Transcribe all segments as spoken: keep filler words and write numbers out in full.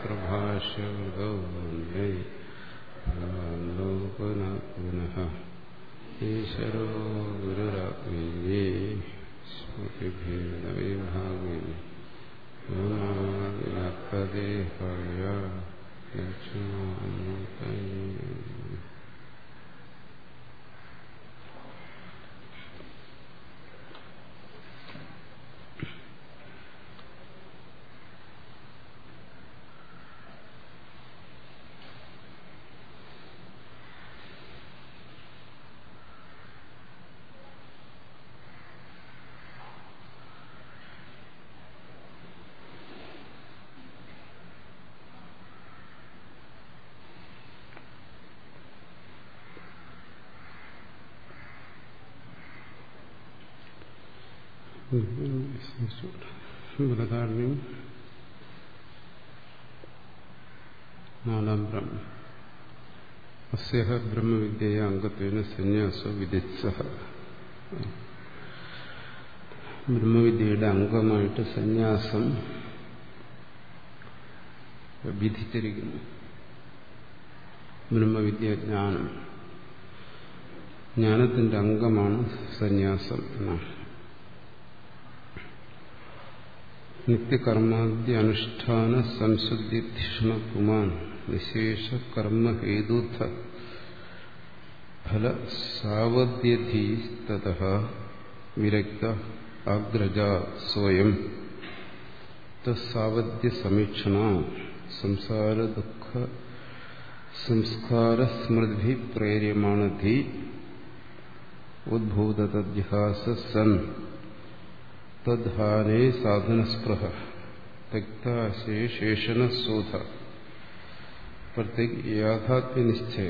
സൂത്രഭാഷ്യകൃതോ വന്ദേ പുനഃ പുനഃ ഈശ്വരോ ഗുരുരാത്മീയേ സ്മൃതിഭേദവിഭാഗിനി വ്യോമാവ്യാപ്തദേഹായ ദക്ഷിണാമൂർത്തയേ വ്രതാരണ്യം നാലാം ബ്രഹ്മ അസ്യഹ ബ്രഹ്മവിദ്യയ അംഗത്വേന സന്യാസോ വിദിത്സഃ. ബ്രഹ്മവിദ്യയുടെ അംഗമായിട്ട് സന്യാസം വിധിച്ചിരിക്കുന്നു. ബ്രഹ്മവിദ്യ ജ്ഞാനം, ജ്ഞാനത്തിന്റെ അംഗമാണ് സന്യാസം എന്നാണ്. നിത്യകർമാദ്യ അനുഷ്ഠാന സംശുദ്ധി ധിഷ്ണപുമാൻ വിശേഷ കർമ്മഹേതുത്ഥ ഫല സാവധ്യധീസ്തതഃ വിരക്ത അഗ്രജ സ്വയം തസ്സാവധ്യ സമീക്ഷണ സംസാര ദുഃഖ സംസ്കാര സ്മൃതി പ്രേര്യമാണധി ഉദ്ഭൂതതദ്യഹാസ സൻ തദ്ധാനേ സാധനസ്പൃഹ തക്താശേഷേഷണശോധ പ്രത്യേക യാഥാത്മ്യനിശ്ചയ.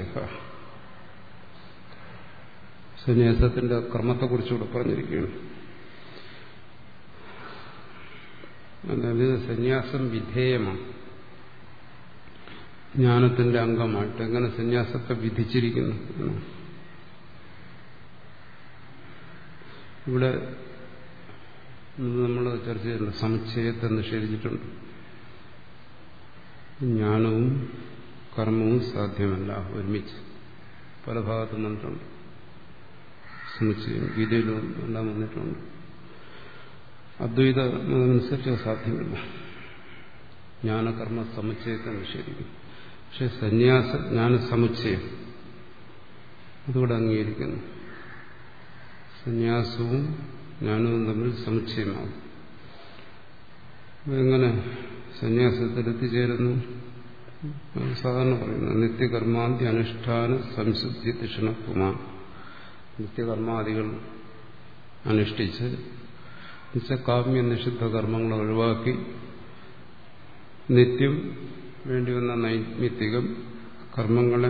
സന്യാസത്തിന്റെ ക്രമത്തെക്കുറിച്ചുകൂടെ പറഞ്ഞിരിക്കുകയാണ്. അതായത് സന്യാസം വിധേയമാണ്, ജ്ഞാനത്തിന്റെ അംഗമായിട്ട്. എങ്ങനെ സന്യാസത്തെ വിധിച്ചിരിക്കുന്നു ഇവിടെ നമ്മൾ ചർച്ച ചെയ്യുന്നുണ്ട്. സമുച്ചയത്തെ നിഷേധിച്ചിട്ടുണ്ട്. ജ്ഞാനവും കർമ്മവും സാധ്യമല്ല ഒരുമിച്ച്. പല ഭാഗത്തും വന്നിട്ടുണ്ട്. സമുച്ചയം ഗീതയിലും എല്ലാം വന്നിട്ടുണ്ട്. അദ്വൈത മതമനുസരിച്ച് സാധ്യമല്ല. ജ്ഞാനകർമ്മ സമുച്ചയത്തെ നിഷേധിക്കും. പക്ഷെ സന്യാസ ജ്ഞാന സമുച്ചയം അതുകൂടെ അംഗീകരിക്കുന്നു. സന്യാസവും ജ്ഞാനവും തമ്മിൽ സമുച്ചയമാകും. എങ്ങനെ സന്യാസത്തിൽ എത്തിച്ചേരുന്നു? സാധാരണ പറയുന്നത് നിത്യകർമാദ്യ അനുഷ്ഠാന സംശുദ്ധി തിഷണപുമാൻ. നിത്യകർമാദികൾ അനുഷ്ഠിച്ച് നിശ്ചകാമ്യ നിഷിദ്ധ കർമ്മങ്ങൾ ഒഴിവാക്കി നിത്യം വേണ്ടിവന്ന നൈമിത്തികം കർമ്മങ്ങളെ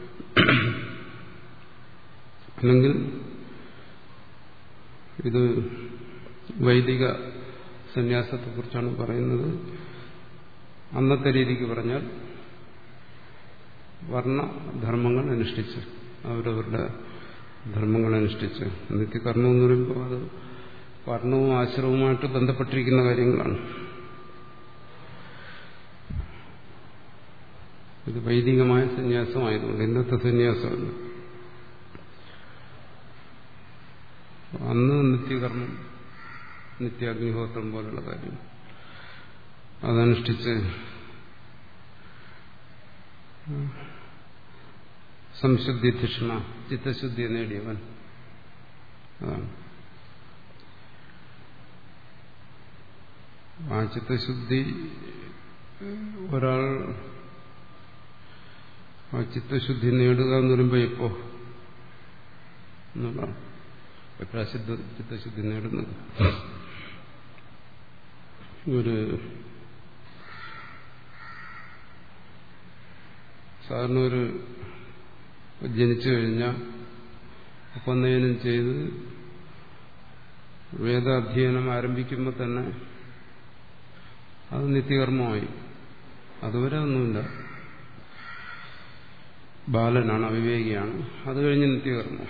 അല്ലെങ്കിൽ ഇത് വൈദിക സന്യാസത്തെക്കുറിച്ചാണ് പറയുന്നത്. അന്നത്തെ രീതിക്ക് പറഞ്ഞാൽ വർണ്ണധർമ്മങ്ങൾ അനുഷ്ഠിച്ച് അവരവരുടെ ധർമ്മങ്ങൾ അനുഷ്ഠിച്ച്. നിത്യകർമ്മം എന്ന് പറയുമ്പോൾ അത് വർണ്ണവും ആശ്രമവുമായിട്ട് ബന്ധപ്പെട്ടിരിക്കുന്ന കാര്യങ്ങളാണ്. ഇത് വൈദികമായ സന്യാസമായതുകൊണ്ട് ഇന്നത്തെ സന്യാസമല്ല. അന്ന് നിത്യകർമ്മം, നിത്യാഗ്നിഹോത്രം പോലുള്ള കാര്യം അതനുഷ്ഠിച്ച് സംശുദ്ധി ധിഷ്ണ ചിത്തശുദ്ധി നേടിയവൻ. അതാണ് ആ ചിത്തശുദ്ധി. ഒരാൾ ആ ചിത്തശുദ്ധി നേടുക എന്ന് പറയുമ്പോൾ ഇപ്പോ എന്നുള്ളതാണ്. എപ്പോഴാ ചിത്തശുദ്ധി നേടുന്നത്? ഒരു സാധാരണ ഒരു ജനിച്ചു കഴിഞ്ഞാൽ ഉപനയനം ചെയ്ത് വേദാധ്യയനം ആരംഭിക്കുമ്പോൾ തന്നെ അത് നിത്യകർമ്മമായി. അതുവരെ ഒന്നുമില്ല, ബാലനാണ്, അവിവേകിയാണ്. അത് കഴിഞ്ഞ് നിത്യകർമ്മം.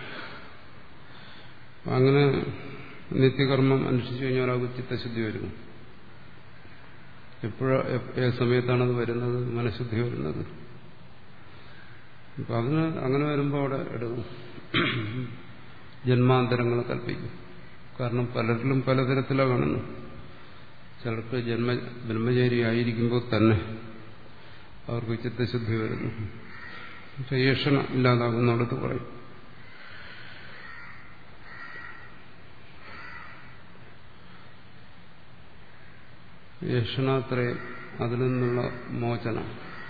അങ്ങനെ നിത്യകർമ്മം അനുഷ്ഠിച്ചു കഴിഞ്ഞാൽ ഒരാൾക്ക് ചിത്തശുദ്ധി വരുന്നു. എപ്പോഴാ ഏത് സമയത്താണത് വരുന്നത്? മനഃശുദ്ധി വരുന്നത്. അപ്പം അതിന് അങ്ങനെ വരുമ്പോൾ അവിടെ എടുക്കും, ജന്മാന്തരങ്ങൾ കൽപ്പിക്കും. കാരണം പലരിലും പലതരത്തിലാണ് കാണുന്നത്. ചിലർക്ക് ജന്മ ബ്രഹ്മചാരി ആയിരിക്കുമ്പോൾ തന്നെ അവർക്ക് ചിത്തശുദ്ധി വരുന്നു. ഏഷണ ഇല്ലാതാകുന്നിടത്ത് പറയും. ഏഷണാത്രയം, അതിൽ നിന്നുള്ള മോചനം.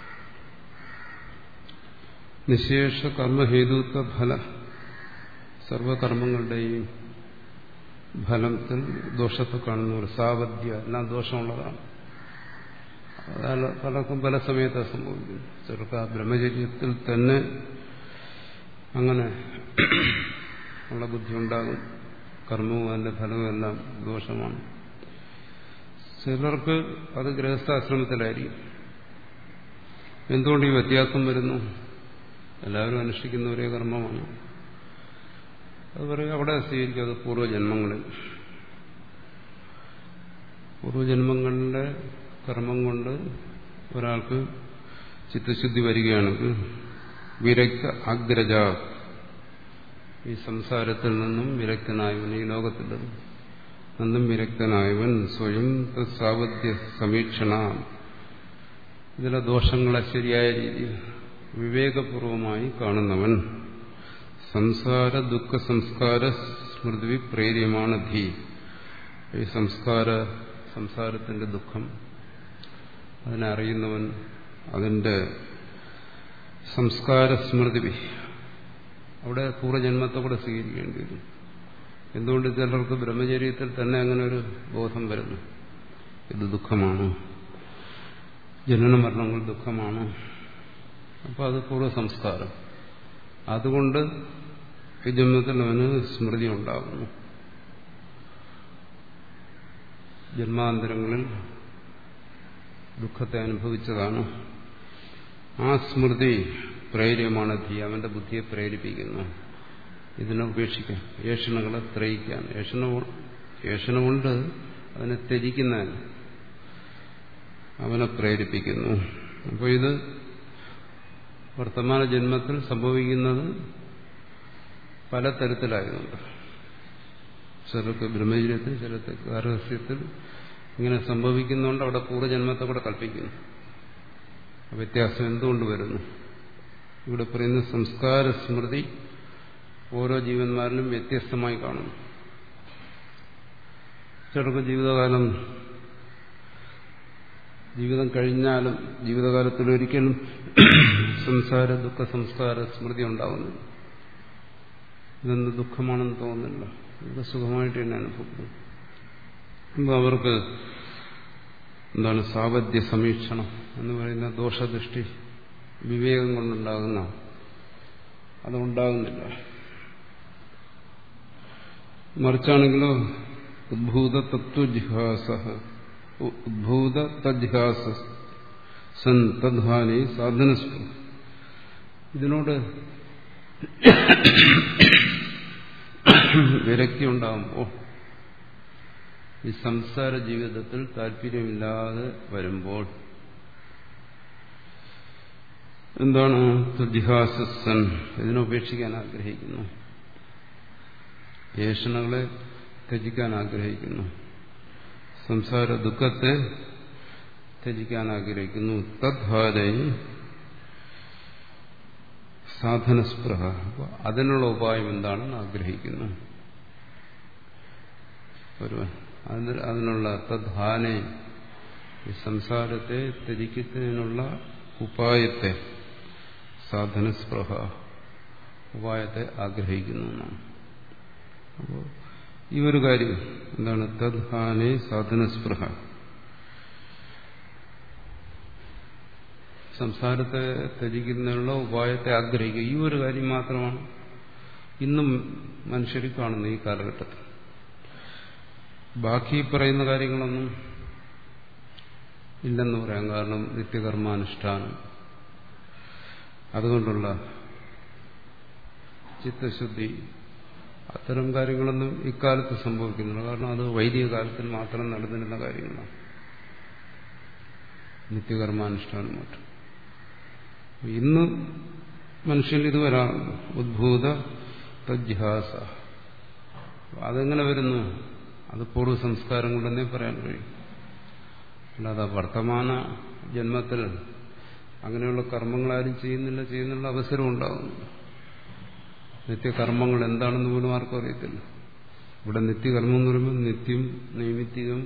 നിശേഷ കർമ്മഹേതുത്വ ഫല, സർവകർമ്മങ്ങളുടെയും ഫലത്തിൽ ദോഷത്തെ കാണുന്ന ഒരു സാവധ്യ, എല്ലാം ദോഷമുള്ളതാണ്. അതാണ് പലർക്കും പല സമയത്താണ് സംഭവിക്കുന്നത്. ചിലർക്ക് ആ ബ്രഹ്മചര്യത്തിൽ തന്നെ അങ്ങനെ ഉള്ള ബുദ്ധി ഉണ്ടാകും. കർമ്മവും അതിന്റെ ഫലവും എല്ലാം ദോഷമാണ്. ചിലർക്ക് അത് ഗൃഹസ്ഥാശ്രമത്തിലായിരിക്കും. എന്തുകൊണ്ട് ഈ വ്യത്യാസം വരുന്നു? എല്ലാവരും അനുഷ്ഠിക്കുന്ന ഒരേ കർമ്മമാണ്. അത് പറയും അവിടെ സ്വീകരിക്കും. അത് പൂർവ്വജന്മങ്ങളിൽ പൂർവ്വജന്മങ്ങളിലെ കർമ്മം കൊണ്ട് ഒരാൾക്ക് ചിത്തശുദ്ധി വരികയാണെങ്കിൽ വിരക്ത അഗ്രജ, ഈ സംസാരത്തിൽ നിന്നും വിരക്തനായവൻ, ഈ ലോകത്തിൽ നിന്നും വിരക്തനായവൻ സ്വയം സാവധ്യ സമീക്ഷണ, ഇതിലെ ദോഷങ്ങളെ ശരിയായ രീതിയിൽ വിവേകപൂർവമായി കാണുന്നവൻ സംസാര ദുഃഖ സംസ്കാര സ്മൃതി പ്രേര്യമാണ് ധീ. ഈ സംസ്കാര സംസാരത്തിന്റെ ദുഃഖം അതിനെ അറിയുന്നവൻ, അതിന്റെ സംസ്കാര സ്മൃതി, അവിടെ പൂർവ്വജന്മത്തെ കൂടെ സ്വീകരിക്കേണ്ടി വരും. എന്തുകൊണ്ട് ചിലർക്ക് ബ്രഹ്മചര്യത്തിൽ തന്നെ അങ്ങനെ ഒരു ബോധം വരുന്നു, ഇത് ദുഃഖമാണ്, ജനന മരണങ്ങൾ ദുഃഖമാണ്. അപ്പോൾ അത് പൂർവ്വ സംസ്കാരം. അതുകൊണ്ട് ഈ ജന്മത്തിൽ അവന് സ്മൃതി ഉണ്ടാകുന്നു. ജന്മാന്തരങ്ങളിൽ ദുഃഖത്തെ അനുഭവിച്ചതാണ്. ആ സ്മൃതി പ്രേര്യമാണ് ധീ, അവന്റെ ബുദ്ധിയെ പ്രേരിപ്പിക്കുന്നു ഇതിനെ ഉപേക്ഷിക്കാൻ, ഏഷണകളെ ത്രയിക്കാൻ. ഏഷണ ഏഷണ കൊണ്ട് അതിനെ ത്യജിക്കുന്നതിന് അവനെ പ്രേരിപ്പിക്കുന്നു. അപ്പോൾ ഇത് വർത്തമാന ജന്മത്തിൽ സംഭവിക്കുന്നത് പലതരത്തിലായതുകൊണ്ട്, ചിലർക്ക് ബ്രഹ്മചര്യത്തിൽ, ചിലർക്ക് ഗാർഹസ്ഥ്യത്തിൽ ഇങ്ങനെ സംഭവിക്കുന്നതുകൊണ്ട് അവിടെ പൂർവ്വജന്മത്തെ കൂടെ കൽപ്പിക്കുന്നു. വ്യത്യാസം എന്തുകൊണ്ട് വരുന്നു? ഇവിടെ പറയുന്ന സംസ്കാര സ്മൃതി ഓരോ ജീവന്മാരിലും വ്യത്യസ്തമായി കാണുന്നു. ചിലർക്ക് ജീവിതകാലം ജീവിതം കഴിഞ്ഞാലും ജീവിതകാലത്തിൽ ഒരിക്കലും സംസാര ദുഃഖ സംസ്കാര സ്മൃതി ഉണ്ടാകുന്നില്ല. ഇതെന്ത് ദുഃഖമാണെന്ന് തോന്നുന്നില്ല, ഇത് സുഖമായിട്ട് തന്നെ അനുഭവപ്പെടുന്നു. അപ്പോൾ അവർക്ക് എന്താണ് സാവധ്യ സമീക്ഷണം എന്ന് പറയുന്ന ദോഷദൃഷ്ടി വിവേകം കൊണ്ടുണ്ടാകുന്ന അതുണ്ടാകുന്നില്ല. മറിച്ചാണെങ്കിലോ ഉദ്ഭൂത തത്വജിഹാസ ഉദ്ഭൂത തജ്ജിഹാസ സൻ തദ്ധാനി സാധനസ്തു, ഇതിനോട് വിരക്തി ഉണ്ടാകുമ്പോൾ, ഈ സംസാര ജീവിതത്തിൽ താല്പര്യമില്ലാതെ വരുമ്പോൾ എന്താണ് തദ്ജിഹാസൻ, ഇതിനെ ഉപേക്ഷിക്കാൻ ആഗ്രഹിക്കുന്നു, ഏഷണകളെ ത്യജിക്കാൻ ആഗ്രഹിക്കുന്നു, സംസാര ദുഃഖത്തെ ത്യജിക്കാൻ ആഗ്രഹിക്കുന്നു. തദ്ധാരൈ സാധനസ്പൃഹ, അതിനുള്ള ഉപായം എന്താണെന്ന് ആഗ്രഹിക്കുന്നു ഒരുവൻ. അതിനുള്ള തദ്ധാനെ, ഈ സംസാരത്തെ ത്യജിക്കുന്നതിനുള്ള ഉപായത്തെ, സാധനസ്പൃഹ ഉപായത്തെ ആഗ്രഹിക്കുന്നു എന്നാണ്. അപ്പോൾ ഈ ഒരു കാര്യം എന്താണ്? തദ്ധാനെ സാധനസ്പൃഹ, സംസാരത്തെ ത്യജിക്കുന്നതിനുള്ള ഉപായത്തെ ആഗ്രഹിക്കുക. ഈ ഒരു കാര്യം മാത്രമാണ് ഇന്നും മനുഷ്യർ കാണുന്ന ഈ കാലഘട്ടത്തിൽ. ബാക്കി പറയുന്ന കാര്യങ്ങളൊന്നും ഇല്ലെന്ന് പറയാം. കാരണം നിത്യകർമാനുഷ്ഠാനം, അതുകൊണ്ടുള്ള ചിത്തശുദ്ധി, അത്തരം കാര്യങ്ങളൊന്നും ഇക്കാലത്ത് സംഭവിക്കുന്നില്ല. കാരണം അത് വൈദിക കാലത്തിൽ മാത്രം നടന്നിരുന്ന കാര്യങ്ങളാണ്. നിത്യകർമാനുഷ്ഠാനം മറ്റും. ഇന്ന് മനുഷ്യൻ ഇത് വരാറുണ്ട്. ഉദ്ഭൂത തജ്ജിഹാസ. അതെങ്ങനെ വരുന്നു? അത് പൂർവ്വ സംസ്കാരം കൊണ്ടെന്നേ പറയാൻ കഴിയും. അല്ലാതെ വർത്തമാന ജന്മത്തിൽ അങ്ങനെയുള്ള കർമ്മങ്ങളാരും ചെയ്യുന്നില്ല, ചെയ്യുന്നുള്ള അവസരം ഉണ്ടാകുന്നു. നിത്യകർമ്മങ്ങൾ എന്താണെന്ന് പോലും ആർക്കും അറിയത്തില്ല. ഇവിടെ നിത്യകർമ്മം എന്ന് പറയുമ്പോൾ നിത്യം, നൈമിത്തികം,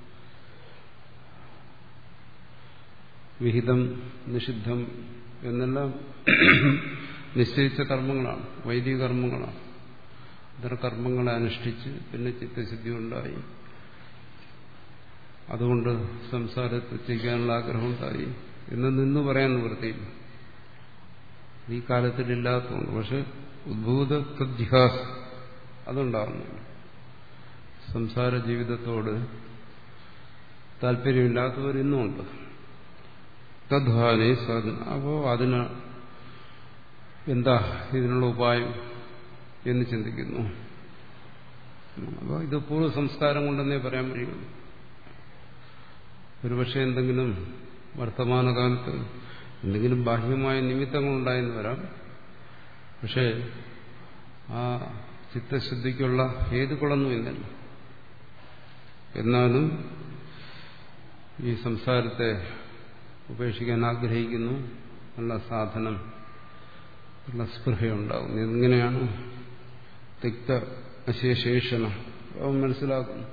വിഹിതം, നിഷിദ്ധം എന്നെല്ലാം നിശ്ചയിച്ച കർമ്മങ്ങളാണ്, വൈദിക കർമ്മങ്ങളാണ്. ഇത്തരം കർമ്മങ്ങളെ അനുഷ്ഠിച്ച് പിന്നെ ചിത്തശുദ്ധി ഉണ്ടായി, അതുകൊണ്ട് സംസാരത്തിൽ ചെയ്യാനുള്ള ആഗ്രഹം ഉണ്ടായി എന്ന് നിന്ന് പറയാൻ നിവൃത്തിയില്ല. ഈ കാലത്തിലില്ലാത്തതുകൊണ്ട്. പക്ഷെ ഉദ്ഭൂത തജ്ജിഹാസ് അതുണ്ടാകുന്നു. സംസാര ജീവിതത്തോട് താല്പര്യമില്ലാത്തവർ ഇന്നുമുണ്ട്. തദ്ധാനെ അപ്പോ അതിന് എന്താ ഇതിനുള്ള ഉപായം എന്ന് ചിന്തിക്കുന്നു. അപ്പോൾ ഇത് പൂർവ്വ സംസ്കാരം കൊണ്ടെന്നേ പറയാൻ കഴിയുള്ളൂ. ഒരുപക്ഷെ എന്തെങ്കിലും വർത്തമാനകാലത്ത് എന്തെങ്കിലും ബാഹ്യമായ നിമിത്തങ്ങളുണ്ടായെന്ന് വരാം. പക്ഷേ ആ ചിത്തശുദ്ധിക്കുള്ള ഹേതുക്കളൊന്നും ഇല്ലല്ലോ. എന്നാലും ഈ സംസാരത്തെ ഉപേക്ഷിക്കാൻ ആഗ്രഹിക്കുന്നു, നല്ല സാധനം, നല്ല സ്പൃഹയുണ്ടാകും. എങ്ങനെയാണ് തിക്ത അശേഷേഷണം അവൻ മനസ്സിലാക്കുന്നു.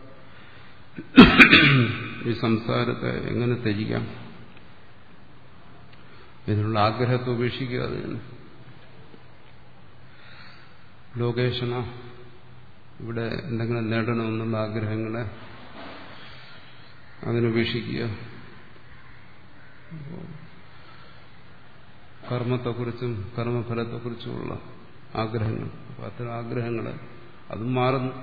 ഈ സംസാരത്തെ എങ്ങനെ ത്യജിക്കാം, ഇതിനുള്ള ആഗ്രഹത്തെ ഉപേക്ഷിക്കുക. അത് തന്നെ ലോകേഷണ, ഇവിടെ എന്തെങ്കിലും നേടണമെന്നുള്ള ആഗ്രഹങ്ങളെ അതിനുപേക്ഷിക്കുക. കർമ്മത്തെക്കുറിച്ചും കർമ്മഫലത്തെക്കുറിച്ചുമുള്ള ആഗ്രഹങ്ങൾ, അപ്പം അത്തരം ആഗ്രഹങ്ങളെ അതും മാറുന്നു.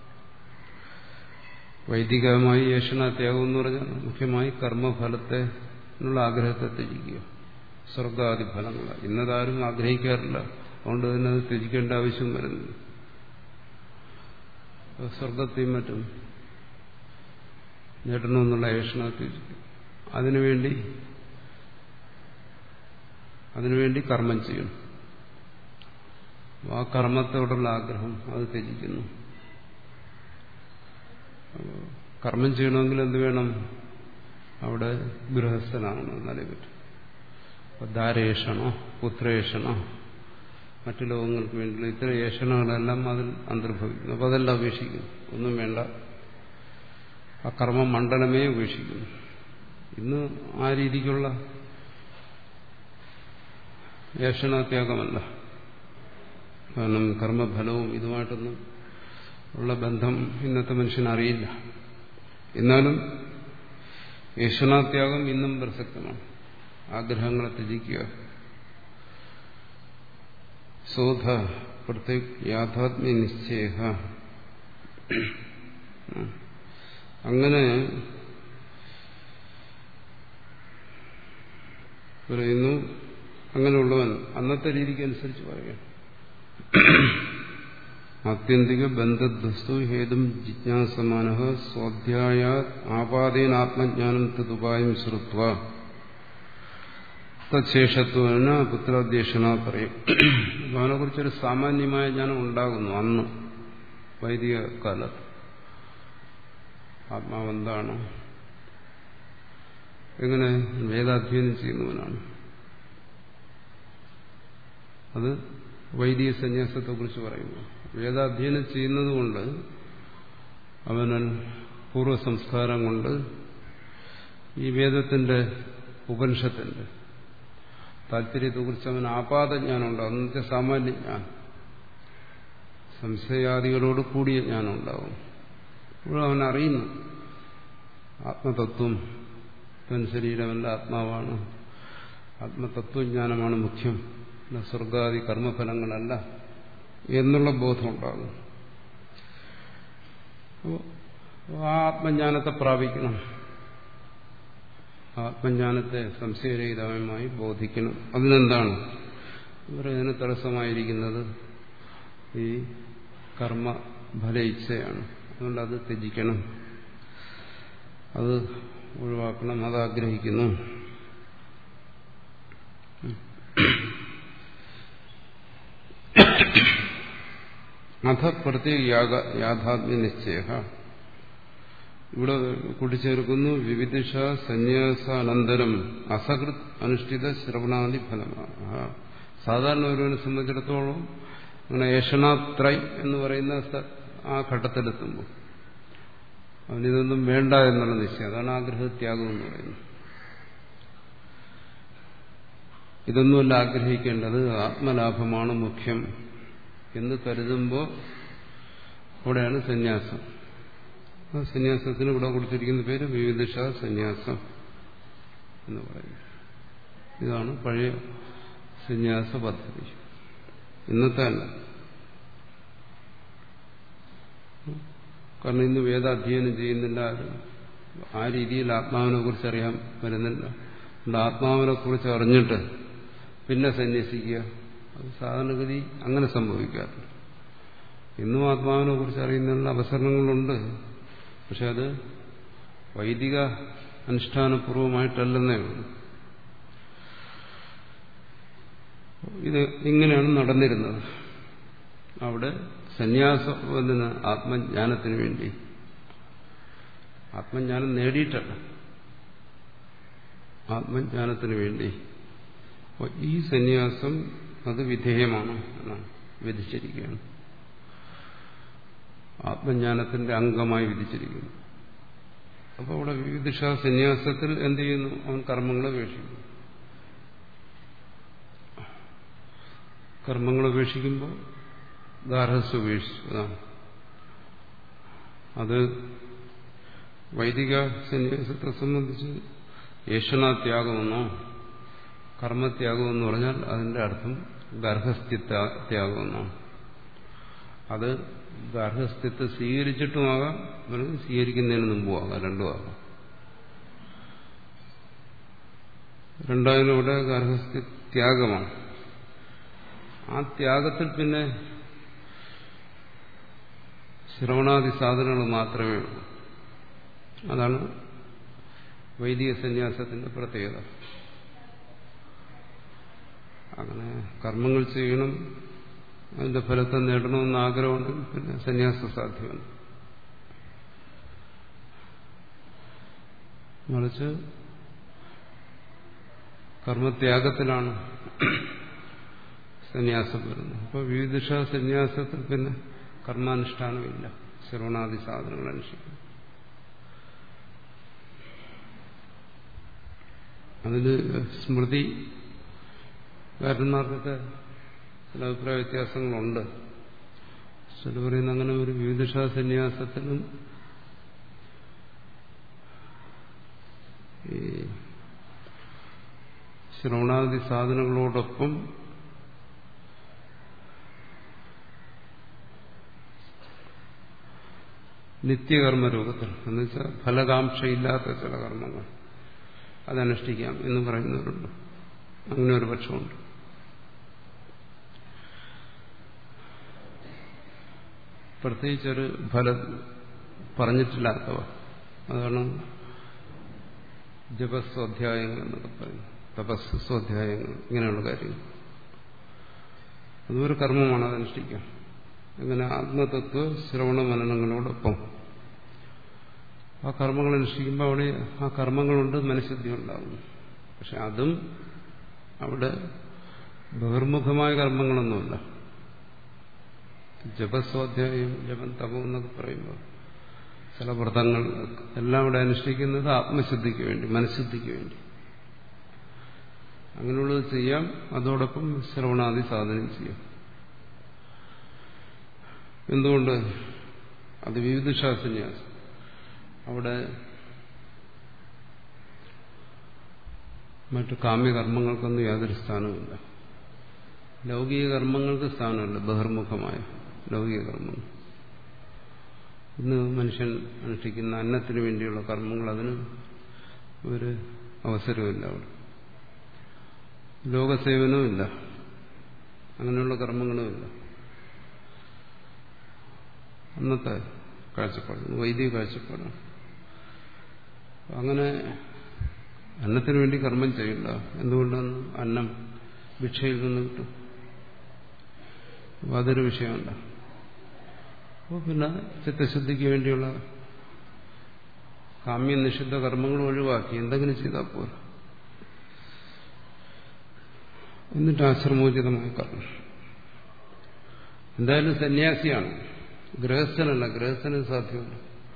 വൈദികമായി യേശനാത്യാഗം എന്ന് പറഞ്ഞാൽ മുഖ്യമായി കർമ്മഫലത്തെ എന്നുള്ള ആഗ്രഹത്തെ ത്യജിക്കുക. സ്വർഗാദി ഫലങ്ങൾ ഇന്നതാരും ആഗ്രഹിക്കാറില്ല, അതുകൊണ്ട് തന്നെ അത് ത്യജിക്കേണ്ട ആവശ്യം വരുന്നില്ല. സ്വർഗത്തെയും മറ്റും നേടണമെന്നുള്ള യേശന ത്യജിക്കുക. അതിനുവേണ്ടി അതിനുവേണ്ടി കർമ്മം ചെയ്യണം. ആ കർമ്മത്തോടുള്ള ആഗ്രഹം അത് ത്യജിക്കുന്നു. കർമ്മം ചെയ്യണമെങ്കിൽ എന്ത് വേണം? അവിടെ ഗൃഹസ്ഥനാകണം, എന്നാലേ പറ്റും. ദാരേഷണോ പുത്രേഷണോ മറ്റു ലോകങ്ങൾക്ക് വേണ്ടിയുള്ള ഇത്തരം ഏഷണങ്ങളെല്ലാം അതിൽ അന്തർഭവിക്കുന്നു. അപ്പോൾ അതെല്ലാം ഉപേക്ഷിക്കുന്നു. ഒന്നും വേണ്ട, ആ കർമ്മ മണ്ഡലമേ ഉപേക്ഷിക്കുന്നു. ഇന്ന് ആ രീതിക്കുള്ള ഏഷണത്യാഗമല്ല. കാരണം കർമ്മഫലവും ഇതുമായിട്ടൊന്നും ഉള്ള ബന്ധം ഇന്നത്തെ മനുഷ്യനറിയില്ല. എന്നാലും ഏഷണാത്യാഗം ഇന്നും പ്രസക്തമാണ്. ആഗ്രഹങ്ങളെ ത്യജിക്കുക. സോധ പ്രത്യേക യാഥാത്മ്യ നിശ്ചയ. അങ്ങനെ പറയുന്നു. അങ്ങനെയുള്ളവൻ അന്നത്തെ രീതിക്ക് അനുസരിച്ച് പറയുകയാണ്. ആത്യന്തിക ബന്ധദ്വസ്തു ഹേതും ജിജ്ഞാസമാന സ്വാധ്യായ ആപാദേന ആത്മജ്ഞാനം തതുപായം ശ്രുത്വ തത്ശേഷത്വന പുത്രാദ്യേഷണ പറയും. അവനെ കുറിച്ചൊരു സാമാന്യമായ ജ്ഞാനം ഉണ്ടാകുന്നു അന്ന് വൈദിക കാലത്ത്. ആത്മാവെന്താണ്, എങ്ങനെ വേദാധ്യയനം ചെയ്യുന്നവനാണ്. അത് വൈദിക സന്യാസത്തെക്കുറിച്ച് പറയുന്നു. വേദാധ്യയനം ചെയ്യുന്നതുകൊണ്ട് അവനൻ പൂർവ്വ സംസ്കാരം കൊണ്ട് ഈ വേദത്തിന്റെ ഉപനിഷത്തിന്റെ താല്പര്യത്തെക്കുറിച്ച് അവൻ ആപാദജ്ഞാനം ഉണ്ടാകും. അന്നത്തെ സാമാന്യജ്ഞാനം, സംശയാദികളോട് കൂടിയ ജ്ഞാനം ഉണ്ടാകും. അപ്പോൾ അവൻ അറിയുന്നു ആത്മതത്വം, തൻ ശരീരമല്ല ആത്മാവാണ്, ആത്മതത്വജ്ഞാനമാണ് മുഖ്യം, സ്വർഗാദി കർമ്മഫലങ്ങളല്ല എന്നുള്ള ബോധമുണ്ടാകും. ആ ആത്മജ്ഞാനത്തെ പ്രാപിക്കണം. ആത്മജ്ഞാനത്തെ സംശയരഹിതമായി ബോധിക്കണം. അതിനെന്താണ് ഇവരതിന് തടസ്സമായിരിക്കുന്നത്? ഈ കർമ്മഫല ഇച്ഛയാണ്. അതുകൊണ്ട് അത് ത്യജിക്കണം, അത് ഒഴിവാക്കണം, അത് ആഗ്രഹിക്കുന്നു. അഥ പ്രത്യേക യാഥാത്മ്യ നിശ്ചയ. ഇവിടെ കൂട്ടിച്ചേർക്കുന്നു വിവിധിഷ സന്യാസാനന്തരം അസകൃത് അനുഷ്ഠിത ശ്രവണാദി ഫലമാണ്. സാധാരണ ഒരുവനെ സംബന്ധിച്ചിടത്തോളം അങ്ങനെ ഏഷണാത്രൈ എന്ന് പറയുന്ന ആ ഘട്ടത്തിലെത്തുമ്പോൾ അവനിതൊന്നും വേണ്ട എന്നുള്ള നിശ്ചയം, അതാണ് ആഗ്രഹത്യാഗം എന്ന് പറയുന്നത്. ഇതൊന്നുമല്ല ആഗ്രഹിക്കേണ്ടത്, ആത്മലാഭമാണ് മുഖ്യം എന്ന് കരുതുമ്പോൾ അവിടെയാണ് സന്യാസം. ആ സന്യാസത്തിന് ഇവിടെ കൊടുത്തിരിക്കുന്ന പേര് വിവിധിഷ സന്യാസം എന്ന് പറയുന്നത്. ഇതാണ് പഴയ സന്യാസ പദ്ധതി, ഇന്നത്തെ അല്ല. കാരണം ഇന്ന് വേദാധ്യയനം ചെയ്യുന്നില്ല ആരും, ആ രീതിയിൽ ആത്മാവിനെ കുറിച്ച് അറിയാൻ വരുന്നില്ല. അതുകൊണ്ട് ആത്മാവിനെ കുറിച്ച് അറിഞ്ഞിട്ട് പിന്നെ സന്യസിക്കുക, അത് സാധാരണഗതി അങ്ങനെ സംഭവിക്കാറില്ല. ഇന്നും ആത്മാവിനെ കുറിച്ച് അറിയുന്നതിനുള്ള അവസരങ്ങളുണ്ട്, പക്ഷെ അത് വൈദിക അനുഷ്ഠാനപൂർവമായിട്ടല്ലെന്നേ ഉള്ളൂ. ഇത് ഇങ്ങനെയാണ് നടന്നിരുന്നത്. അവിടെ സന്യാസത്തിന് ആത്മജ്ഞാനത്തിന് വേണ്ടി, ആത്മജ്ഞാനം നേടിയിട്ടല്ല, ആത്മജ്ഞാനത്തിന് വേണ്ടി ഈ സന്യാസം അത് വിധേയമാണ് എന്നാണ് വിധിച്ചിരിക്കുകയാണ്. ആത്മജ്ഞാനത്തിന്റെ അംഗമായി വിധിച്ചിരിക്കുന്നു. അപ്പോൾ അവിടെ വിവിധിഷ സന്യാസത്തിൽ എന്ത് ചെയ്യുന്നു? അവൻ കർമ്മങ്ങളെ ഉപേക്ഷിക്കുന്നു. കർമ്മങ്ങൾ ഉപേക്ഷിക്കുമ്പോൾ ഗാർഹസ്ഥ്യം ഉപേക്ഷിച്ചു. അതാണ് അത് വൈദിക സന്യാസത്തെ സംബന്ധിച്ച് ഏഷണാത്യാഗമെന്നോ കർമ്മത്യാഗമെന്ന് പറഞ്ഞാൽ അതിന്റെ അർത്ഥം ഗാർഹസ്ഥ്യത്യാഗമെന്നാണ്. അത് ഗാർഹസ്ഥ്യത്തെ സ്വീകരിച്ചിട്ടുമാകാം, അല്ലെങ്കിൽ സ്വീകരിക്കുന്നതിന് മുമ്പുമാകാം, രണ്ടും ആകാം. രണ്ടായാലും ഇവിടെ ഗാർഹസ്ഥ്യത്യാഗമാണ്. ആ ത്യാഗത്തിൽ പിന്നെ ശ്രവണാദി സാധനങ്ങൾ മാത്രമേ ഉള്ളൂ. അതാണ് വൈദിക സന്യാസത്തിന്റെ പ്രത്യേകത. അങ്ങനെ കർമ്മങ്ങൾ ചെയ്യണം, അതിന്റെ ഫലത്തെ നേടണമെന്ന് ആഗ്രഹമുണ്ടെങ്കിൽ പിന്നെ സന്യാസം സാധ്യമല്ല. മറിച്ച് കർമ്മത്യാഗത്തിലാണ് സന്യാസം വരുന്നത്. അപ്പോൾ വിവിധിഷ സന്യാസത്തിൽ പിന്നെ കർമാനുഷ്ഠാനമില്ല, ശ്രവണാദി സാധനങ്ങൾ അനുഷ്ഠിക്കും. അതിന് സ്മൃതി കാരണന്മാർക്കൊക്കെ ചില അഭിപ്രായ വ്യത്യാസങ്ങളുണ്ട്. ചില പറയുന്ന അങ്ങനെ ഒരു വിവിധിഷ സന്യാസത്തിനും ഈ ശ്രവണാദി സാധനങ്ങളോടൊപ്പം നിത്യകർമ്മ രൂപത്തിൽ, എന്നുവെച്ചാൽ ഫലകാംക്ഷയില്ലാത്ത ചില കർമ്മങ്ങൾ അതനുഷ്ഠിക്കാം എന്ന് പറയുന്നവരുണ്ട്. അങ്ങനെ ഒരു പക്ഷമുണ്ട്. പ്രത്യേകിച്ചൊരു ഫലം പറഞ്ഞിട്ടില്ലാത്തവ, അതാണ് ജപസ്വാധ്യായങ്ങൾ എന്നൊക്കെ പറയുന്നത്, തപസ് സ്വാധ്യായങ്ങൾ, ഇങ്ങനെയുള്ള കാര്യങ്ങൾ. അതും ഒരു കർമ്മമാണ്, അതനുഷ്ഠിക്കാം. അങ്ങനെ ആത്മതത്വ ശ്രവണ മനനങ്ങളോടൊപ്പം ആ കർമ്മങ്ങൾ അനുഷ്ഠിക്കുമ്പോൾ അവിടെ ആ കർമ്മങ്ങളുണ്ട്, മനഃശുദ്ധി ഉണ്ടാകുന്നു. പക്ഷെ അതും അവിടെ ബഹിർമുഖമായ കർമ്മങ്ങളൊന്നുമില്ല. ജപസ്വാധ്യായം, ജപം, തപം എന്നൊക്കെ പറയുമ്പോൾ ചില വ്രതങ്ങൾ എല്ലാം ഇവിടെ അനുഷ്ഠിക്കുന്നത് ആത്മശുദ്ധിക്ക് വേണ്ടി, മനഃശുദ്ധിക്ക് വേണ്ടി. അങ്ങനെയുള്ളത് ചെയ്യാം, അതോടൊപ്പം ശ്രവണാദി സാധനം ചെയ്യാം. എന്തുകൊണ്ട്? അത് വിവിധിഷാ സന്യാസം. അവിടെ മറ്റു കാമ്യകർമ്മങ്ങൾക്കൊന്നും യാതൊരു സ്ഥാനവുമില്ല. ലൗകിക കർമ്മങ്ങൾക്ക് സ്ഥാനമില്ല, ബഹിർമുഖമായ ലൗകിക കർമ്മങ്ങൾ. ഇന്ന് മനുഷ്യൻ അനുഷ്ഠിക്കുന്ന അന്നത്തിന് വേണ്ടിയുള്ള കർമ്മങ്ങൾ, അതിന് ഒരു അവസരമില്ല. അവിടെ ലോകസേവനവുമില്ല, അങ്ങനെയുള്ള കർമ്മങ്ങളുമില്ല. അന്നത്തെ കാഴ്ചപ്പാട് വൈദിക കാഴ്ചപ്പാടാണ്. അങ്ങനെ അന്നത്തിന് വേണ്ടി കർമ്മം ചെയ്യണ്ട. എന്തുകൊണ്ടാണ്? അന്നം ഭിക്ഷയിൽ നിന്ന് കിട്ടും. അതൊരു വിഷയമല്ല. അപ്പോൾ പിന്നെ ചിത്തശുദ്ധിക്ക് വേണ്ടിയുള്ള കാമ്യ നിഷിദ്ധ കർമ്മങ്ങൾ ഒഴിവാക്കി എന്തെങ്കിലും ചെയ്താൽ പോരാ. എന്നിട്ട് ആശ്രമോചിതമായ കർമ്മം. എന്തായാലും സന്യാസിയാണ്, ഗൃഹസ്ഥനല്ല. ഗൃഹസ്ഥന് സാധ്യമല്ല.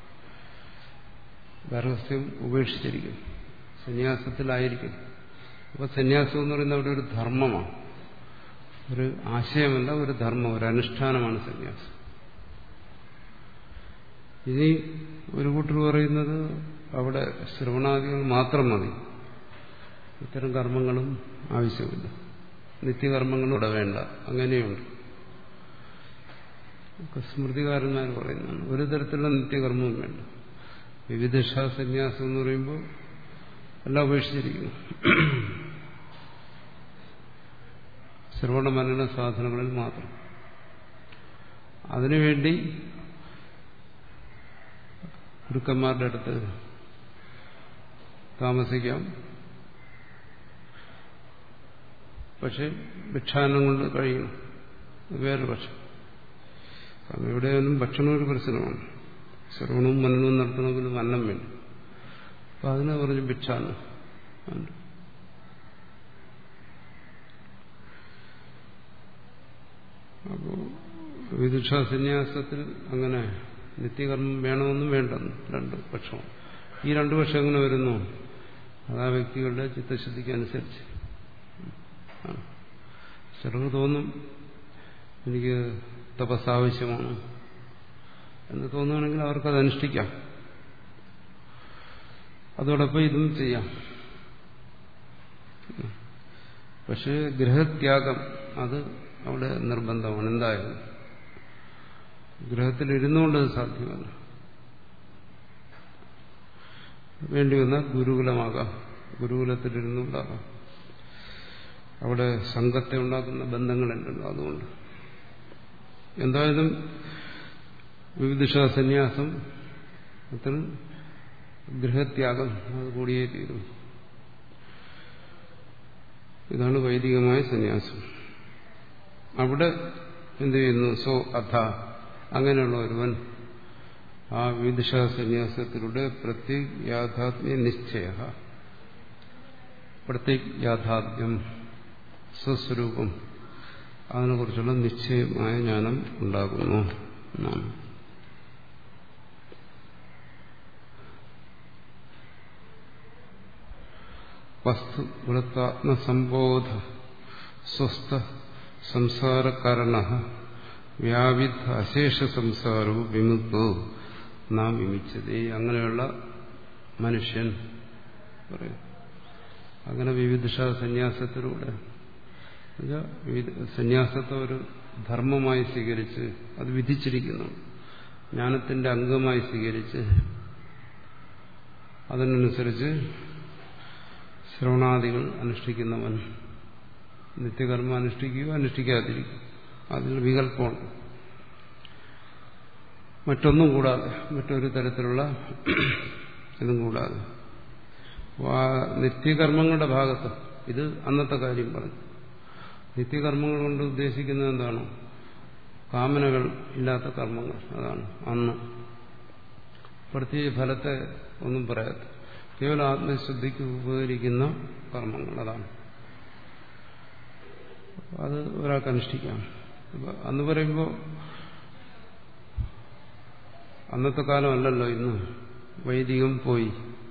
ഗർഹസ്ഥ്യം ഉപേക്ഷിച്ചിരിക്കും, സന്യാസത്തിലായിരിക്കും. അപ്പൊ സന്യാസം എന്ന് പറയുന്നത് അവിടെ ഒരു ധർമ്മമാണ്, ഒരു ആശയമല്ല, ഒരു ധർമ്മം, ഒരു അനുഷ്ഠാനമാണ് സന്യാസം. ഇനി ഒരു കൂട്ടർ പറയുന്നത് അവിടെ ശ്രവണാദികൾ മാത്രം മതി, ഇത്തരം കർമ്മങ്ങളും ആവശ്യമില്ല, നിത്യകർമ്മങ്ങളും ഇവിടെ വേണ്ട. അങ്ങനെയുണ്ട്. സ്മൃതികാരന്മാർ പറയുന്നതാണ് ഒരു തരത്തിലുള്ള നിത്യകർമ്മവും വേണ്ട. വിവിധ സന്യാസം എന്ന് പറയുമ്പോൾ എല്ലാം ഉപേക്ഷിച്ചിരിക്കുന്നു. ശ്രവണ മനന സാധനങ്ങളിൽ മാത്രം. അതിനുവേണ്ടി ഗുരുക്കന്മാരുടെ അടുത്ത് താമസിക്കാം, പക്ഷെ ഭിക്ഷാടനം കൊണ്ട് കഴിയണം, വേറെ പക്ഷം. കാരണം എവിടെയായാലും ഭക്ഷണം ഒരു പ്രശ്നമാണ്. ശ്രവണവും മനനവും നടത്തണമെങ്കിലും അന്നം വേണം. അപ്പൊ അതിനെ പറഞ്ഞ് ഭിക്ഷാടനം. അപ്പോ വിദുഷ സന്യാസത്തിൽ അങ്ങനെ നിത്യകർമ്മം വേണമെന്നും വേണ്ടെന്നും രണ്ട് പക്ഷമാണ്. ഈ രണ്ടു പക്ഷം എങ്ങനെ വരുന്നു? അതാ വ്യക്തികളുടെ ചിത്തശുദ്ധിക്ക് അനുസരിച്ച്. ചിലർക്ക് തോന്നും എനിക്ക് തപസ് ആവശ്യമാണ് എന്ന് തോന്നുകയാണെങ്കിൽ അവർക്കത് അനുഷ്ഠിക്കാം, അതോടൊപ്പം ഇതും ചെയ്യാം. പക്ഷേ ഗൃഹത്യാഗം അത് അവിടെ നിർബന്ധമാണ്. എന്തായാലും ഗൃഹത്തിലിരുന്നുകൊണ്ട് അത് സാധ്യമല്ല. വേണ്ടി വന്നാൽ ഗുരുകുലമാകാം, ഗുരുകുലത്തിലിരുന്നുണ്ടാകാം. അവിടെ സംഘത്തെ ഉണ്ടാക്കുന്ന ബന്ധങ്ങളുണ്ടല്ലോ, അതുകൊണ്ട് എന്തായാലും വിവിധ സന്യാസം അത്ര ഗൃഹത്യാഗം അത് കൂടിയേ തീരും. ഇതാണ് വൈദികമായ സന്യാസം. അവിടെ എന്ത് ചെയ്യുന്നു? സോ അഥ, അങ്ങനെയുള്ള ഒരുവൻ ആ വിവിധ സന്യാസത്തിലൂടെ പ്രത്യേക യാഥാത്മ്യ നിശ്ചയ, പ്രത്യേക യാഥാത്മ്യം, സ്വസ്വരൂപം, അതിനെക്കുറിച്ചുള്ള നിശ്ചയമായ ജ്ഞാനം ഉണ്ടാകുന്നു എന്നാണ്. വസ്തു വൃത്താത്മസംബോധ സ്വസ്ഥ സംസാരകാരണ വ്യാവിധ അശേഷ സംസാരവും വിമുക്തോ നാം വിമിച്ചതേ. അങ്ങനെയുള്ള മനുഷ്യൻ പറയും. അങ്ങനെ വിവിധ സന്യാസത്തിലൂടെ സന്യാസത്തെ ഒരു ധർമ്മമായി സ്വീകരിച്ച് അത് വിധിച്ചിരിക്കുന്നു, ജ്ഞാനത്തിന്റെ അംഗമായി സ്വീകരിച്ച് അതിനനുസരിച്ച് ശ്രവണാദികൾ അനുഷ്ഠിക്കുന്നവൻ നിത്യകർമ്മം അനുഷ്ഠിക്കുകയോ അനുഷ്ഠിക്കാതിരിക്കും, അതിൽ വികല്പമുണ്ട്. മറ്റൊന്നും കൂടാതെ, മറ്റൊരു തരത്തിലുള്ള ഇതും കൂടാതെ നിത്യകർമ്മങ്ങളുടെ ഭാഗത്ത് ഇത് അന്നത്തെ കാര്യം പറഞ്ഞു. നിത്യകർമ്മങ്ങൾ കൊണ്ട് ഉദ്ദേശിക്കുന്നത് എന്താണ്? കാമനകൾ ഇല്ലാത്ത കർമ്മങ്ങൾ. അതാണ് അന്ന്. പ്രത്യേക ഫലത്തെ ഒന്നും പറയാത്ത കേവലം ആത്മശുദ്ധിക്ക് ഉപകരിക്കുന്ന കർമ്മങ്ങൾ. അതാണ് അത് ഒരാൾക്ക് അനുഷ്ഠിക്കാം. അന്ന് പറയുമ്പോൾ അന്നത്തെ കാലമല്ലല്ലോ ഇന്ന്. വൈദികം പോയി.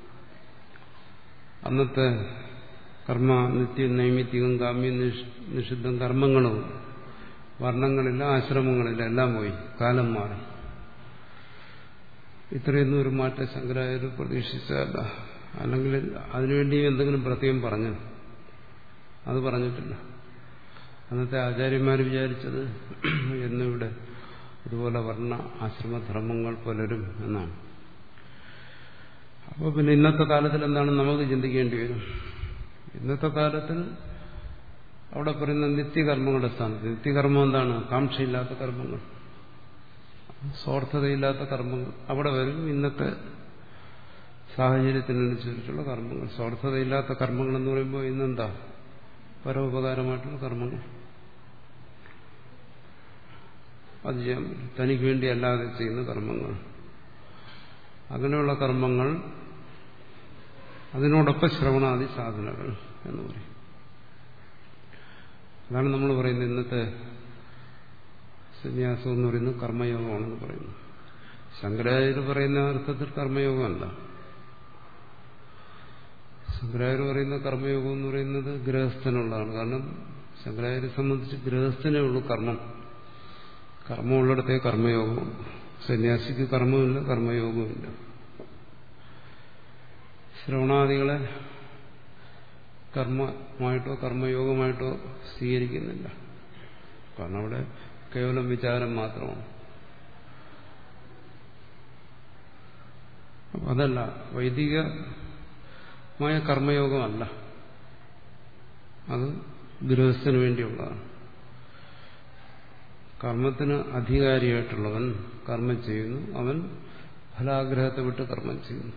അന്നത്തെ കർമ്മ നിത്യം നൈമിത്തികം കാമ്യം നിഷിദ്ധം കർമ്മങ്ങളും വർണ്ണങ്ങളില്ല, ആശ്രമങ്ങളില്ല, എല്ലാം പോയി. കാലം മാറി. ഇത്രയൊന്നും ഒരു മാറ്റം ശങ്കരാചാര്യർ പ്രതീക്ഷിച്ചതല്ല. അല്ലെങ്കിൽ അതിനുവേണ്ടി എന്തെങ്കിലും പ്രത്യേകം പറഞ്ഞു? അത് പറഞ്ഞിട്ടില്ല. അന്നത്തെ ആചാര്യന്മാർ വിചാരിച്ചത് എന്നിവിടെ ഇതുപോലെ വർണ്ണ ആശ്രമധർമ്മങ്ങൾ പുലരും എന്നാണ്. അപ്പോൾ പിന്നെ ഇന്നത്തെ കാലത്തിൽ എന്താണ് നമുക്ക് ചിന്തിക്കേണ്ടി വരും? ഇന്നത്തെ കാലത്തിൽ അവിടെ പറയുന്ന നിത്യകർമ്മങ്ങളുടെ സ്ഥാനത്ത് നിത്യകർമ്മം എന്താണ്? കാംക്ഷയില്ലാത്ത കർമ്മങ്ങൾ, സ്വാർത്ഥതയില്ലാത്ത കർമ്മങ്ങൾ അവിടെ വരും. ഇന്നത്തെ സാഹചര്യത്തിനനുസരിച്ചുള്ള കർമ്മങ്ങൾ, സ്വാർത്ഥതയില്ലാത്ത കർമ്മങ്ങൾ എന്ന് പറയുമ്പോൾ ഇന്നെന്താ? പരോപകാരമായിട്ടുള്ള കർമ്മങ്ങൾ. അത് ചെയ്യാൻ പറ്റും. തനിക്ക് വേണ്ടി അല്ലാതെ ചെയ്യുന്ന കർമ്മങ്ങൾ, അങ്ങനെയുള്ള കർമ്മങ്ങൾ, അതിനോടൊപ്പം ശ്രവണാദി സാധനകൾ എന്ന് പറയും. അതാണ് നമ്മൾ പറയുന്നത് ഇന്നത്തെ സന്യാസം എന്ന് പറയുന്നത് കർമ്മയോഗമാണെന്ന് പറയുന്നു. ശങ്കരാചാര്യർ പറയുന്ന അർത്ഥത്തിൽ കർമ്മയോഗമല്ല. ശങ്കരാചാര്യർ പറയുന്ന കർമ്മയോഗം എന്ന് പറയുന്നത് ഗൃഹസ്ഥനുള്ളതാണ്. കാരണം ശങ്കരാചാര്യരെ സംബന്ധിച്ച് ഗൃഹസ്ഥനേ ഉള്ളൂ കർമ്മം. കർമ്മമുള്ളിടത്തേ കർമ്മയോഗമുണ്ട്. സന്യാസിക്ക് കർമ്മമില്ല, കർമ്മയോഗമില്ല. ശ്രവണാദികളെ കർമ്മമായിട്ടോ കർമ്മയോഗമായിട്ടോ സ്വീകരിക്കുന്നില്ല. കാരണം അവിടെ കേവലം വിചാരം മാത്രമാണ്. അതല്ല, വൈദികമായ കർമ്മയോഗമല്ല, അത് ഗൃഹസ്ഥന് വേണ്ടിയുള്ളതാണ്. കർമ്മത്തിന് അധികാരിയായിട്ടുള്ളവൻ കർമ്മം ചെയ്യുന്നു, അവൻ ഫലാഗ്രഹത്തെ വിട്ട് കർമ്മം ചെയ്യുന്നു.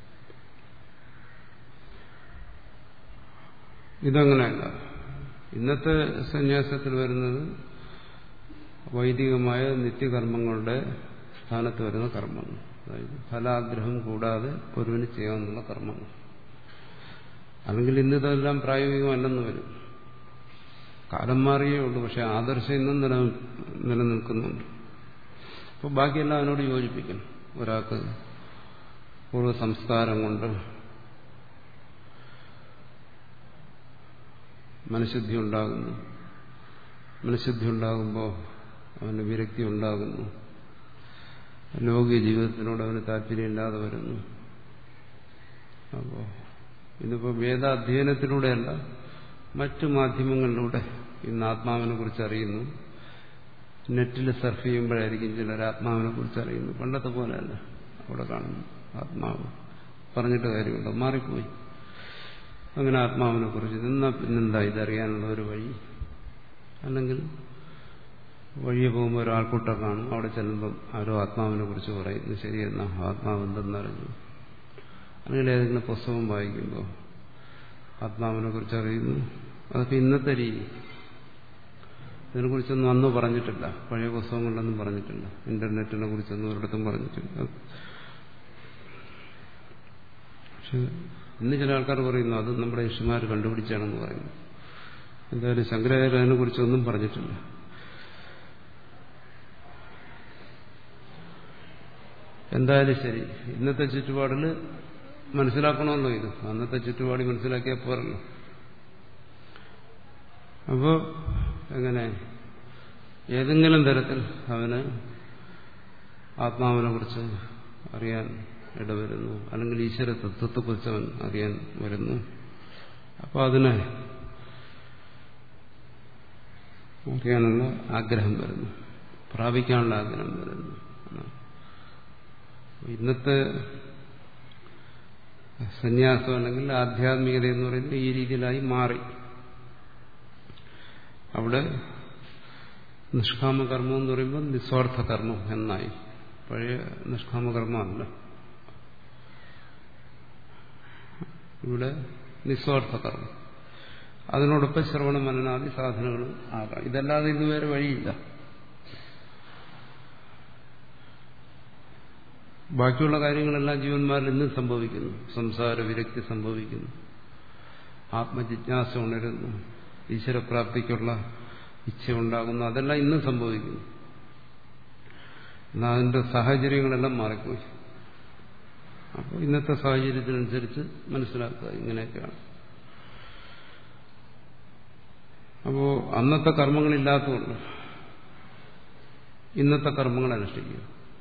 ഇതങ്ങനെയല്ല. ഇന്നത്തെ സന്യാസത്തിൽ വരുന്നത് വൈദികമായ നിത്യകർമ്മങ്ങളുടെ സ്ഥാനത്ത് വരുന്ന കർമ്മങ്ങൾ, അതായത് ഫലാഗ്രഹം കൂടാതെ ഒരുവന് ചെയ്യാവുന്ന കർമ്മങ്ങൾ. അല്ലെങ്കിൽ ഇന്നിതെല്ലാം പ്രായോഗികമല്ലെന്ന് വരും. കാലം മാറിയേ ഉള്ളൂ, പക്ഷെ ആദർശം ഇന്നും നില നിലനിൽക്കുന്നുണ്ട്. അപ്പോൾ ബാക്കിയെല്ലാം അതിനോട് യോജിപ്പിക്കണം. ഒരാൾക്ക് പൂർവ്വ സംസ്കാരം കൊണ്ട് മനഃശുദ്ധി ഉണ്ടാകുന്നു. മനഃശുദ്ധി ഉണ്ടാകുമ്പോൾ അവന് വിരക്തി ഉണ്ടാകുന്നു. ലൗകിക ജീവിതത്തിനോട് അവന് താല്പര്യമില്ലാതെ വരുന്നു. അപ്പോൾ ഇതിപ്പോൾ വേദാധ്യയനത്തിലൂടെയല്ല, മറ്റു മാധ്യമങ്ങളിലൂടെ ഇന്ന് ആത്മാവിനെ കുറിച്ച് അറിയുന്നു. നെറ്റിൽ സർഫ് ചെയ്യുമ്പോഴായിരിക്കും ചിലർ ആത്മാവിനെ കുറിച്ച് അറിയുന്നു. പണ്ടത്തെ പോലെയല്ല. അവിടെ കാണുന്നു ആത്മാവ്, പറഞ്ഞിട്ട് കാര്യമുണ്ടോ, മാറിപ്പോയി. അങ്ങനെ ആത്മാവിനെ കുറിച്ച് നിന്നാ പിന്നെന്താ ഇതറിയാനുള്ള ഒരു വഴി? അല്ലെങ്കിൽ വഴിയെ പോകുമ്പോൾ ഒരാൾക്കൂട്ടം കാണും, അവിടെ ചെല്ലുമ്പം ആരോ ആത്മാവിനെ കുറിച്ച് പറയുന്നു. ശരിയെന്നാ ആത്മാവ് എന്തെന്നറിഞ്ഞു. അല്ലെങ്കിൽ ഏതെങ്കിലും പുസ്തകം വായിക്കുമ്പോൾ ആത്മാവിനെ കുറിച്ച് അറിയുന്നു. അതൊക്കെ ഇന്നത്തെ രീതി. ഇതിനെക്കുറിച്ചൊന്നും അന്ന് പറഞ്ഞിട്ടില്ല, പഴയ പുസ്തകങ്ങളിലൊന്നും പറഞ്ഞിട്ടില്ല, ഇന്റർനെറ്റിനെ കുറിച്ചൊന്നും ഒരിടത്തും പറഞ്ഞിട്ടില്ല. പക്ഷെ ഇന്ന് ചില ആൾക്കാർ പറയുന്നു അത് നമ്മുടെ ഋഷിമാർ കണ്ടുപിടിച്ചാണെന്ന് പറയുന്നു. എന്തായാലും ശങ്കരാചാര്യർ അതിനെ കുറിച്ചൊന്നും പറഞ്ഞിട്ടില്ല. എന്തായാലും ശരി, ഇന്നത്തെ ചുറ്റുപാടിൽ മനസ്സിലാക്കണമല്ലോ ഇത്. അന്നത്തെ ചുറ്റുപാട് മനസ്സിലാക്കിയാൽ പോരല്ലോ. അപ്പോ എങ്ങനെ ഏതെങ്കിലും തരത്തിൽ അവന് ആത്മാവിനെ കുറിച്ച് അറിയാൻ ഇടവരുന്നു, അല്ലെങ്കിൽ ഈശ്വര തത്വത്തെക്കുറിച്ച് അവൻ അറിയാൻ വരുന്നു. അപ്പോൾ അതിനെ അറിയാനുള്ള ആഗ്രഹം വരുന്നു, പ്രാപിക്കാനുള്ള ആഗ്രഹം വരുന്നു. ഇന്നത്തെ സന്യാസം അല്ലെങ്കിൽ ആധ്യാത്മികത എന്ന് പറയുന്നത് ഈ രീതിയിലായി മാറി. അവിടെ നിഷ്കാമകർമ്മം എന്ന് പറയുമ്പോൾ നിസ്വാർത്ഥ കർമ്മം എന്നായി. പഴയ നിഷ്കാമകർമ്മമല്ല, ഇവിടെ നിസ്വാർത്ഥ കർമ്മം. അതിനോടൊപ്പം ശ്രവണ മനനാദി സാധനങ്ങളും ആകാം. ഇതല്ലാതെ ഇന്ന് വേറെ വഴിയില്ല. ബാക്കിയുള്ള കാര്യങ്ങളെല്ലാം ജീവന്മാരിൽ ഇന്നും സംഭവിക്കുന്നു. സംസാര വിരക്തി സംഭവിക്കുന്നു, ആത്മജിജ്ഞാസ ഉണരുന്നു, ഈശ്വരപ്രാപ്തിക്കുള്ള ഇച്ഛ ഉണ്ടാകുന്നു. അതെല്ലാം ഇന്നും സംഭവിക്കുന്നു. എന്നാൽ അതിന്റെ സാഹചര്യങ്ങളെല്ലാം മാറിപ്പോയി. അപ്പോൾ ഇന്നത്തെ സാഹചര്യത്തിനനുസരിച്ച് മനസ്സിലാക്കുക, ഇങ്ങനെയൊക്കെയാണ്. അപ്പോൾ അന്നത്തെ കർമ്മങ്ങളില്ലാത്തതുകൊണ്ട് ഇന്നത്തെ കർമ്മങ്ങൾ അനുഷ്ഠിക്കുക.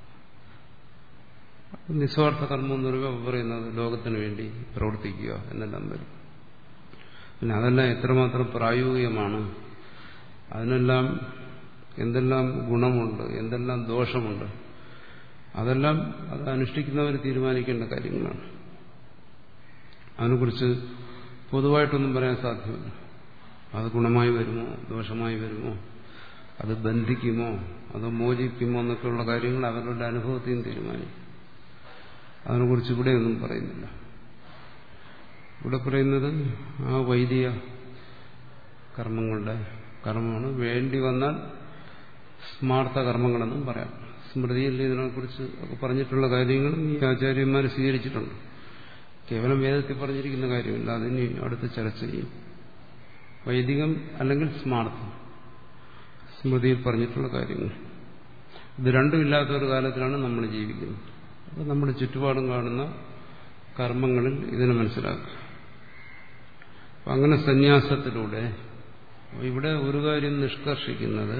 നിസ്വാർത്ഥ കർമ്മം എന്ന് പറയുമ്പോൾ പറയുന്നത് ലോകത്തിന് വേണ്ടി പ്രവർത്തിക്കുക എന്നെല്ലാം വരും. പിന്നെ അതെല്ലാം എത്രമാത്രം പ്രായോഗികമാണ്, അതിനെല്ലാം എന്തെല്ലാം ഗുണമുണ്ട്, എന്തെല്ലാം ദോഷമുണ്ട്, അതെല്ലാം അത് അനുഷ്ഠിക്കുന്നവർ തീരുമാനിക്കേണ്ട കാര്യങ്ങളാണ്. അതിനെക്കുറിച്ച് പൊതുവായിട്ടൊന്നും പറയാൻ സാധ്യമല്ല. അത് ഗുണമായി വരുമോ ദോഷമായി വരുമോ, അത് ബന്ധിക്കുമോ അതോ മോചിക്കുമോ എന്നൊക്കെയുള്ള കാര്യങ്ങൾ അവരുടെ അനുഭവത്തിൽ നിന്ന് തീരുമാനിക്കും. അതിനെക്കുറിച്ച് ഇവിടെയൊന്നും പറയുന്നില്ല. ഇവിടെ പറയുന്നത് ആ വൈദിക കർമ്മങ്ങളുടെ കർമ്മമാണ്. വേണ്ടി വന്നാൽ സ്മാർത്ഥ കർമ്മങ്ങളെന്നും പറയാം. സ്മൃതിയിൽ ഇതിനെക്കുറിച്ച് ഒക്കെ പറഞ്ഞിട്ടുള്ള കാര്യങ്ങളും ഈ ആചാര്യന്മാർ സ്വീകരിച്ചിട്ടുണ്ട്. കേവലം വേദത്തിൽ പറഞ്ഞിരിക്കുന്ന കാര്യമില്ല, അതിന് അടുത്ത് ചർച്ച ചെയ്യും. വൈദികം അല്ലെങ്കിൽ സ്മാർത്ഥം, സ്മൃതിയിൽ പറഞ്ഞിട്ടുള്ള കാര്യങ്ങൾ. ഇത് രണ്ടുമില്ലാത്ത ഒരു കാലത്തിലാണ് നമ്മൾ ജീവിക്കുന്നത്. അപ്പോൾ നമ്മുടെ ചുറ്റുപാടും കാണുന്ന കർമ്മങ്ങളിൽ ഇതിനെ മനസ്സിലാക്കുക. അപ്പം അങ്ങനെ സന്യാസത്തിലൂടെ ഇവിടെ ഒരു കാര്യം നിഷ്കർഷിക്കുന്നത്,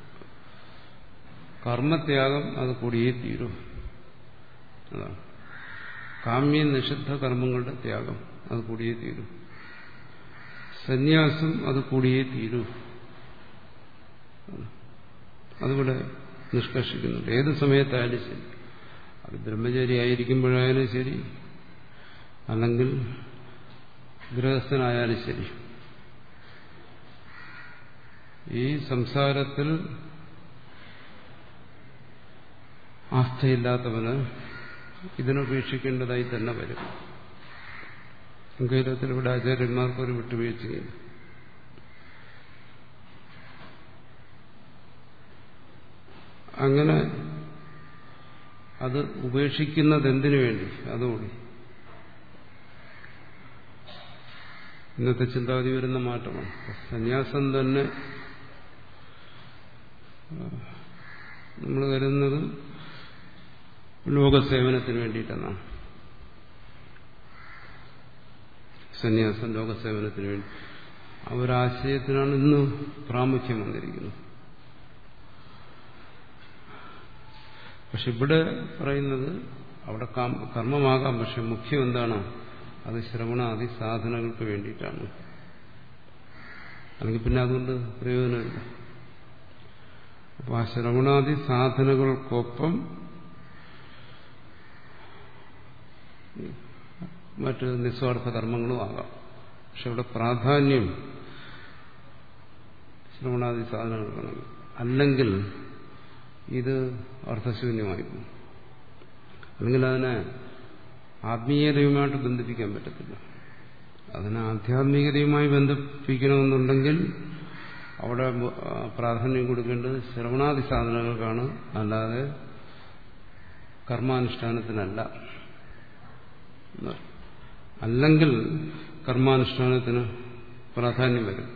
കർമ്മത്യാഗം അത് കൂടിയേ തീരൂ. അതാണ് കാമ്യ നിഷിദ്ധ കർമ്മങ്ങളുടെ ത്യാഗം, അത് കൂടിയേ തീരൂ. സന്യാസം അത് കൂടിയേ തീരൂ. അതിവിടെ നിഷ്കർഷിക്കുന്നുണ്ട്. ഏത് സമയത്തായാലും ശരി, അത് ബ്രഹ്മചാരി ആയിരിക്കുമ്പോഴായാലും ശരി, അല്ലെങ്കിൽ ഗൃഹസ്ഥനായാലും ശരി, ഈ സംസാരത്തിൽ ആസ്ഥയില്ലാത്തവന് ഇതിനുപേക്ഷിക്കേണ്ടതായി തന്നെ വരും. കേരളത്തിൽ ഇവിടെ ആചാര്യന്മാർക്കൊരു വിട്ടുവീഴ്ചയില്ല. അങ്ങനെ അത് ഉപേക്ഷിക്കുന്നത് എന്തിനു വേണ്ടി? അതുകൂടി ഇന്നത്തെ ചിന്താഗതി വരുന്ന മാറ്റമാണ്. സന്യാസം തന്നെ നമ്മൾ കരുതുന്നത് ലോകസേവനത്തിന് വേണ്ടിയിട്ടെന്നാണ്. സന്യാസം ലോകസേവനത്തിന് വേണ്ടി, ആ ഒരാശയത്തിനാണ് ഇന്ന് പ്രാമുഖ്യം വന്നിരിക്കുന്നത്. പക്ഷെ ഇവിടെ പറയുന്നത് അവിടെ കർമ്മമാകാം, പക്ഷെ മുഖ്യം എന്താണ്? അത് ശ്രവണാദി സാധനങ്ങൾക്ക് വേണ്ടിയിട്ടാണ്. അല്ലെങ്കിൽ പിന്നെ അതുകൊണ്ട് പ്രയോജനമില്ല. അപ്പോൾ ആ ശ്രവണാദി സാധനങ്ങൾക്കൊപ്പം മറ്റ് നിസ്വാർത്ഥ കർമ്മങ്ങളും ആകാം. പക്ഷെ ഇവിടെ പ്രാധാന്യം ശ്രവണാദി സാധനങ്ങൾക്കാണ്. അല്ലെങ്കിൽ ഇത് അർത്ഥശൂന്യമായി പോകും. അല്ലെങ്കിൽ അതിനെ ആത്മീയതയുമായിട്ട് ബന്ധിപ്പിക്കാൻ പറ്റത്തില്ല. അതിനെ ആധ്യാത്മികതയുമായി ബന്ധിപ്പിക്കണമെന്നുണ്ടെങ്കിൽ അവിടെ പ്രാധാന്യം കൊടുക്കേണ്ടത് ശ്രവണാദി സാധനങ്ങൾക്കാണ്, അല്ലാതെ കർമാനുഷ്ഠാനത്തിനല്ല. അല്ലെങ്കിൽ കർമാനുഷ്ഠാനത്തിന് പ്രാധാന്യം വരും.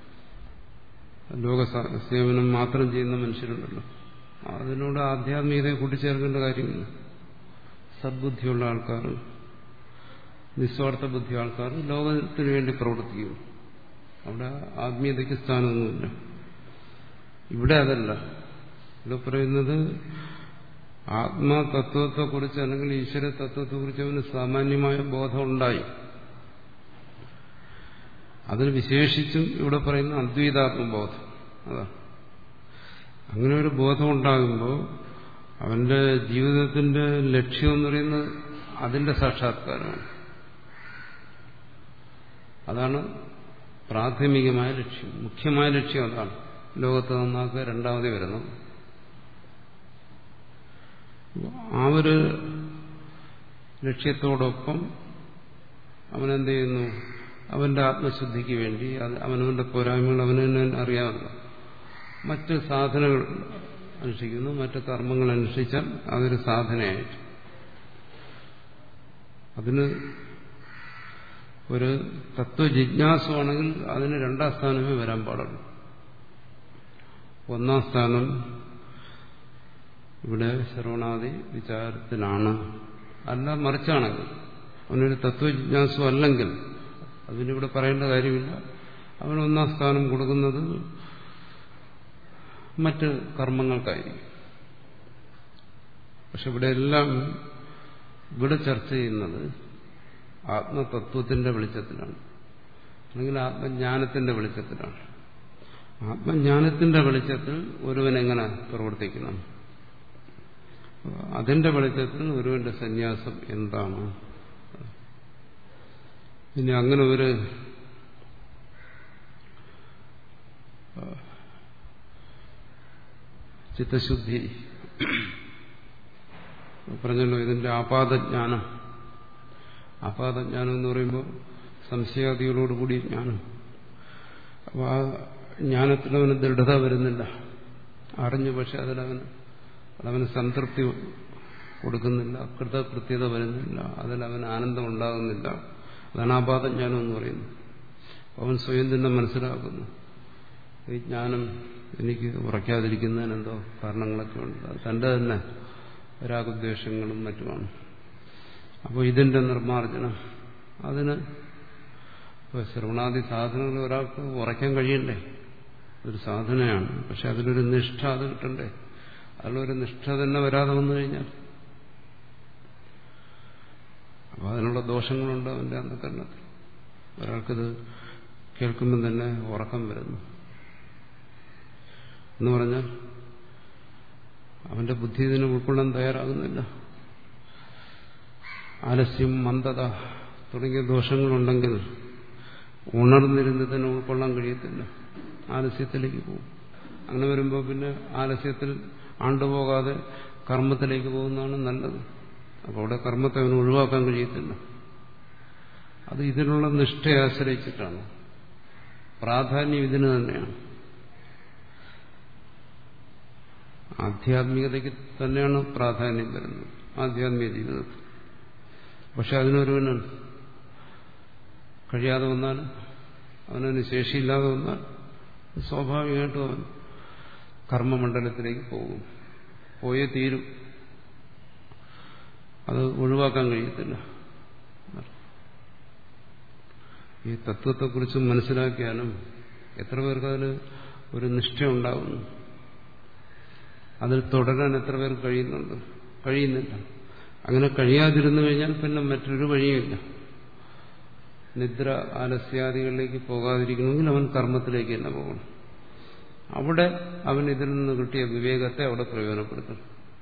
ലോകസേവനം മാത്രം ചെയ്യുന്ന മനുഷ്യരുണ്ടല്ലോ, അതിനോട് ആധ്യാത്മികതയെ കൂട്ടിച്ചേർക്കേണ്ട കാര്യമില്ല. സദ്ബുദ്ധിയുള്ള ആൾക്കാർ, നിസ്വാർത്ഥ ബുദ്ധി ആൾക്കാർ ലോകത്തിന് വേണ്ടി പ്രവർത്തിക്കുന്നു. അവിടെ ആത്മീയതയ്ക്ക് സ്ഥാനമൊന്നുമില്ല. ഇവിടെ അതല്ല. ഇവിടെ പറയുന്നത് ആത്മതത്വത്തെക്കുറിച്ച് അല്ലെങ്കിൽ ഈശ്വര തത്വത്തെക്കുറിച്ച് അവന് സാമാന്യമായ ബോധമുണ്ടായി. അതിന് വിശേഷിച്ചും ഇവിടെ പറയുന്ന അദ്വൈതാത്മബോധം. അതാ അങ്ങനെ ഒരു ബോധം ഉണ്ടാകുമ്പോൾ അവന്റെ ജീവിതത്തിന്റെ ലക്ഷ്യം എന്ന് പറയുന്നത് അതിന്റെ സാക്ഷാത്കാരമാണ്. അതാണ് പ്രാഥമികമായ ലക്ഷ്യം, മുഖ്യമായ ലക്ഷ്യം അതാണ്. ലോകത്തെ നന്നാക്കുക രണ്ടാമതേ വരുന്നു. ആ ഒരു ലക്ഷ്യത്തോടൊപ്പം അവനെന്ത് ചെയ്യുന്നു? അവന്റെ ആത്മശുദ്ധിക്ക് വേണ്ടി, അവനവന്റെ പോരായ്മകൾ അവന് തന്നെ അറിയാമല്ലോ, മറ്റ് സാധനങ്ങൾ അനുഷ്ഠിക്കുന്നു. മറ്റ് കർമ്മങ്ങൾ അനുഷ്ഠിച്ചാൽ അതൊരു സാധനയായിട്ട്, അതിന് ഒരു തത്വജിജ്ഞാസുവാണെങ്കിൽ അതിന് രണ്ടാം സ്ഥാനമേ വരാൻ പാടുള്ളൂ. ഒന്നാം സ്ഥാനം ഇവിടെ ശ്രവണാദി വിചാരത്തിനാണ്. അല്ല മറിച്ചാണെങ്കിൽ, അവനൊരു തത്വജിജ്ഞാസു അല്ലെങ്കിൽ അതിനിവിടെ പറയേണ്ട കാര്യമില്ല. അവന് ഒന്നാം സ്ഥാനം കൊടുക്കുന്നത് മറ്റ് കർമ്മങ്ങൾക്കായിരിക്കും. പക്ഷെ ഇവിടെ എല്ലാം ഇവിടെ ചർച്ച ചെയ്യുന്നത് ആത്മതത്വത്തിന്റെ വെളിച്ചത്തിലാണ്, അല്ലെങ്കിൽ ആത്മജ്ഞാനത്തിന്റെ വെളിച്ചത്തിലാണ്. ആത്മജ്ഞാനത്തിന്റെ വെളിച്ചത്തിൽ ഒരുവൻ എങ്ങനെ പ്രവർത്തിക്കണം, അതിന്റെ വെളിച്ചത്തിൽ ഒരുവന്റെ സന്യാസം എന്താണ്. ഇനി അങ്ങനെ ഒരു ചിത്തശുദ്ധി പറഞ്ഞല്ലോ, ഇതിന്റെ ആപാദജ്ഞാനം. ആപാദജ്ഞാനം എന്ന് പറയുമ്പോൾ സംശയാദികളോടുകൂടി ജ്ഞാനം. അപ്പോൾ ആ ജ്ഞാനത്തിനവന് ദൃഢത വരുന്നില്ല. അറിഞ്ഞു, പക്ഷെ അതിലവന് അതവന് സംതൃപ്തി കൊടുക്കുന്നില്ല, കൃതകൃത്യത വരുന്നില്ല, അതിലവന് ആനന്ദം ഉണ്ടാകുന്നില്ല. അതാണ് ആപാതജ്ഞാനം എന്ന് പറയുന്നത്. അവൻ സ്വയം തന്നെ മനസ്സിലാക്കുന്നു, ഈ ജ്ഞാനം എനിക്ക് ഉറയ്ക്കാതിരിക്കുന്നതിനെന്തോ കാരണങ്ങളൊക്കെ ഉണ്ട്, അത് തൻ്റെ തന്നെ രാഗദ്വേഷങ്ങളും മറ്റുമാണ്. അപ്പോൾ ഇതിന്റെ നിർമ്മാർജ്ജനം, അതിന് ഇപ്പോൾ ശ്രവണാദി സാധനങ്ങൾ ഒരാൾക്ക് ഉറയ്ക്കാൻ കഴിയണ്ടേ? ഒരു സാധനയാണ്, പക്ഷെ അതിലൊരു നിഷ്ഠ അത് കിട്ടണ്ടേ? അതിലൊരു നിഷ്ഠ തന്നെ വരാതെ വന്നു കഴിഞ്ഞാൽ അപ്പോൾ അതിനുള്ള ദോഷങ്ങളുണ്ട് അവന്റെ അന്ധകരണത്തിൽ. ഒരാൾക്കിത് കേൾക്കുമ്പം തന്നെ ഉറക്കം വരുന്നു എന്ന് പറഞ്ഞാൽ അവന്റെ ബുദ്ധി ഇതിനെ ഉൾക്കൊള്ളാൻ തയ്യാറാകുന്നില്ല. ആലസ്യം, മന്ദത തുടങ്ങിയ ദോഷങ്ങളുണ്ടെങ്കിൽ ഉണർന്നിരുന്നതിനെ ഉൾക്കൊള്ളാൻ കഴിയത്തില്ല, ആലസ്യത്തിലേക്ക് പോകും. അങ്ങനെ വരുമ്പോൾ പിന്നെ ആലസ്യത്തിൽ ആണ്ടുപോകാതെ കർമ്മത്തിലേക്ക് പോകുന്നതാണ് നല്ലത്. അപ്പോൾ അവിടെ കർമ്മത്തെ അവന് ഒഴിവാക്കാൻ കഴിയത്തില്ല. അത് ഇതിനുള്ള നിഷ്ഠയെ ആശ്രയിച്ചിട്ടാണ്. പ്രാധാന്യം ഇതിന് തന്നെയാണ്. ആധ്യാത്മികതയ്ക്ക് തന്നെയാണ് പ്രാധാന്യം വരുന്നത്, ആധ്യാത്മിക ജീവിതത്തിൽ. പക്ഷെ അതിനൊരുവന് കഴിയാതെ വന്നാൽ, അവനതിന് ശേഷിയില്ലാതെ വന്നാൽ സ്വാഭാവികമായിട്ടും അവൻ കർമ്മമണ്ഡലത്തിലേക്ക് പോകും, പോയേ തീരും. അത് ഒഴിവാക്കാൻ കഴിയത്തില്ല. ഈ തത്വത്തെക്കുറിച്ച് മനസ്സിലാക്കിയാലും എത്ര പേർക്ക് അതിൽ ഒരു നിഷ്ഠ ഉണ്ടാകുന്നു, അതിൽ തുടരാൻ എത്ര പേർക്ക് കഴിയുന്നുണ്ട്? കഴിയുന്നില്ല. അങ്ങനെ കഴിയാതിരുന്നു കഴിഞ്ഞാൽ പിന്നെ മറ്റൊരു വഴിയുമില്ല. നിദ്ര, ആലസ്യാദികളിലേക്ക് പോകാതിരിക്കണമെങ്കിൽ അവൻ കർമ്മത്തിലേക്ക് തന്നെ പോകണം. അവിടെ അവൻ ഇതിൽ നിന്ന് കിട്ടിയ വിവേകത്തെ അവിടെ പ്രയോജനപ്പെടുത്തും.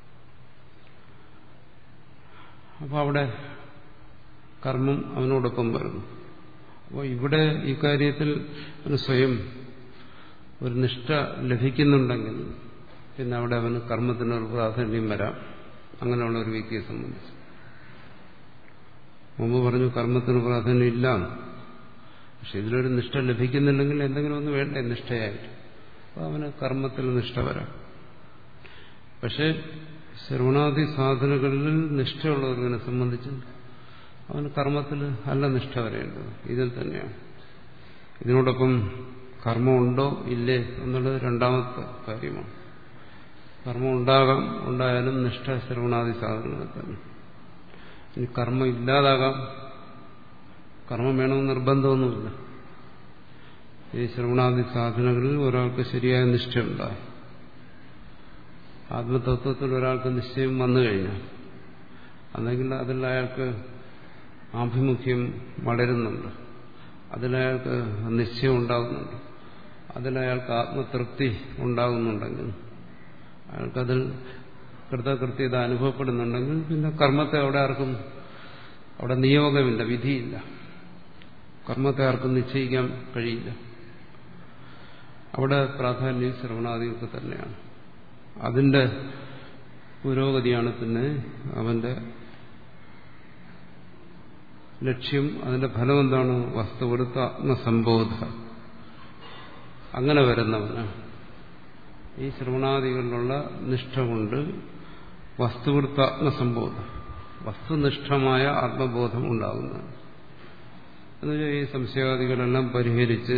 അപ്പോൾ അവിടെ കർമ്മം അവനോടൊപ്പം വരുന്നു. അപ്പോൾ ഇവിടെ ഈ കാര്യത്തിൽ അവന് സ്വയം ഒരു നിഷ്ഠ ലഭിക്കുന്നുണ്ടെങ്കിൽ പിന്നെ അവിടെ അവന് കർമ്മത്തിനൊരു പ്രാധാന്യം വരാം. അങ്ങനെയുള്ള ഒരു വ്യക്തിയെ സംബന്ധിച്ച് മുമ്പ് പറഞ്ഞു കർമ്മത്തിന് പ്രാധാന്യം ഇല്ല. പക്ഷെ ഇതിലൊരു നിഷ്ഠ ലഭിക്കുന്നുണ്ടെങ്കിൽ എന്തെങ്കിലും ഒന്ന് വേണ്ടേ നിഷ്ഠയായിട്ട്? അപ്പോൾ അവന് കർമ്മത്തിൽ നിഷ്ഠ വരാം. പക്ഷെ ശ്രവണാദി സാധനകളിൽ നിഷ്ഠയുള്ളവരെ സംബന്ധിച്ച് അവന് കർമ്മത്തിൽ അല്ല നിഷ്ഠ വരേണ്ടത്, ഇതിൽ തന്നെയാണ്. ഇതിനോടൊപ്പം കർമ്മമുണ്ടോ ഇല്ലേ എന്നുള്ളത് രണ്ടാമത്തെ കാര്യമാണ്. കർമ്മം ഉണ്ടാകാം, ഉണ്ടായാലും നിഷ്ഠ ശ്രവണാദി സാധനങ്ങളിൽ തന്നെ. ഇനി കർമ്മം ഇല്ലാതാകാം, കർമ്മം വേണമെന്ന് നിർബന്ധമൊന്നുമില്ല. ഈ ശ്രവണാദി സാധനങ്ങളിൽ ഒരാൾക്ക് ശരിയായ നിഷ്ഠയുണ്ടായി, ആത്മതത്വത്തിൽ ഒരാൾക്ക് നിശ്ചയം വന്നു കഴിഞ്ഞാൽ, അല്ലെങ്കിൽ അതിൽ അയാൾക്ക് ആഭിമുഖ്യം വളരുന്നുണ്ട്, അതിലയാൾക്ക് നിശ്ചയം ഉണ്ടാകുന്നുണ്ട്, അതിലയാൾക്ക് ആത്മതൃപ്തി ഉണ്ടാകുന്നുണ്ടെങ്കിൽ, അയാൾക്കതിൽ കൃതകൃത്യത അനുഭവപ്പെടുന്നുണ്ടെങ്കിൽ പിന്നെ കർമ്മത്തെ അവിടെ ആർക്കും അവിടെ നിയോഗമില്ല, വിധിയില്ല. കർമ്മത്തെ ആർക്കും നിശ്ചയിക്കാൻ കഴിയില്ല. അവിടെ പ്രാധാന്യം ശ്രവണാദികൾക്ക് തന്നെയാണ്. അതിന്റെ പുരോഗതിയാണ് പിന്നെ അവന്റെ ലക്ഷ്യം. അതിന്റെ ഫലം എന്താണ്? വസ്തുവെടുത്ത ആത്മസംബോധ. അങ്ങനെ വരുന്നവന് ഈ ശ്രവണാദികളിലുള്ള നിഷ്ഠ കൊണ്ട് വസ്തുവെടുത്ത ആത്മസംബോധം, വസ്തുനിഷ്ഠമായ ആത്മബോധം ഉണ്ടാകുന്നതാണ്. എന്നുവെച്ചാൽ ഈ സംശയാദികളെല്ലാം പരിഹരിച്ച്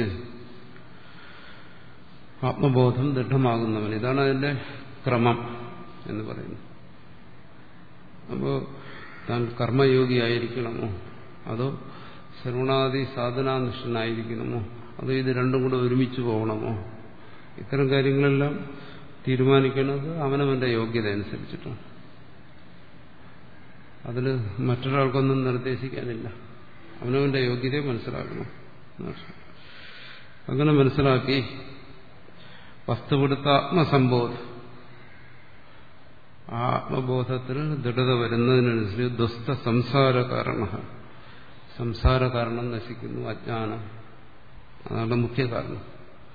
ആത്മബോധം ദൃഢമാകുന്നവൻ. ഇതാണ് അതിന്റെ ക്രമം എന്ന് പറയുന്നത്. അപ്പോൾ താൻ കർമ്മയോഗിയായിരിക്കണമോ, അതോ ശ്രവണാദി സാധനാനിഷ്ഠനായിരിക്കണമോ, അതോ ഇത് രണ്ടും കൂടെ ഒരുമിച്ച് പോകണമോ? ഇത്തരം കാര്യങ്ങളെല്ലാം തീരുമാനിക്കുന്നത് അവനവന്റെ യോഗ്യത അനുസരിച്ചിട്ടാണ്. അതിൽ മറ്റൊരാൾക്കൊന്നും നിർദ്ദേശിക്കാനില്ല. അവനവന്റെ യോഗ്യതയെ മനസ്സിലാക്കണം. അങ്ങനെ മനസ്സിലാക്കി വസ്തുവെടുത്ത ആത്മസംബോധം, ആത്മബോധത്തിൽ ദൃഢത വരുന്നതിനനുസരിച്ച് ദുസ്ത സംസാര കാരണ, സംസാര കാരണം നശിക്കുന്നു, അജ്ഞാനം. അതാണ് മുഖ്യ കാരണം.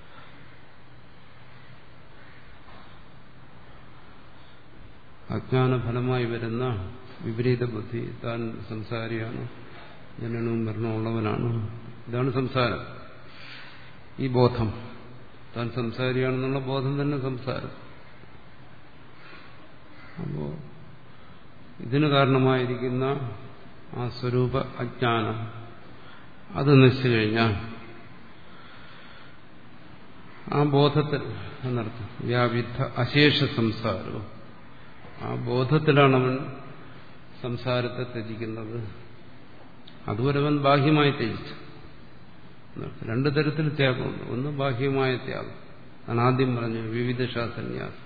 അജ്ഞാനഫലമായി വരുന്ന വിപരീത ബുദ്ധി, താൻ സംസാരിയാണ്, ജനനവും മരണവും ഉള്ളവനാണ്, ഇതാണ് സംസാരം. ഈ ബോധം, താൻ സംസാരിയാണെന്നുള്ള ബോധം തന്നെ സംസാരം. അപ്പോൾ ഇതിന് കാരണമായിരിക്കുന്ന ആ സ്വരൂപ അജ്ഞാനം അത് നശിച്ചു കഴിഞ്ഞാൽ ആ ബോധത്തിൽ എന്നർത്ഥം വ്യാവിധ അശേഷ സംസാരവും ആ ബോധത്തിലാണ് അവൻ സംസാരത്തെ ത്യജിക്കുന്നത്. അതുവരെ അവൻ ബാഹ്യമായി ത്യജിച്ചു. രണ്ടു തരത്തിൽ ത്യാഗമുണ്ട്. ഒന്ന് ബാഹ്യമായ ത്യാഗം, ഞാൻ ആദ്യം പറഞ്ഞു വിവിധശാസന്യാസം.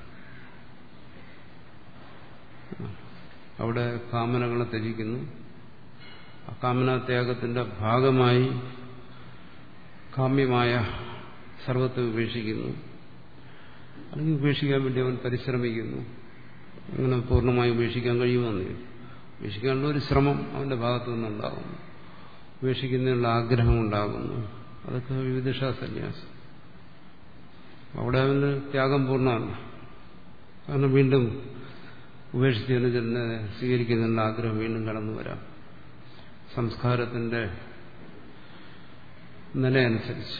അവിടെ കാമനകളെ ത്യജിക്കുന്നു. ആ കാമനാത്യാഗത്തിന്റെ ഭാഗമായി കാമ്യമായ സർവത്തെ ഉപേക്ഷിക്കുന്നു. അല്ലെങ്കിൽ ഉപേക്ഷിക്കാൻ വേണ്ടി അവൻ പരിശ്രമിക്കുന്നു. അങ്ങനെ പൂർണ്ണമായി ഉപേക്ഷിക്കാൻ കഴിയുമെന്ന് ഉപേക്ഷിക്കാനുള്ള ഒരു ശ്രമം അവന്റെ ഭാഗത്തു നിന്നുണ്ടാകുന്നു. ഉപേക്ഷിക്കുന്നതിനുള്ള ആഗ്രഹം ഉണ്ടാകുന്നു. അതൊക്കെ വിവിധശാസന്യാസം. അവിടെ അവന് ത്യാഗം പൂർണ്ണമല്ല. കാരണം വീണ്ടും ഉപേക്ഷിച്ചതിന് തന്നെ സ്വീകരിക്കുന്നതിനുള്ള ആഗ്രഹം വീണ്ടും കടന്നു വരാം. സംസ്കാരത്തിന്റെ നിലയനുസരിച്ച്.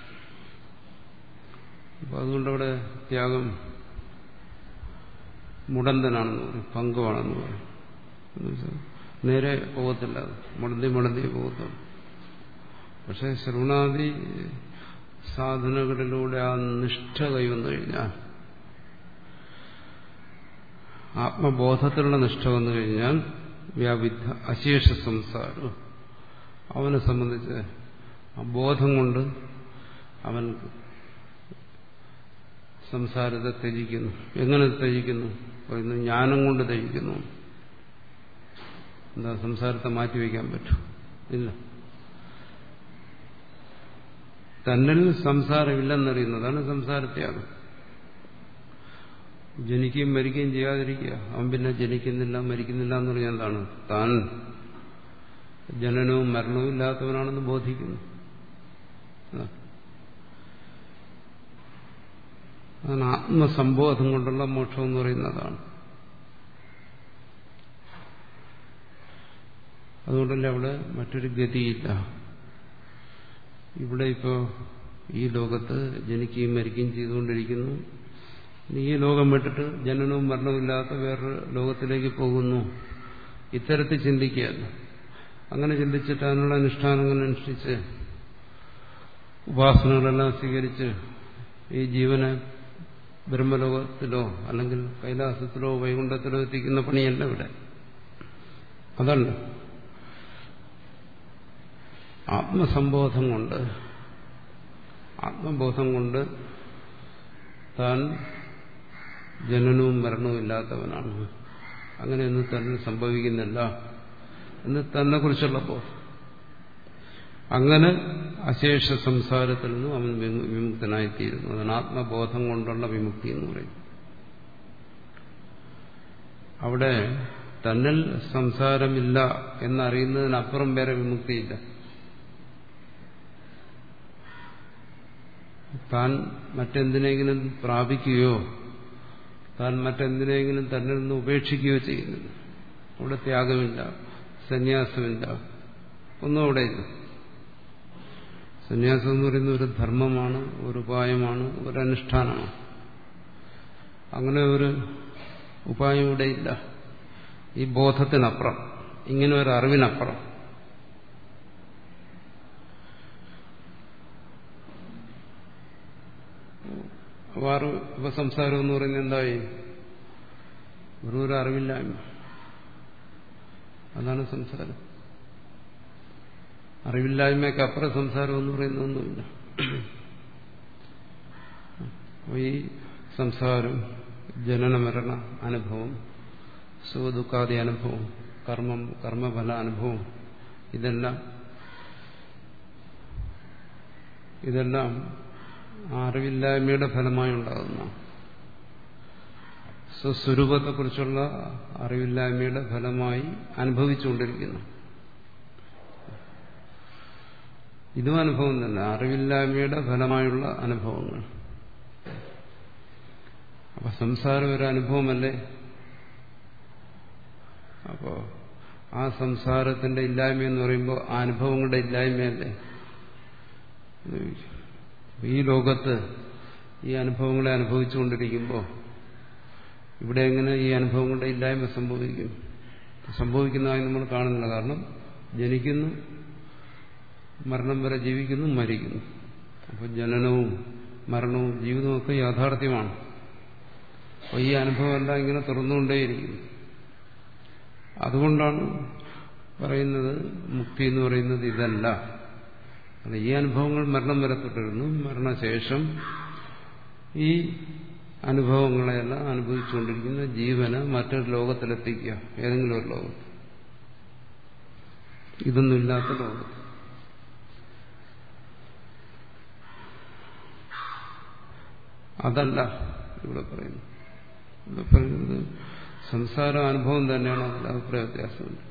അപ്പം അതുകൊണ്ടവിടെ ത്യാഗം മുടന്തനാണെന്ന് പറയും, പങ്കുവാണെന്ന് പറയും. നേരെ പോകത്തില്ല, അത് മുടന്തി മുടന്തി പോകത്തുള്ളൂ. പക്ഷെ ശ്രവണാദി സാധനകളിലൂടെ ആ നിഷ്ഠ കൈവന്നു കഴിഞ്ഞാൽ, ആത്മബോധത്തിലുള്ള നിഷ്ഠ വന്നു കഴിഞ്ഞാൽ വ്യാവിധ അശേഷ സംസാരം അവനെ സംബന്ധിച്ച് ആ ബോധം കൊണ്ട് അവൻ സംസാരത്തെ ത്യജിക്കുന്നു. എങ്ങനെ ത്യജിക്കുന്നു? പറയുന്നു ജ്ഞാനം കൊണ്ട് ത്യജിക്കുന്നു. എന്താ സംസാരത്തെ മാറ്റിവെക്കാൻ പറ്റും? ഇല്ല. തന്നിൽ സംസാരമില്ലെന്നറിയുന്നതാണ് സംസാരത്യാഗം. ജനിക്കുകയും മരിക്കുകയും ചെയ്യാതിരിക്കുക. അവൻ പിന്നെ ജനിക്കുന്നില്ല മരിക്കുന്നില്ല എന്ന് പറഞ്ഞാൽ എന്താണ്? താൻ ജനനവും മരണവും ഇല്ലാത്തവനാണെന്ന് ബോധിക്കുന്നു. അതാണ് ആത്മസംബോധം കൊണ്ടുള്ള മോക്ഷം എന്ന് പറയുന്നതാണ്. അതുകൊണ്ടല്ലേ അവിടെ മറ്റൊരു ഗതിയില്ല. ഇവിടെ ഇപ്പോൾ ഈ ലോകത്ത് ജനിക്കുകയും മരിക്കുകയും ചെയ്തുകൊണ്ടിരിക്കുന്നു. ഈ ലോകം വിട്ടിട്ട് ജനനവും മരണവും ഇല്ലാത്ത വേറൊരു ലോകത്തിലേക്ക് പോകുന്നു. ഇത്തരത്തിൽ ചിന്തിക്കുകയല്ല. അങ്ങനെ ചിന്തിച്ചിട്ട് അതിനുള്ള അനുഷ്ഠാനങ്ങൾ അനുഷ്ഠിച്ച് ഉപാസനകളെല്ലാം സ്വീകരിച്ച് ഈ ജീവനെ ബ്രഹ്മലോകത്തിലോ അല്ലെങ്കിൽ കൈലാസത്തിലോ വൈകുണ്ഠത്തിലോ എത്തിക്കുന്ന പണിയല്ല ഇവിടെ. അതല്ല, ആത്മസംബോധം കൊണ്ട്, ആത്മബോധം കൊണ്ട് താൻ ജനനവും മരണവും ഇല്ലാത്തവനാണ്, അങ്ങനെയൊന്നും തന്നെ സംഭവിക്കുന്നില്ല എന്ന് തന്നെ കുറിച്ചുള്ള ബോധം. അങ്ങനെ അശേഷ സംസാരത്തിൽ നിന്നും അവൻ വിമുക്തനായിത്തീരുന്നു. അതാണ് ആത്മബോധം കൊണ്ടുള്ള വിമുക്തി എന്ന് പറയും. അവിടെ തന്നിൽ സംസാരമില്ല എന്നറിയുന്നതിനപ്പുറം വേറെ വിമുക്തിയില്ല. താൻ മറ്റെന്തിനെങ്കിലും പ്രാപിക്കുകയോ താൻ മറ്റെന്തിനെങ്കിലും തന്നിൽ നിന്ന് ഉപേക്ഷിക്കുകയോ ചെയ്യുന്നില്ല. അവിടെ ത്യാഗമില്ല, സന്യാസമില്ല, ഒന്നും അവിടെ ഇല്ല. സന്യാസം എന്ന് പറയുന്ന ഒരു ധർമ്മമാണ്, ഒരു ഉപായമാണ്, ഒരു അനുഷ്ഠാനമാണ്. അങ്ങനെ ഒരു ഉപായം ഇവിടെ ഇല്ല. ഈ ബോധത്തിനപ്പുറം, ഇങ്ങനെ ഒരു അറിവിനപ്പുറം. വാറ് ഉപസംസാരം എന്ന് പറയുന്നത് എന്തായി? വെറും ഒരു അറിവില്ലായ്മ. അതാണ് സംസാരം. അറിവില്ലായ്മയ്ക്ക് അപ്പുറം സംസാരം എന്ന് പറയുന്നൊന്നുമില്ല. ഈ സംസാരം, ജനന മരണ അനുഭവം, സുഖദുഃഖാദി അനുഭവം, കർമ്മം, കർമ്മഫല അനുഭവം, ഇതെല്ലാം ഇതെല്ലാം അറിവില്ലായ്മയുടെ ഫലമായി ഉണ്ടാകുന്ന, സ്വസ്വരൂപത്തെക്കുറിച്ചുള്ള അറിവില്ലായ്മയുടെ ഫലമായി അനുഭവിച്ചുകൊണ്ടിരിക്കുന്നു. ഇതും അനുഭവം തന്നെ, അറിവില്ലായ്മയുടെ ഫലമായുള്ള അനുഭവങ്ങൾ. അപ്പൊ സംസാരം ഒരു അനുഭവമല്ലേ? അപ്പോ ആ സംസാരത്തിന്റെ ഇല്ലായ്മ എന്ന് പറയുമ്പോൾ ആ അനുഭവങ്ങളുടെ ഇല്ലായ്മയല്ലേ? ഈ ലോകത്ത് ഈ അനുഭവങ്ങളെ അനുഭവിച്ചുകൊണ്ടിരിക്കുമ്പോൾ ഇവിടെ എങ്ങനെ ഈ അനുഭവങ്ങളുടെ ഇല്ലായ്മ സംഭവിക്കും? സംഭവിക്കുന്നതായി നമ്മൾ കാണുന്നില്ല. കാരണം ജനിക്കുന്നു, മരണം വരെ ജീവിക്കുന്നു, മരിക്കുന്നു. അപ്പോൾ ജനനവും മരണവും ജീവിതവും ഒക്കെ യാഥാർത്ഥ്യമാണ്. അപ്പോൾ ഈ അനുഭവമെല്ലാം ഇങ്ങനെ തുറന്നുകൊണ്ടേയിരിക്കുന്നു. അതുകൊണ്ടാണ് പറയുന്നത് മുക്തി എന്ന് പറയുന്നത് ഇതല്ല. ഈ അനുഭവങ്ങൾ മരണം വരെ തുടരുന്നു. മരണശേഷം ഈ അനുഭവങ്ങളെല്ലാം അനുഭവിച്ചുകൊണ്ടിരിക്കുന്ന ജീവന് മറ്റൊരു ലോകത്തിലെത്തിക്കുക, ഏതെങ്കിലും ഒരു ലോകത്ത്, ഇതൊന്നുമില്ലാത്ത ലോകത്ത്. അതല്ല ഇവിടെ പറയുന്നത്. ഇവിടെ പറയുന്നത് സംസാര അനുഭവം തന്നെയാണ്. അതിൽ അഭിപ്രായ വ്യത്യാസമുണ്ട്.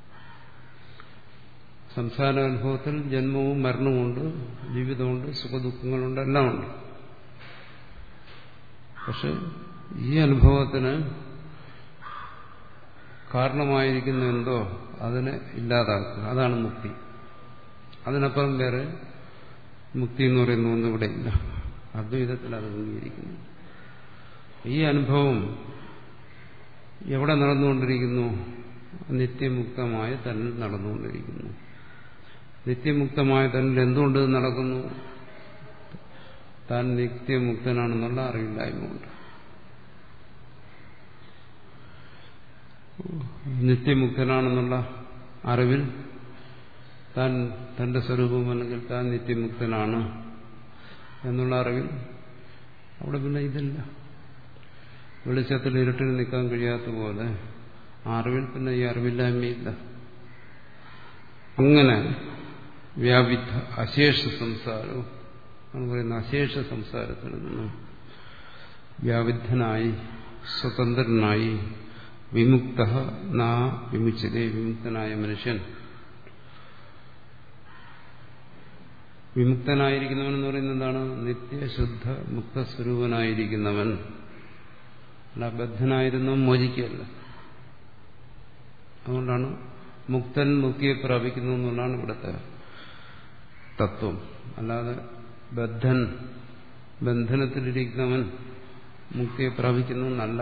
സംസാര അനുഭവത്തിൽ ജന്മവും മരണവുമുണ്ട്, ജീവിതമുണ്ട്, സുഖദുഃഖങ്ങളുണ്ട്, എല്ലാം ഉണ്ട്. പക്ഷെ ഈ അനുഭവത്തിന് കാരണമായിരിക്കുന്ന എന്തോ അതിനെ ഇല്ലാതാക്കുക, അതാണ് മുക്തി. അതിനപ്പുറം വേറെ മുക്തി എന്ന് പറയുന്ന ഒന്നും ഇവിടെ ഇല്ല. അദ്വൈതത്തിൽ അത് അംഗീകരിക്കുന്നു. ഈ അനുഭവം എവിടെ നടന്നുകൊണ്ടിരിക്കുന്നു? നിത്യമുക്തമായ തന്നിൽ നടന്നുകൊണ്ടിരിക്കുന്നു. നിത്യമുക്തമായ തന്നിൽ എന്തുകൊണ്ട് നടക്കുന്നു? താൻ നിത്യമുക്തനാണെന്നുള്ള അറിവില്ലായ്മ കൊണ്ട്. നിത്യമുക്തനാണെന്നുള്ള അറിവിൽ താൻ തന്റെ സ്വരൂപം അല്ലെങ്കിൽ താൻ നിത്യമുക്തനാണ് എന്നുള്ള അറിവിൽ അവിടെ പിന്നെ ഇതില്ല. വെളിച്ചത്തിൽ ഇരുട്ടിൽ നിൽക്കാൻ കഴിയാത്ത പോലെ അറിവിൽ പിന്നെ ഈ അറിവില്ലായ്മയില്ല. അങ്ങനെ വ്യാപിദ്ധ അശേഷ സംസാരവും എന്ന് പറയുന്ന അശേഷ സംസാരത്തിൽ നിന്നും വ്യാവിദ്ധനായി സ്വതന്ത്രനായി വിമുക്ത നാ വിമുച്ചതേ വിമുക്തനായ മനുഷ്യൻ, വിമുക്തനായിരിക്കുന്നവൻ എന്ന് പറയുന്നത് എന്താണ്? നിത്യശുദ്ധ മുക്തസ്വരൂപനായിരിക്കുന്നവൻ. അല്ല ബദ്ധനായിരുന്നു മോചിക്കുകയല്ല. അതുകൊണ്ടാണ് മുക്തൻ മുക്തിയെ പ്രാപിക്കുന്നു എന്നുള്ളതാണ് ഇവിടുത്തെ തത്വം. അല്ലാതെ ബദ്ധൻ ബന്ധനത്തിലിരിക്കുന്നവൻ മുക്തിയെ പ്രാപിക്കുന്നു എന്നല്ല.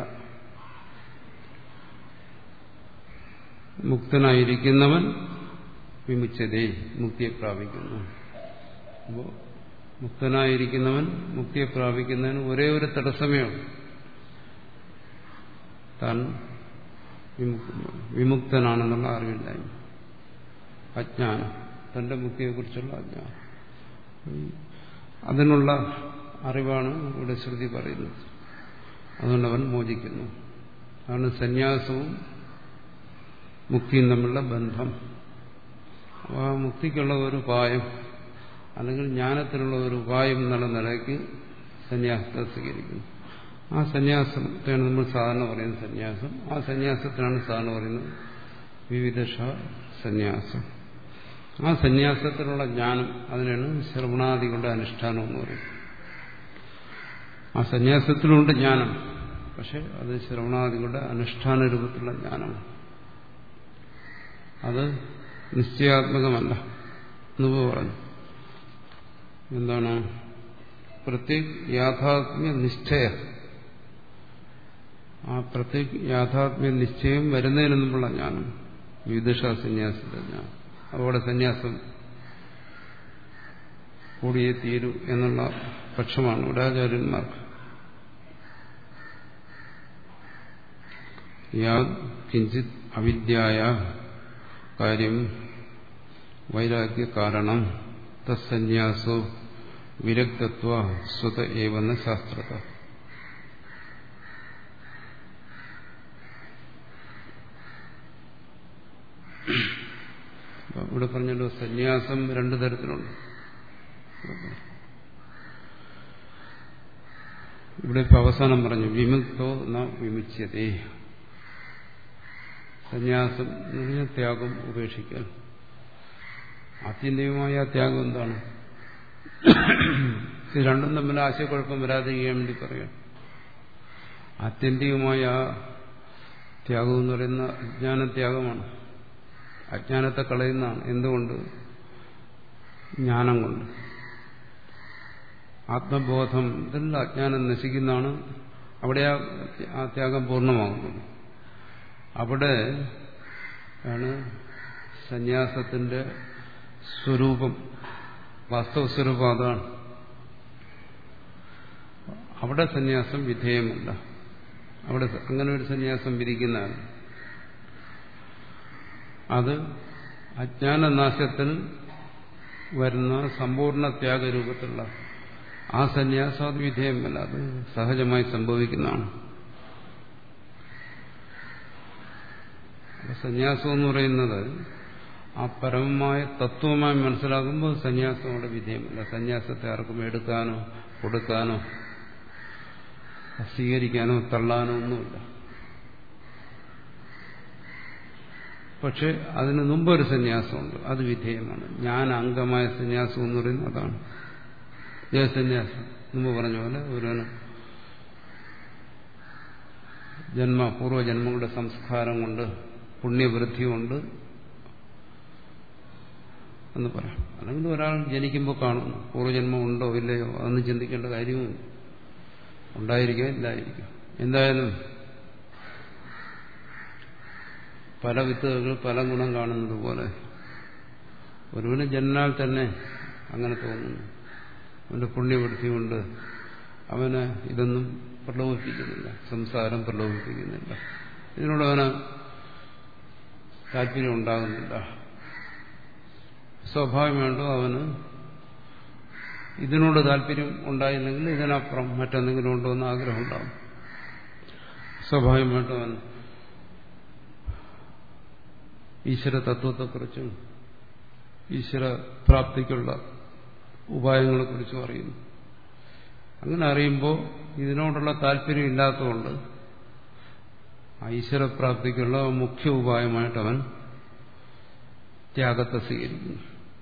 മുക്തനായിരിക്കുന്നവൻ വിമുച്ചതേ മുക്തിയെ പ്രാപിക്കുന്നു. അപ്പോൾ മുക്തനായിരിക്കുന്നവൻ മുക്തിയെ പ്രാപിക്കുന്നതിന് ഒരേ ഒരു തടസ്സമേ ഉള്ളൂ. താൻ വിമുക്തനാണെന്നുള്ള അറിവില്ലായ്മ, അജ്ഞാനം, തന്റെ മുക്തിയെക്കുറിച്ചുള്ള അജ്ഞാനം. അതിനുള്ള അറിവാണ് ഇവിടെ ശ്രുതി പറയുന്നത്. അതുകൊണ്ട് അവൻ മോചിക്കുന്നു. അതാണ് സന്യാസവും മുക്തിയും തമ്മിലുള്ള ബന്ധം. ആ മുക്തിക്കുള്ള ഒരു ഉപായം അല്ലെങ്കിൽ ജ്ഞാനത്തിനുള്ള ഒരു ഉപായം എന്നുള്ള നിലയ്ക്ക് സന്യാസത്തെ സ്വീകരിക്കുന്നു. ആ സന്യാസത്തെയാണ് നമ്മൾ സാധാരണ പറയുന്നത് സന്യാസം. ആ സന്യാസത്തിനാണ് സാധാരണ പറയുന്നത് വിവിധ സന്യാസം. ആ സന്യാസത്തിലുള്ള ജ്ഞാനം അതിനാണ് ശ്രവണാദികളുടെ അനുഷ്ഠാനം എന്ന് പറയുന്നത്. ആ സന്യാസത്തിലുണ്ട് ജ്ഞാനം, പക്ഷെ അത് ശ്രവണാദികളുടെ അനുഷ്ഠാന രൂപത്തിലുള്ള ജ്ഞാനമാണ്. അത് നിശ്ചയാത്മകമല്ല എന്ന് പറഞ്ഞു. എന്താണ്? പ്രത്യേക യാഥാത്മ്യ നിശ്ചയ. ആ പ്രത്യേക യാഥാത്മ്യ നിശ്ചയം വരുന്നതിന് മുമ്പുള്ള ജ്ഞാനം വിദുഷ സന്യാസത്തിന്റെ ജ്ഞാനം. അവിടെ സന്യാസം കൂടിയേ തീരൂ എന്നുള്ള പക്ഷമാണ് ഇവിടെ ആചാര്യന്മാർക്ക്. യാ കിഞ്ചിത് അവിദ്യായ കാര്യം വൈരാഗ്യ കാരണം തസ്സന്യാസോ വിരക്തത്വ സ്വത ഏവന്ന ശാസ്ത്രത. ഇവിടെ പറഞ്ഞല്ലോ സന്യാസം രണ്ടു തരത്തിലുണ്ട്. ഇവിടെ ഇപ്പൊ അവസാനം പറഞ്ഞു വിമുക്തോ ന വിമുച്യതേ. സന്യാസം എന്ന് പറഞ്ഞാൽ ത്യാഗം, ഉപേക്ഷിക്കൽ. ആത്യന്തികമായ ത്യാഗം എന്താണ്? ഇത് രണ്ടും തമ്മിൽ ആശയക്കുഴപ്പം വരാതിരിക്കാൻ വേണ്ടി പറയാം. ആത്യന്തികമായ ത്യാഗം എന്ന് പറയുന്ന അജ്ഞാനത്യാഗമാണ്. അജ്ഞാനത്തെ കളയുന്നതാണ്. എന്തുകൊണ്ട്? ജ്ഞാനം കൊണ്ട്. ആത്മബോധത്തിൽ അജ്ഞാനം നശിക്കുന്നതാണ് അവിടെ ആ ത്യാഗം പൂർണ്ണമാകുന്നു. അവിടെ ആണ് സന്യാസത്തിന്റെ സ്വരൂപം, വാസ്തവ സ്വരൂപം അതാണ്. അവിടെ സന്യാസം വിധേയമല്ല. അവിടെ അങ്ങനെ ഒരു സന്യാസം വിധിക്കുന്നതാണ്. അത് അജ്ഞാനനാശത്തിൽ വരുന്ന സമ്പൂർണ്ണ ത്യാഗരൂപത്തിലുള്ള ആ സന്യാസം അത് വിധേയമല്ല, അത് സഹജമായി സംഭവിക്കുന്നതാണ്. സന്യാസം എന്ന് പറയുന്നത് ആ പരമമായ തത്വമായി മനസ്സിലാകുമ്പോൾ സന്യാസം അവിടെ വിധേയമല്ല. സന്യാസത്തെ ആർക്കും എടുക്കാനോ കൊടുക്കാനോ സ്വീകരിക്കാനോ തള്ളാനോ ഒന്നുമില്ല. പക്ഷെ അതിന് മുമ്പൊരു സന്യാസമുണ്ട്, അത് വിധേയമാണ്. ഞാൻ അംഗമായ സന്യാസം എന്ന് പറയുന്നത് അതാണ്. ദേഹസന്യാസം മുമ്പ് പറഞ്ഞ പോലെ ഒരുവന് ജന്മ പൂർവ്വജന്മങ്ങളുടെ സംസ്കാരം കൊണ്ട് പുണ്യവൃദ്ധി കൊണ്ട് എന്ന് പറയാം. അല്ലെങ്കിൽ ഒരാൾ ജനിക്കുമ്പോൾ കാണുന്നു പൂർവ്വജന്മം ഉണ്ടോ ഇല്ലയോ അതൊന്നും ചിന്തിക്കേണ്ട കാര്യവും ഉണ്ടായിരിക്കാം ഇല്ലായിരിക്കാം. എന്തായാലും പല വിത്തുകൾ പല ഗുണം കാണുന്നത് പോലെ ഒരുവന് ജന്നാൽ തന്നെ അങ്ങനെ തോന്നുന്നു. അവന്റെ പുണ്യവൃത്തി കൊണ്ട് അവന് ഇതൊന്നും പ്രലോഭിപ്പിക്കുന്നില്ല, സംസാരം പ്രലോഭിപ്പിക്കുന്നില്ല, ഇതിനോട് അവന് താല്പര്യം ഉണ്ടാകുന്നില്ല. സ്വാഭാവികമായിട്ടോ അവന് ഇതിനോട് താല്പര്യം ഉണ്ടായില്ലെങ്കിൽ ഇതിനപ്പുറം മറ്റെന്തെങ്കിലും ഉണ്ടോ എന്ന് ആഗ്രഹം ഉണ്ടാകും. സ്വാഭാവികമായിട്ടും അവൻ ഈശ്വര തത്വത്തെക്കുറിച്ചും ഈശ്വര പ്രാപ്തിക്കുള്ള ഉപായങ്ങളെക്കുറിച്ചും അറിയുന്നു. അങ്ങനെ അറിയുമ്പോൾ ഇതിനോടുള്ള താല്പര്യം ഇല്ലാത്തതുകൊണ്ട് ഈശ്വരപ്രാപ്തിക്കുള്ള മുഖ്യ ഉപായമായിട്ട് അവൻ ത്യാഗത്തെ സ്വീകരിക്കുന്നു.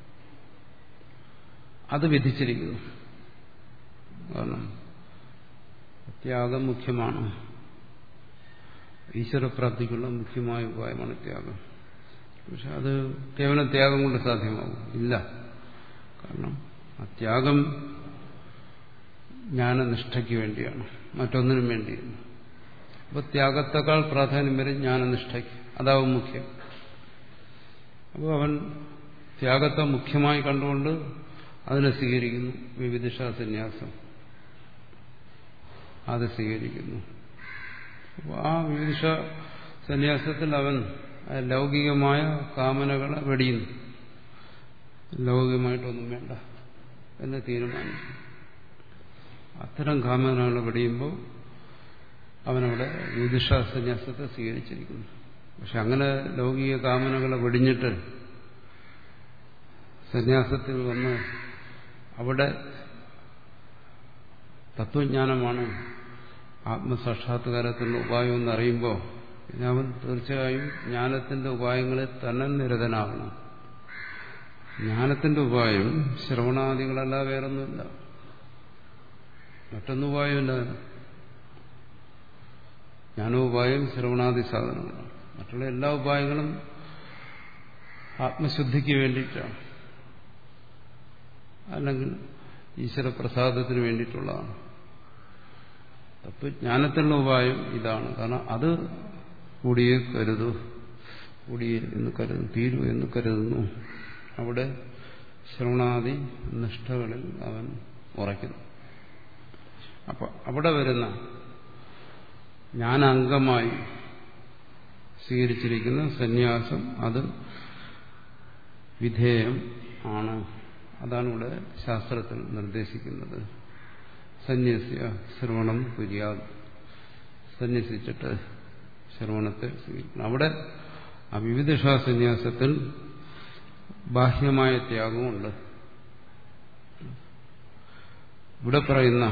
അത് വിധിച്ചിരിക്കുന്നു. കാരണം ത്യാഗം മുഖ്യമാണ്, ഈശ്വരപ്രാപ്തിക്കുള്ള മുഖ്യമായ ഉപായമാണ് ത്യാഗം. പക്ഷെ അത് കേവലം ത്യാഗം കൊണ്ട് സാധ്യമാകും ഇല്ല. കാരണം ആ ത്യാഗം ജ്ഞാനനിഷ്ഠയ്ക്ക് വേണ്ടിയാണ്, മറ്റൊന്നിനും വേണ്ടിയില്ല. അപ്പൊ ത്യാഗത്തെക്കാൾ പ്രാധാന്യം വരും ജ്ഞാനനിഷ്ഠയ്ക്ക്, അതാവും മുഖ്യം. അപ്പോൾ അവൻ ത്യാഗത്തെ മുഖ്യമായി കണ്ടുകൊണ്ട് അതിനെ സ്വീകരിക്കുന്നു. വിവിധിഷ സന്യാസം അത് സ്വീകരിക്കുന്നു. അപ്പോൾ ആ വിവിധിഷ സന്യാസത്തിൽ അവൻ ലൗകികമായ കാമനകളെ വെടിയുന്നു. ലൗകികമായിട്ടൊന്നും വേണ്ട എന്ന് തീരുമാനിച്ചു. അത്തരം കാമനകളെ വെടിയുമ്പോൾ അവനവിടെ വിവിധിഷ സന്യാസത്തെ സ്വീകരിച്ചിരിക്കുന്നു. പക്ഷെ അങ്ങനെ ലൗകിക കാമനകളെ വെടിഞ്ഞിട്ട് സന്യാസത്തിൽ വന്ന് അവിടെ തത്വജ്ഞാനമാണ് ആത്മസാക്ഷാത്കാരത്തിനുള്ള ഉപായം എന്നറിയുമ്പോൾ പിന്നെ അവൻ തീർച്ചയായും ജ്ഞാനത്തിന്റെ ഉപായങ്ങളിൽ തന്നെ നിരതനാകണം. ജ്ഞാനത്തിന്റെ ഉപായം ശ്രവണാദികളല്ല, വേറൊന്നുമില്ല, മറ്റൊന്നും ഉപായമില്ല. ജ്ഞാനോപായം ശ്രവണാദി സാധനങ്ങളാണ്. മറ്റുള്ള എല്ലാ ഉപായങ്ങളും ആത്മശുദ്ധിക്ക് വേണ്ടിയിട്ടാണ്, അല്ലെങ്കിൽ ഈശ്വരപ്രസാദത്തിന് വേണ്ടിയിട്ടുള്ളതാണ്. തത്വജ്ഞാനത്തിലുള്ള ഉപായം ഇതാണ്. കാരണം അത് കൂടിയേ കരുതൂ, കൂടിയേ എന്ന് കരുതുന്നു, തീരൂ എന്ന് കരുതുന്നു. അവിടെ ശ്രവണാദി നിഷ്ഠകളിൽ അവൻ ഉറയ്ക്കുന്നു. അപ്പൊ അവിടെ വരുന്ന ജ്ഞാനാംഗമായി സ്വീകരിച്ചിരിക്കുന്ന സന്യാസം അത് വിധേയം ആണ്. അതാണ് ഇവിടെ ശാസ്ത്രത്തിൽ നിർദ്ദേശിക്കുന്നത്. സന്യസ്യ ശ്രവണം കുര്യാ, സന്യസിച്ചിട്ട് ശ്രവണത്തെ സ്വീകരിക്കണം. അവിടെ ആ വിവിധിഷ സന്യാസത്തിൽ ബാഹ്യമായ ത്യാഗമുണ്ട്. ഇവിടെ പറയുന്ന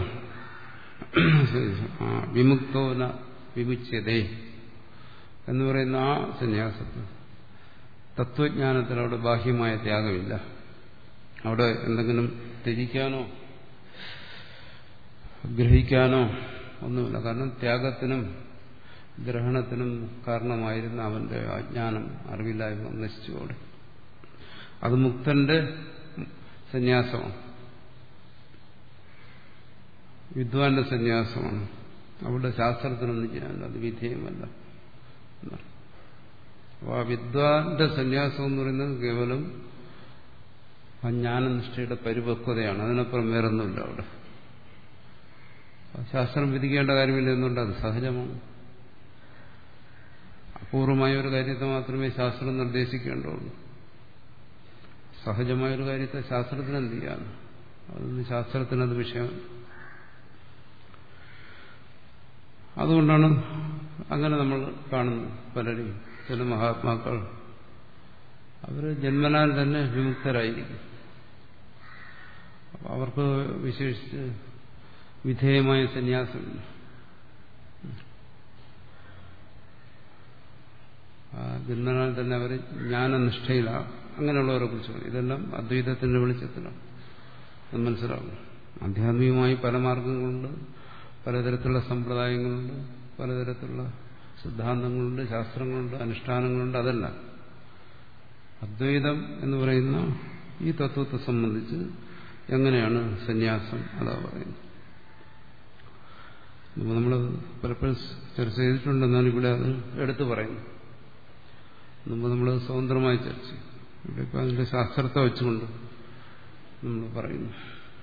വിമുക്തോന വിമുച്യതേ എന്ന് പറയുന്ന ആ സന്യാസത്തിൽ തത്വജ്ഞാനത്തിൽ അവിടെ ബാഹ്യമായ ത്യാഗമില്ല. അവിടെ എന്തെങ്കിലും ത്യജിക്കാനോ ഗ്രഹിക്കാനോ ഒന്നുമില്ല. കാരണം ത്യാഗത്തിനും ഗ്രഹണത്തിനും കാരണമായിരുന്ന അവന്റെ അജ്ഞാനം, അറിവില്ലായ്മ നശിച്ചുകൂടെ. അത് മുക്തന്റെ സന്യാസമാണ്, വിദ്വാന്റെ സന്യാസമാണ്. അവിടെ ശാസ്ത്രത്തിനൊന്നും ചെയ്യാനില്ല, അത് വിധേയമല്ല. അപ്പോൾ ആ വിദ്വാന്റെ സന്യാസം എന്ന് പറയുന്നത് കേവലം ആ ജ്ഞാനനിഷ്ഠയുടെ പരിപക്വതയാണ്, അതിനപ്പുറം വേറൊന്നുമില്ല. അവിടെ ശാസ്ത്രം വിധിക്കേണ്ട കാര്യമില്ല എന്നുകൊണ്ട് അത് സഹജമാണ്. അപൂർവമായ ഒരു കാര്യത്തെ മാത്രമേ ശാസ്ത്രം നിർദ്ദേശിക്കേണ്ടുള്ളൂ. സഹജമായൊരു കാര്യത്തെ ശാസ്ത്രത്തിന് എന്ത് ചെയ്യാൻ? അതൊന്നും ശാസ്ത്രത്തിനത് വിഷയമല്ല. അതുകൊണ്ടാണ് അങ്ങനെ നമ്മൾ കാണുന്നു പലരും. ചില മഹാത്മാക്കൾ അവർ ജന്മനാൽ തന്നെ വിമുക്തരായിരിക്കും. അവർക്ക് വിശേഷിച്ച് വിധേയമായ സന്യാസമില്ല. ജന്മനാൽ തന്നെ അവർ ജ്ഞാനനിഷ്ഠയിലാണ്. അങ്ങനെയുള്ളവരെ കുറിച്ച് ഇതെല്ലാം അദ്വൈതത്തിന്റെ വെളിച്ചത്തിലാണ് അത് മനസ്സിലാവും. ആധ്യാത്മികമായി പല മാർഗങ്ങളുണ്ട്, പലതരത്തിലുള്ള സമ്പ്രദായങ്ങളുണ്ട്, പലതരത്തിലുള്ള സിദ്ധാന്തങ്ങളുണ്ട്, ശാസ്ത്രങ്ങളുണ്ട്, അനുഷ്ഠാനങ്ങളുണ്ട്. അതല്ല, അദ്വൈതം എന്ന് പറയുന്ന ഈ തത്വത്തെ സംബന്ധിച്ച് എങ്ങനെയാണ് സന്യാസം, അതാ പറയുന്നത്. നമ്മൾ പലപ്പോഴും ചർച്ച ചെയ്തിട്ടുണ്ടെന്നാണ് ഇവിടെ അത് എടുത്തു പറയുന്നു. മുമ്പ് നമ്മൾ സ്വതന്ത്രമായി ചർച്ച ചെയ്യും. ഇവിടെ ഇപ്പം അതിന്റെ ശാസ്ത്രത്തെ വെച്ചുകൊണ്ട് നമ്മൾ പറയുന്നു.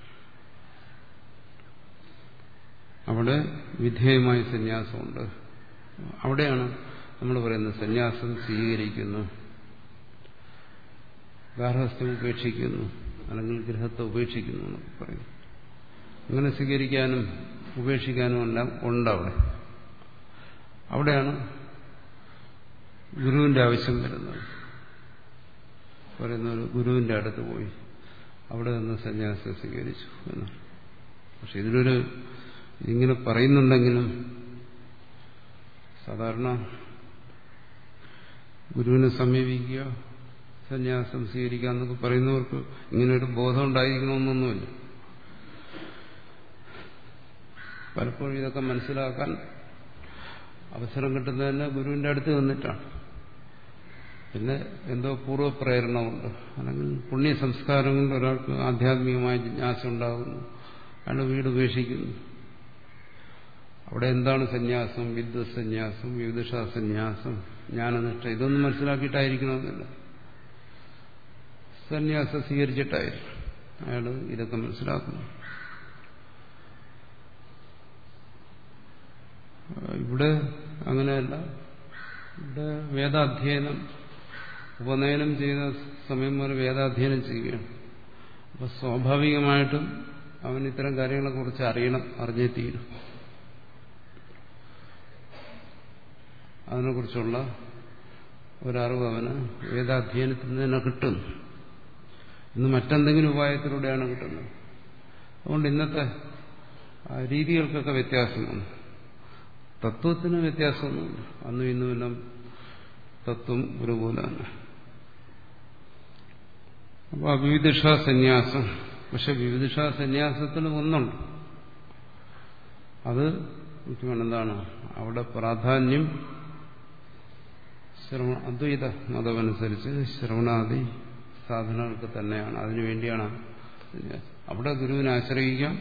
അവിടെ വിധേയമായ സന്യാസമുണ്ട്. അവിടെയാണ് നമ്മൾ പറയുന്നത് സന്യാസം സ്വീകരിക്കുന്നു, ഗാർഹസ്ഥ്യം ഉപേക്ഷിക്കുന്നു, അല്ലെങ്കിൽ ഗൃഹത്തെ ഉപേക്ഷിക്കുന്നു എന്നൊക്കെ പറയും. അങ്ങനെ സ്വീകരിക്കാനും ഉപേക്ഷിക്കാനും എല്ലാം ഉണ്ടവിടെ. അവിടെയാണ് ഗുരുവിന്റെ ആവശ്യം വരുന്നത്. പറയുന്ന ഒരു ഗുരുവിന്റെ അടുത്ത് പോയി അവിടെ നിന്ന് സന്യാസം സ്വീകരിച്ചു എന്നാണ്. പക്ഷെ ഇതിലൊരു ഇങ്ങനെ പറയുന്നുണ്ടെങ്കിലും സാധാരണ ഗുരുവിനെ സമീപിക്കുക, സന്യാസം സ്വീകരിക്കുക എന്നൊക്കെ പറയുന്നവർക്ക് ഇങ്ങനെയൊരു ബോധം ഉണ്ടായിരിക്കണമെന്നൊന്നുമില്ല. പലപ്പോഴും ഇതൊക്കെ മനസ്സിലാക്കാൻ അവസരം കിട്ടുന്നത് തന്നെ ഗുരുവിന്റെ അടുത്ത് നിന്നിട്ടാണ്. പിന്നെ എന്തോ പൂർവ്വപ്രേരണമുണ്ട്, അല്ലെങ്കിൽ പുണ്യ സംസ്കാരം കൊണ്ട് ഒരാൾക്ക് ആധ്യാത്മികമായ ജിജ്ഞാസ ഉണ്ടാകുന്നു, അയാൾ വീട് ഉപേക്ഷിക്കുന്നു. അവിടെ എന്താണ് സന്യാസം, വിദ്വത് സന്യാസം, വിവിധ സന്യാസം, ജ്ഞാനനിഷ്ഠ, ഇതൊന്നും മനസ്സിലാക്കിയിട്ടായിരിക്കണമെന്നില്ല. സന്യാസം സ്വീകരിച്ചിട്ടായിരിക്കും അയാൾ ഇതൊക്കെ മനസ്സിലാക്കുന്നു. ഇവിടെ അങ്ങനെയല്ല. ഇവിടെ വേദാധ്യയനം, ഉപനയനം ചെയ്യുന്ന സമയം മുതൽ വേദാധ്യയനം ചെയ്യുകയാണ്. അപ്പൊ സ്വാഭാവികമായിട്ടും അവൻ ഇത്തരം കാര്യങ്ങളെ കുറിച്ച് അറിയണം, അറിഞ്ഞേ തീരും. അതിനെക്കുറിച്ചുള്ള ഒരറിവ് അവന് വേദാധ്യയനത്തിൽ നിന്ന് തന്നെ കിട്ടുന്നു. ഇന്ന് മറ്റെന്തെങ്കിലും ഉപായത്തിലൂടെയാണ് കിട്ടുന്നത്. അതുകൊണ്ട് ഇന്നത്തെ രീതികൾക്കൊക്കെ വ്യത്യാസമാണ്. തത്വത്തിന് വ്യത്യാസമൊന്നുമില്ല. അന്നും ഇന്നുമെല്ലാം തത്വം ഒരുപോലെയാണ്. അപ്പോൾ വിവിധിഷ സന്യാസം, പക്ഷെ വിവിധിഷ സന്യാസത്തിന് ഒന്നുണ്ട്. അത് മുഖ്യമാണ്. എന്താണ് അവിടെ പ്രാധാന്യം? ശ്രവണ അദ്വൈത മതമനുസരിച്ച് ശ്രവണാദി സാധനങ്ങൾക്ക് തന്നെയാണ്. അതിനുവേണ്ടിയാണ് അവിടെ ഗുരുവിനെ ആശ്രയിക്കാം,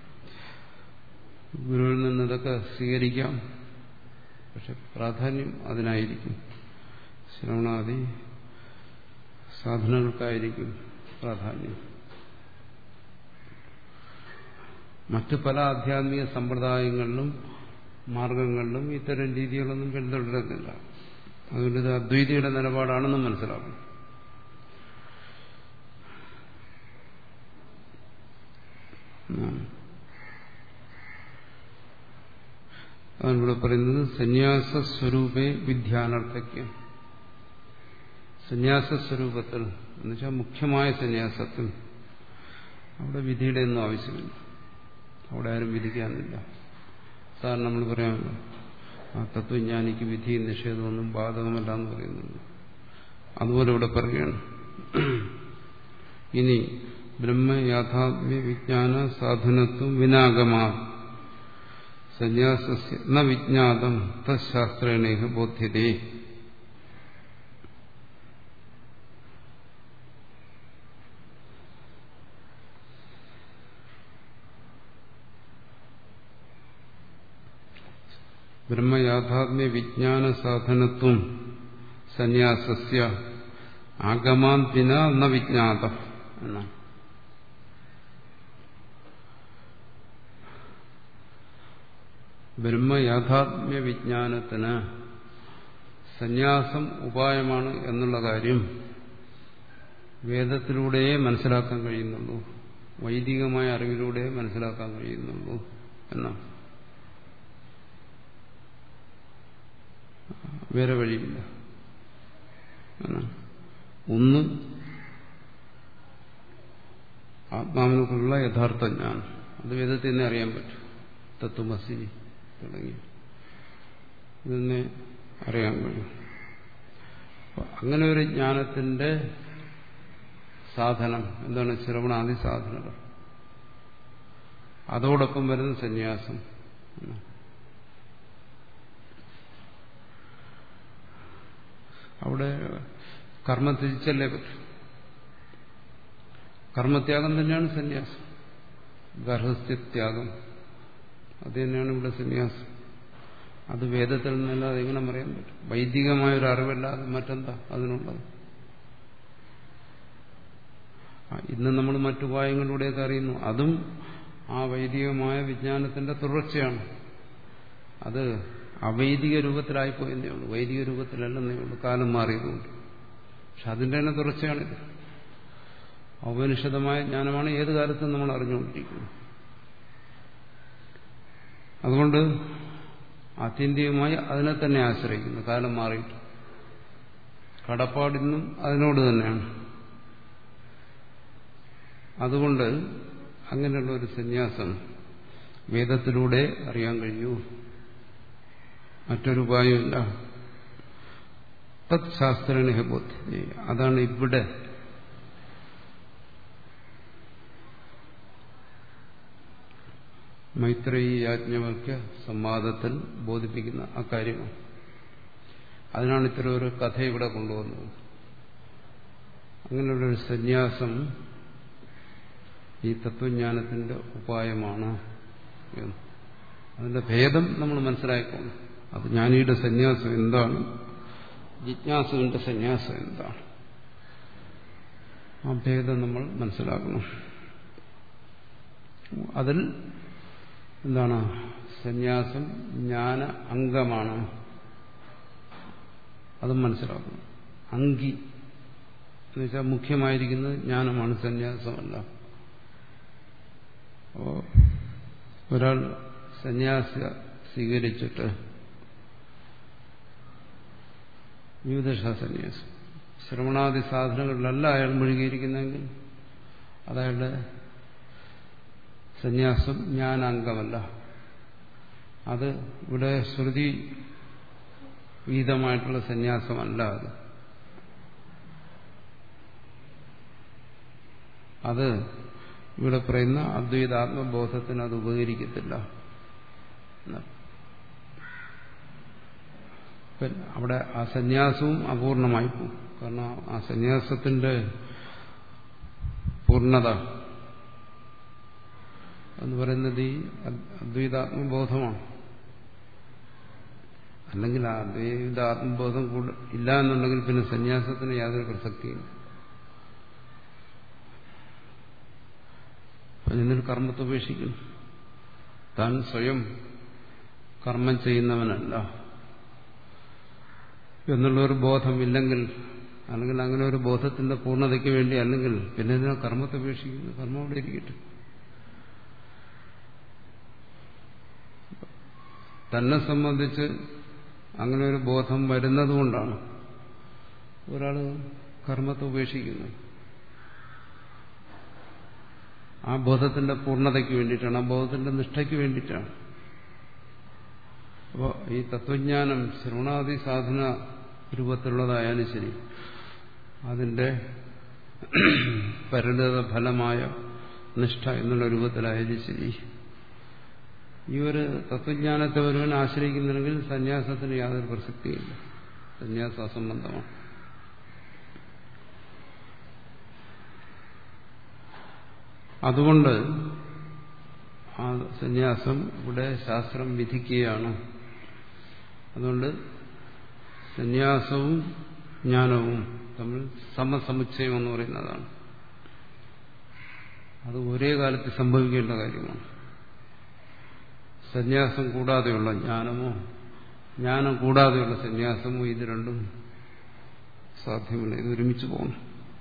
ഗുരുവിൽ നിന്ന് ഇതൊക്കെ സ്വീകരിക്കാം. പക്ഷെ പ്രാധാന്യം അതിനായിരിക്കും. ശ്രവണാദി സാധനങ്ങൾക്കായിരിക്കും പ്രാധാന്യം. മറ്റു പല ആധ്യാത്മിക സമ്പ്രദായങ്ങളിലും മാർഗങ്ങളിലും ഇത്തരം രീതികളൊന്നും പിന്തുടരുന്നില്ല. അതുകൊണ്ട് ഇത് അദ്വൈതിയുടെ നിലപാടാണെന്ന് മനസ്സിലാക്കും. അതാണ് ഇവിടെ പറയുന്നത് സന്യാസസ്വരൂപേ വിദ്യാനർത്ഥയ്ക്ക്. സന്യാസസ്വരൂപത്തിൽ എന്നുവെച്ചാൽ മുഖ്യമായ സന്യാസത്തിൽ അവിടെ വിധിയുടെ ഒന്നും ആവശ്യമില്ല. അവിടെ ആരും വിധിക്കാനില്ല. സാധാരണ നമ്മൾ പറയാമല്ലോ, ആ തത്വജ്ഞാനിക്ക് വിധി നിഷേധമൊന്നും ബാധകമല്ല എന്ന് പറയുന്നുണ്ട്. അതുപോലെ ഇവിടെ പറയുകയാണ്. ഇനി ബ്രഹ്മയാഥാത്മ്യ വിജ്ഞാന സാധനത്വം വിനാഗമാ സന്യാസസ്യ ന വിജ്ഞാതം തശാസ്ത്രേണേഹ ബോധ്യതേ. ബ്രഹ്മയാഥാത്മ്യ വിജ്ഞാന സാധനത്വം സന്യാസസ്യ ആഗമാന്തിന ന വിജ്ഞാത എന്നാണ്. ബ്രഹ്മയാഥാത്മ്യ വിജ്ഞാനത്തിന് സന്യാസം ഉപായമാണ് എന്നുള്ള കാര്യം വേദത്തിലൂടെയേ മനസ്സിലാക്കാൻ കഴിയുന്നുള്ളൂ, വൈദികമായ അറിവിലൂടെ മനസ്സിലാക്കാൻ കഴിയുന്നുള്ളൂ എന്നാണ്. വേറെ വഴിയില്ല. ഒന്ന് ആത്മാവിനെക്കുറിച്ചുള്ള യഥാർത്ഥ ജ്ഞാനം, അത് വേദത്തിൽ തന്നെ അറിയാൻ പറ്റും. തത്വമസി തുടങ്ങി ഇതെന്നെ അറിയാൻ കഴിയും. അങ്ങനെ ഒരു ജ്ഞാനത്തിന്റെ സാധനം എന്താണ്? ശ്രവണാദി സാധനങ്ങൾ. അതോടൊപ്പം വരുന്ന സന്യാസം. അവിടെ കർമ്മ തിരിച്ചല്ലേ പറ്റും. കർമ്മത്യാഗം തന്നെയാണ് സന്യാസം, ഗർഹസ്ഥ്യത്യാഗം. അത് തന്നെയാണ് ഇവിടെ സന്യാസം. അത് വേദത്തിൽ നിന്നല്ലാതെ എങ്ങനെ പറയാൻ പറ്റും? വൈദികമായ ഒരു അറിവല്ലാതെ മറ്റെന്താ അതിനുള്ളത്? ഇന്ന് നമ്മൾ മറ്റുപായങ്ങളിലൂടെയൊക്കെ അറിയുന്നു, അതും ആ വൈദികമായ വിജ്ഞാനത്തിന്റെ തുടർച്ചയാണ്. അത് അവൈദിക രൂപത്തിലായിപ്പോയെന്നേ ഉള്ളൂ, വൈദിക രൂപത്തിലല്ലെന്നേ ഉള്ളൂ, കാലം മാറിയതുകൊണ്ട്. പക്ഷെ അതിന്റെ തന്നെ തുടർച്ചയാണിത്. ഔപനിഷദമായ ജ്ഞാനമാണ് ഏത് കാലത്തും നമ്മൾ അറിഞ്ഞുകൊണ്ടിരിക്കുന്നത്. അതുകൊണ്ട് ആത്യന്തികമായി അതിനെ തന്നെ ആശ്രയിക്കുന്നു, കാലം മാറിയിട്ട്. കടപ്പാടിന്നും അതിനോട് തന്നെയാണ്. അതുകൊണ്ട് അങ്ങനെയുള്ള ഒരു സന്യാസം വേദത്തിലൂടെ അറിയാൻ കഴിയൂ, മറ്റൊരു ഉപായമില്ല. തത് ശാസ്ത്രേണ ബോധ്യത്തെ. അതാണ് ഇവിടെ മൈത്രേയി യാജ്ഞവൽക്യ സംവാദത്തിൽ ബോധിപ്പിക്കുന്ന അക്കാര്യമാണ്. അതിനാണ് ഇത്തരം ഒരു കഥ ഇവിടെ കൊണ്ടുവന്നത്. അങ്ങനെയുള്ളൊരു സന്യാസം ഈ തത്വജ്ഞാനത്തിന്റെ ഉപായമാണ്. അതിന്റെ ഭേദം നമ്മൾ മനസ്സിലാക്കണം. അത് ജ്ഞാനിയുടെ സന്യാസം എന്താണ്, ജിജ്ഞാസുവിന്റെ സന്യാസം എന്താണ്, ആ ഭേദം നമ്മൾ മനസ്സിലാക്കണം. അതിൽ എന്താണ്? സന്യാസം ജ്ഞാന അംഗമാണ്, അതും മനസ്സിലാക്കണം. അങ്കി എന്ന് വെച്ചാൽ മുഖ്യമായിരിക്കുന്നത് ജ്ഞാനമാണ്, സന്യാസമല്ല. അപ്പോ ഒരാൾ സന്യാസ സ്വീകരിച്ചിട്ട് വിവിധ സന്യാസം ശ്രവണാദി സാധനങ്ങളിലല്ല അയാൾ മുഴുകിയിരിക്കുന്നെങ്കിൽ അതയാളുടെ സന്യാസം ജ്ഞാനാംഗമല്ല. അത് ഇവിടെ ശ്രുതി വിഹിതമായിട്ടുള്ള സന്യാസമല്ല. അത് അത് ഇവിടെ പറയുന്ന അദ്വൈതാത്മബോധത്തിന് അത് ഉപകരിക്കത്തില്ല. അവിടെ ആ സന്യാസവും അപൂർണമായി പോകും. കാരണം ആ സന്യാസത്തിന്റെ പൂർണ്ണത എന്ന് പറയുന്നത് ഈ അദ്വൈതാത്മബോധമാണ്. അല്ലെങ്കിൽ ആ അദ്വൈതാത്മബോധം കൂടെ ഇല്ല എന്നുണ്ടെങ്കിൽ പിന്നെ സന്യാസത്തിന് യാതൊരു പ്രസക്തിയും. എന്നിട്ട് കർമ്മത്തെ ഉപേക്ഷിക്കുന്നു. താൻ സ്വയം കർമ്മം ചെയ്യുന്നവനല്ല എന്നുള്ളൊരു ബോധമില്ലെങ്കിൽ, അല്ലെങ്കിൽ അങ്ങനെ ഒരു ബോധത്തിന്റെ പൂർണ്ണതയ്ക്ക് വേണ്ടി അല്ലെങ്കിൽ പിന്നെ ഇതിനെ കർമ്മത്തെ ഉപേക്ഷിക്കുന്നു. കർമ്മം അവിടെ ഇരിക്കട്ടെ. തന്നെ സംബന്ധിച്ച് അങ്ങനെ ഒരു ബോധം വരുന്നതുകൊണ്ടാണ് ഒരാൾ കർമ്മത്തെ ഉപേക്ഷിക്കുന്നത്. ആ ബോധത്തിന്റെ പൂർണ്ണതയ്ക്ക് വേണ്ടിയിട്ടാണ്, ആ ബോധത്തിന്റെ നിഷ്ഠയ്ക്ക് വേണ്ടിയിട്ടാണ്. അപ്പോൾ ഈ തത്വജ്ഞാനം ശ്രവണാദി സാധന രൂപത്തിലുള്ളതായാലും ശരി, അതിന്റെ പരിണിത ഫലമായ നിഷ്ഠ എന്നുള്ള രൂപത്തിലായാലും ശരി, ഈ ഒരു തത്വജ്ഞാനത്തെ ഒരുവൻ ആശ്രയിക്കുന്നുണ്ടെങ്കിൽ സന്യാസത്തിന് യാതൊരു പ്രസക്തിയില്ല. സന്യാസ അസംബന്ധമാണ്. അതുകൊണ്ട് ആ സന്യാസം ഇവിടെ ശാസ്ത്രം വിധിക്കുകയാണ്. അതുകൊണ്ട് സന്യാസവും ജ്ഞാനവും തമ്മിൽ സമസമുച്ചയം എന്ന് പറയുന്നതാണ്. അത് ഒരേ കാലത്ത് സംഭവിക്കേണ്ട കാര്യമാണ്. സന്യാസം കൂടാതെയുള്ള ജ്ഞാനമോ ജ്ഞാനം കൂടാതെയുള്ള സന്യാസമോ ഇത് രണ്ടും സാധ്യമല്ല. ഇത് ഒരുമിച്ച് പോകണം.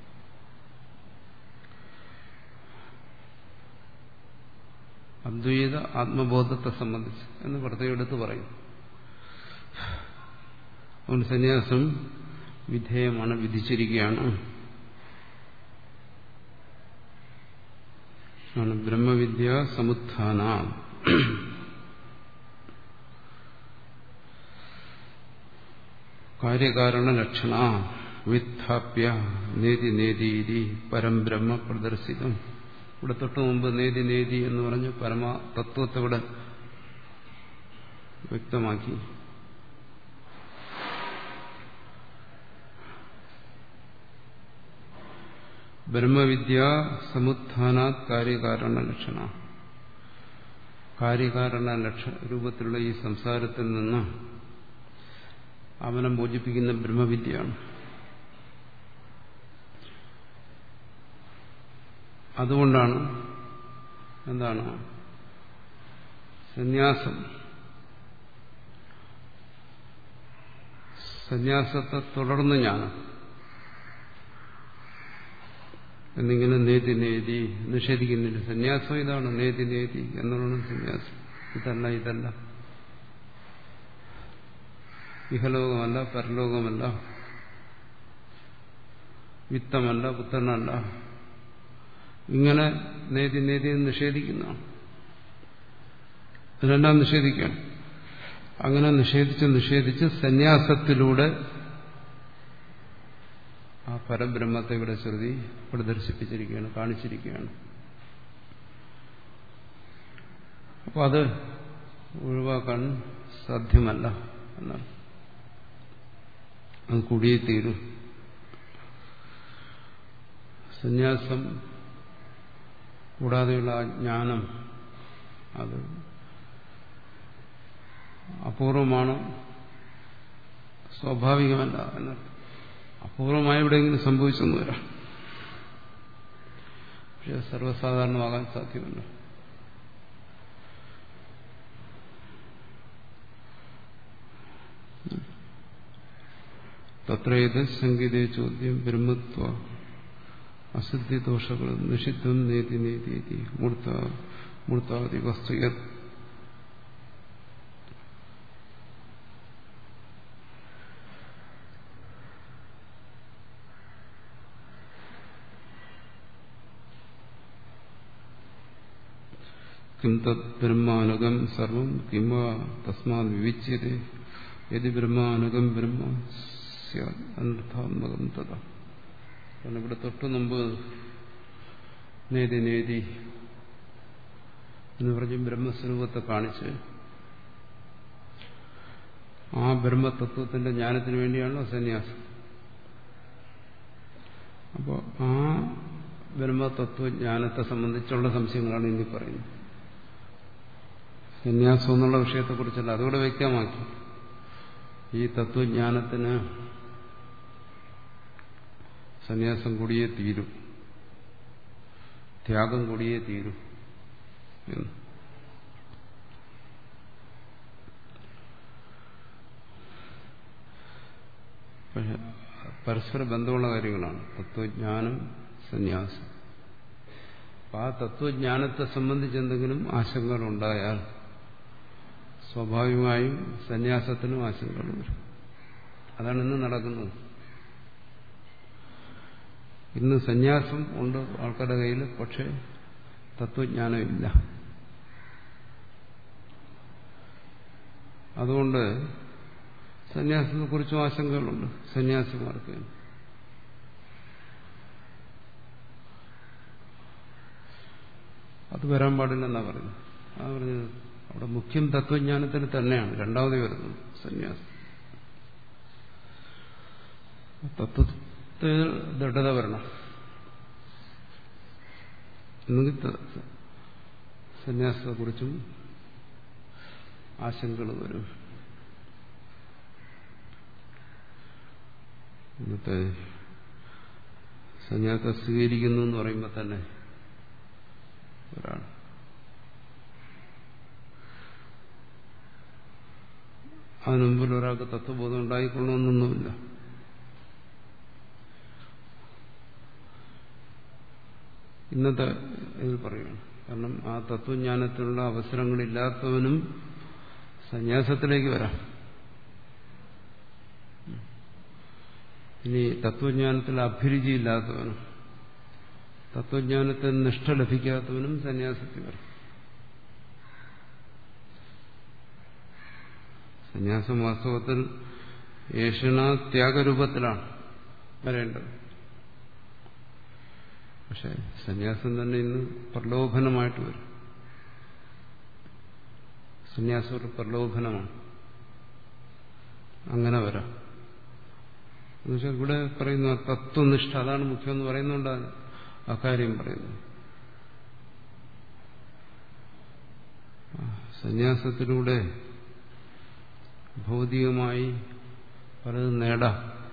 അദ്വൈത ആത്മബോധത്തെ സംബന്ധിച്ച് എന്ന് പ്രത്യേകം എടുത്ത് പറയും. അതുകൊണ്ട് സന്യാസം വിധേയമാണ്, വിധിച്ചിരിക്കുകയാണ്. ആണ് ബ്രഹ്മവിദ്യ സമുത്ഥാന. കാര്യകാരണ ലക്ഷണ വിത്ഥാപ്യ നേതി നേതീതി പരം ബ്രഹ്മ പ്രദർശിതം. ഇവിടെ തൊട്ടു മുമ്പ് നേതി നേതി എന്ന് പറഞ്ഞ് പരമ തത്വത്തെ ഇവിടെ വ്യക്തമാക്കി. ബ്രഹ്മവിദ്യ സമുത്ഥാനാത് കാര്യകാരണ ലക്ഷണ. കാര്യകാരണ ലക്ഷ രൂപത്തിലുള്ള ഈ സംസാരത്തിൽ നിന്ന് അവനെ മോചിപ്പിക്കുന്ന ബ്രഹ്മവിദ്യയാണ്. അതുകൊണ്ടാണ് എന്താണ് സന്യാസം സന്യാസത്തെ തുടർന്ന് ജ്ഞാനം എന്നിങ്ങനെ നേതി നേതി നിഷേധിക്കുന്നില്ല. സന്യാസം ഇതാണ്, നേതി നേതി എന്നുള്ളതാണ് സന്യാസം. ഇതല്ല ഇതല്ല ഇഹലോകമല്ല, പരലോകമല്ല, വിത്തമല്ല, പുത്രനല്ല, ഇങ്ങനെ നേതി നേതി നിഷേധിക്കുന്നതാണ്. ഇതിനെല്ലാം നിഷേധിക്കണം. അങ്ങനെ നിഷേധിച്ച് നിഷേധിച്ച് സന്യാസത്തിലൂടെ ആ പരബ്രഹ്മത്തെ ഇവിടെ ശ്രുതി പ്രദർശിപ്പിച്ചിരിക്കുകയാണ്, കാണിച്ചിരിക്കുകയാണ്. അപ്പോൾ അത് ഒഴിവാക്കാൻ സാധ്യമല്ല എന്നാണ്. അത് കൂടിയേ തീരും. സന്യാസം കൂടാതെയുള്ള ആ ജ്ഞാനം അത് അപൂർവമാണ്, സ്വാഭാവികമല്ല എന്നർത്ഥം. അപൂർവമായി എവിടെയെങ്കിലും സംഭവിച്ചെന്ന് വരാം, പക്ഷെ സർവ്വസാധാരണമാകാൻ സാധ്യമല്ല. തത്രേത് സംഗീതേ ചോദ്യം ബ്രഹ്മത്വ അസിദ്ധിദോഷങ്ങൾ നിഷിദ്ധം നേതി നേതി മൂർത്ത മൂർത്താദി വസ്തുയ. കിം തത് ബ്രഹ്മാനുഗം സർവം കിം തസ്മാത് വിവിച്യതേ യദി ബ്രഹ്മാനുഗം ബ്രഹ്മ സ്യാത് അനർത്ഥാത്മകം തഥാ. കാരണം ഇവിടെ തൊട്ടു മുമ്പ് നേതി നേതി എന്ന് പറഞ്ഞ് ബ്രഹ്മസ്വരൂപത്തെ കാണിച്ച് ആ ബ്രഹ്മതത്വത്തിന്റെ ജ്ഞാനത്തിന് വേണ്ടിയാണല്ലോ സന്യാസം. അപ്പോൾ ആ ബ്രഹ്മതത്വജ്ഞാനത്തെ സംബന്ധിച്ചുള്ള സംശയങ്ങളാണ് ഇനി പറയുന്നത്. സന്യാസം എന്നുള്ള വിഷയത്തെക്കുറിച്ചല്ല, അതുകൂടെ വ്യക്തമാക്കി. ഈ തത്വജ്ഞാനത്തിന് സന്യാസം കൂടിയേ തീരും, ത്യാഗം കൂടിയേ തീരും എന്ന്. പക്ഷെ പരസ്പര ബന്ധമുള്ള കാര്യങ്ങളാണ് തത്വജ്ഞാനം, സന്യാസം. ആ തത്വജ്ഞാനത്തെ സംബന്ധിച്ച് എന്തെങ്കിലും ആശങ്കകളുണ്ടായാൽ സ്വാഭാവികമായും സന്യാസത്തിനും ആശങ്കകൾ വരും. അതാണ് ഇന്ന് നടക്കുന്നത്. ഇന്ന് സന്യാസം ഉണ്ട് ആൾക്കാരുടെ കയ്യിൽ, പക്ഷെ തത്വജ്ഞാനമില്ല. അതുകൊണ്ട് സന്യാസത്തെക്കുറിച്ചും ആശങ്കകളുണ്ട് സന്യാസിമാർക്ക്. അത് വരാൻ പാടില്ലെന്നാണ് പറയുന്നത്. ആ പറഞ്ഞത് അവിടെ മുഖ്യം തത്വജ്ഞാനത്തിന് തന്നെയാണ് രണ്ടാമത് വരുന്നത് സന്യാസം. തത്വത്തിൽ ദൃഢത വരണം, എന്നെങ്കിൽ സന്യാസത്തെക്കുറിച്ചും ആശങ്കകൾ വരും. ഇന്നത്തെ സന്യാസം സ്വീകരിക്കുന്നു എന്ന് പറയുമ്പോൾ തന്നെ ഒരാൾ അതിനു മുമ്പിൽ ഒരാൾക്ക് തത്വബോധം ഉണ്ടായിക്കൊള്ളണമെന്നൊന്നുമില്ല. ഇന്നത്തെ ഇതിൽ പറയുകയാണ്. കാരണം ആ തത്വജ്ഞാനത്തിനുള്ള അവസരങ്ങളില്ലാത്തവനും സന്യാസത്തിലേക്ക് വരാം. ഇനി തത്വജ്ഞാനത്തിൽ അഭിരുചിയില്ലാത്തവനും തത്വജ്ഞാനത്തിൽ നിഷ്ഠ ലഭിക്കാത്തവനും സന്യാസത്തിൽ വരാം. സന്യാസം വാസ്തവത്തിൽ ഏഷണ ത്യാഗരൂപത്തിലാണ് വരേണ്ടത്. പക്ഷെ സന്യാസം തന്നെ ഇന്ന് പ്രലോഭനമായിട്ട് വരും. സന്യാസം ഒരു പ്രലോഭനമാണ്. അങ്ങനെ വരാം. എന്നുവെച്ചാൽ ഇവിടെ പറയുന്ന തത്വനിഷ്ഠ അതാണ് മുഖ്യമെന്ന് പറയുന്നുണ്ടാണ് അക്കാര്യം പറയുന്നു. സന്യാസത്തിലൂടെ ഭൗതികമായി പലതും നേടാം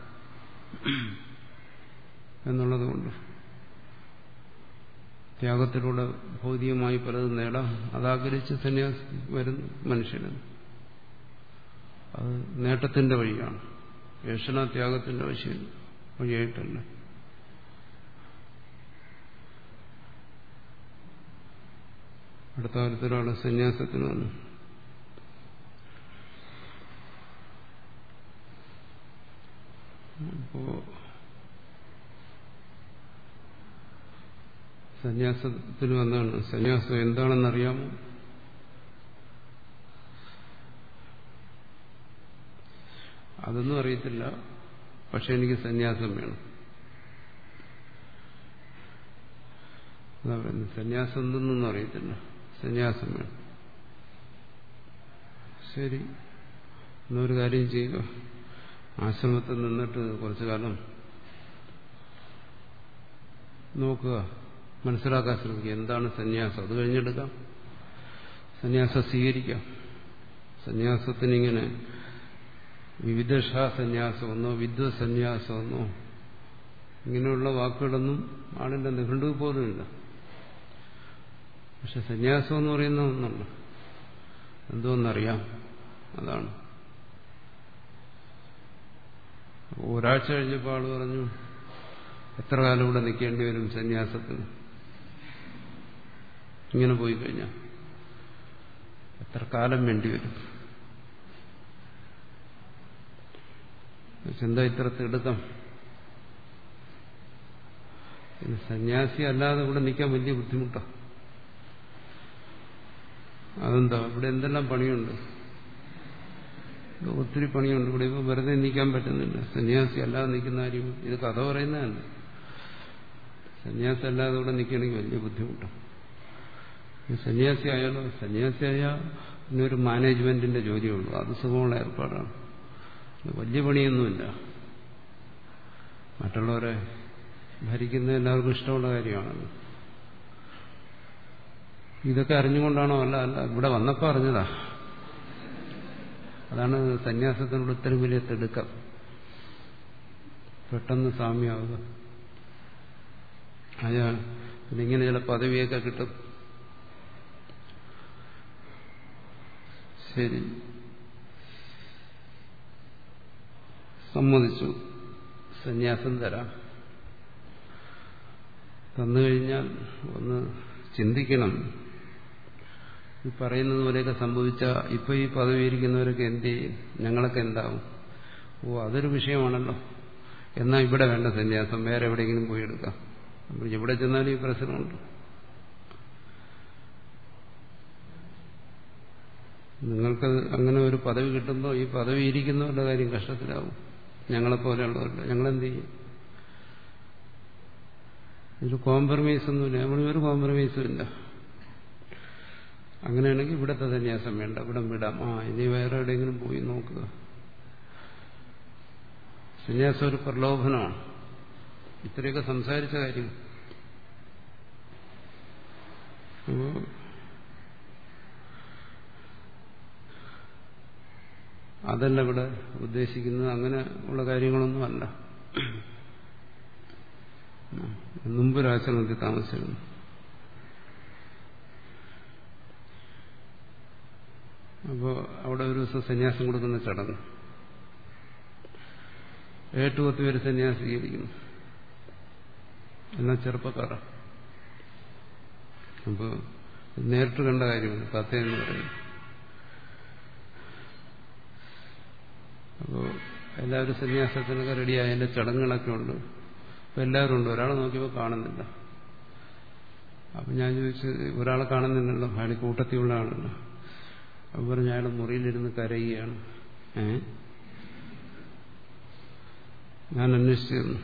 എന്നുള്ളതുകൊണ്ട്, ത്യാഗത്തിലൂടെ ഭൗതികമായി പലതും നേടാം അതാഗ്രഹിച്ച് സന്യാസി വരുന്നു മനുഷ്യന്. അത് നേട്ടത്തിന്റെ വഴിയാണ്, ഏഷണ ത്യാഗത്തിന്റെ വശം വഴിയായിട്ടല്ല. അടുത്ത കാലത്തൊരാള് സന്യാസത്തിന് വന്നു. അപ്പോ സന്യാസത്തിന് വന്നാണ്. സന്യാസം എന്താണെന്നറിയാമോ? അതൊന്നും അറിയത്തില്ല, പക്ഷെ എനിക്ക് സന്യാസം വേണം. അതാ പറയുന്നത്. സന്യാസം എന്തെന്നൊന്നും അറിയത്തില്ല, സന്യാസം വേണം. ശരി, എന്നൊരു കാര്യം ചെയ്യുക. ആശ്രമത്തിൽ നിന്നിട്ട് കുറച്ചു കാലം നോക്കുക, മനസ്സിലാക്കാൻ ശ്രമിക്കുക എന്താണ് സന്യാസം. അത് കഴിഞ്ഞെടുക്കാം, സന്യാസം സ്വീകരിക്കാം. സന്യാസത്തിനിങ്ങനെ വിവിധ സന്യാസമെന്നോ വിദ്വ സന്യാസമെന്നോ ഇങ്ങനെയുള്ള വാക്കുകളൊന്നും ആളിന്റെ നിഘണ്ടു പോലുമില്ല. പക്ഷെ സന്യാസം എന്ന് പറയുന്ന ഒന്നുണ്ട്, എന്തോന്നറിയാം. അതാണ്. ഒരാഴ്ച കഴിഞ്ഞപ്പോൾ ആള് പറഞ്ഞു, എത്ര കാലം ഇവിടെ നിൽക്കേണ്ടി വരും സന്യാസത്തിന്? ഇങ്ങനെ പോയി കഴിഞ്ഞാൽ എത്ര കാലം വേണ്ടി വരും? എന്താ ഇത്ര തിടുക്കം? സന്യാസി അല്ലാതെ ഇവിടെ നിൽക്കാൻ വലിയ ബുദ്ധിമുട്ടാണ്. അതെന്താ? ഇവിടെ എന്തെല്ലാം പണിയുണ്ട്, ഒത്തിരി പണിയുണ്ട്. ഇവിടെ ഇപ്പൊ വെറുതെ നിൽക്കാൻ പറ്റുന്നില്ല. സന്യാസി അല്ലാതെ നിൽക്കുന്ന കാര്യം ഇത് കഥ പറയുന്നതല്ല. സന്യാസി അല്ലാതെ ഇവിടെ നിൽക്കണമെങ്കിൽ വലിയ ബുദ്ധിമുട്ടാണ്. സന്യാസി ആയാലോ? സന്യാസി ആയാൽ ഇന്നൊരു മാനേജ്മെന്റിന്റെ ജോലിയുള്ളൂ. അത് സുഖമുള്ള ഏർപ്പാടാണ്, വലിയ പണിയൊന്നുമില്ല. മറ്റുള്ളവരെ ഭരിക്കുന്ന എല്ലാവർക്കും ഇഷ്ടമുള്ള കാര്യമാണല്ലോ. ഇതൊക്കെ അറിഞ്ഞുകൊണ്ടാണോ? അല്ല അല്ല ഇവിടെ വന്നപ്പോൾ അറിഞ്ഞതാ. അതാണ് സന്യാസത്തിനുള്ള ഇത്രയും വലിയ തിടുക്കം, പെട്ടെന്ന് സാമ്യാവുക. അയാൾ ഇതിങ്ങനെ ചില പദവിയൊക്കെ കിട്ടും. ശരി, സമ്മതിച്ചു, സന്യാസം തരാം. തന്നു കഴിഞ്ഞാൽ ഒന്ന് ചിന്തിക്കണം. ഈ പറയുന്നത് പോലെയൊക്കെ സംഭവിച്ച ഇപ്പൊ ഈ പദവി ഇരിക്കുന്നവരൊക്കെ എന്ത് ചെയ്യും? ഞങ്ങളൊക്കെ എന്താവും? ഓ, അതൊരു വിഷയമാണല്ലോ. എന്നാൽ ഇവിടെ വേണ്ട സന്യാസം, വേറെ എവിടെയെങ്കിലും പോയി എടുക്കാം. അപ്പോൾ എവിടെ ചെന്നാലും ഈ പ്രശ്നമുണ്ട്. നിങ്ങൾക്ക് അങ്ങനെ ഒരു പദവി കിട്ടുമ്പോൾ ഈ പദവി ഇരിക്കുന്നവരുടെ കാര്യം കഷ്ടത്തിലാവും. ഞങ്ങളെപ്പോലെയുള്ളവരുടെ ഞങ്ങളെന്ത് ചെയ്യും? ഇതിൽ കോംപ്രമൈസ് ഒന്നുമില്ല. നമ്മളൊരു കോംപ്രമൈസും ഇല്ല. അങ്ങനെയാണെങ്കിൽ ഇവിടുത്തെ സന്യാസം വേണ്ട, ഇവിടെ വിടാം. ആ ഇനി വേറെ എവിടെയെങ്കിലും പോയി നോക്കുക. സന്യാസം ഒരു പ്രലോഭനമാണ്. ഇത്രയൊക്കെ സംസാരിച്ച കാര്യം അപ്പോ അതല്ല ഇവിടെ ഉദ്ദേശിക്കുന്നത്. അങ്ങനെ ഉള്ള കാര്യങ്ങളൊന്നും അല്ല. മുമ്പൊരാശ്രമത്തിൽ താമസിച്ചിരുന്നു. അപ്പോൾ അവിടെ ഒരു ദിവസം സന്യാസം കൊടുക്കുന്ന ചടങ്ങ്, എട്ട് പത്ത് പേര് സന്യാസം സ്വീകരിക്കുന്നു, എന്നാൽ ചെറുപ്പക്കാരാ. അപ്പോൾ നേരിട്ട് കണ്ട കാര്യമാണ് കഥയെന്ന് പറയുന്നത്. അപ്പോൾ എല്ലാവരും സന്യാസത്തിനൊക്കെ റെഡിയായി, അതിൻ്റെ ചടങ്ങുകളൊക്കെ ഉണ്ട്. അപ്പോൾ എല്ലാവരും ഉണ്ട്. ഒരാളെ നോക്കിയപ്പോൾ കാണുന്നില്ല. അപ്പം ഞാൻ ചോദിച്ചു, ഒരാളെ കാണുന്നില്ലല്ലോ, അയാൾ കൂട്ടത്തിലുള്ള ആളല്ലോ. അപ്പം പറഞ്ഞു അയാൾ മുറിയിലിരുന്ന് കരയുകയാണ്. ഏ ഞാൻ അന്വേഷിച്ചിരുന്നു.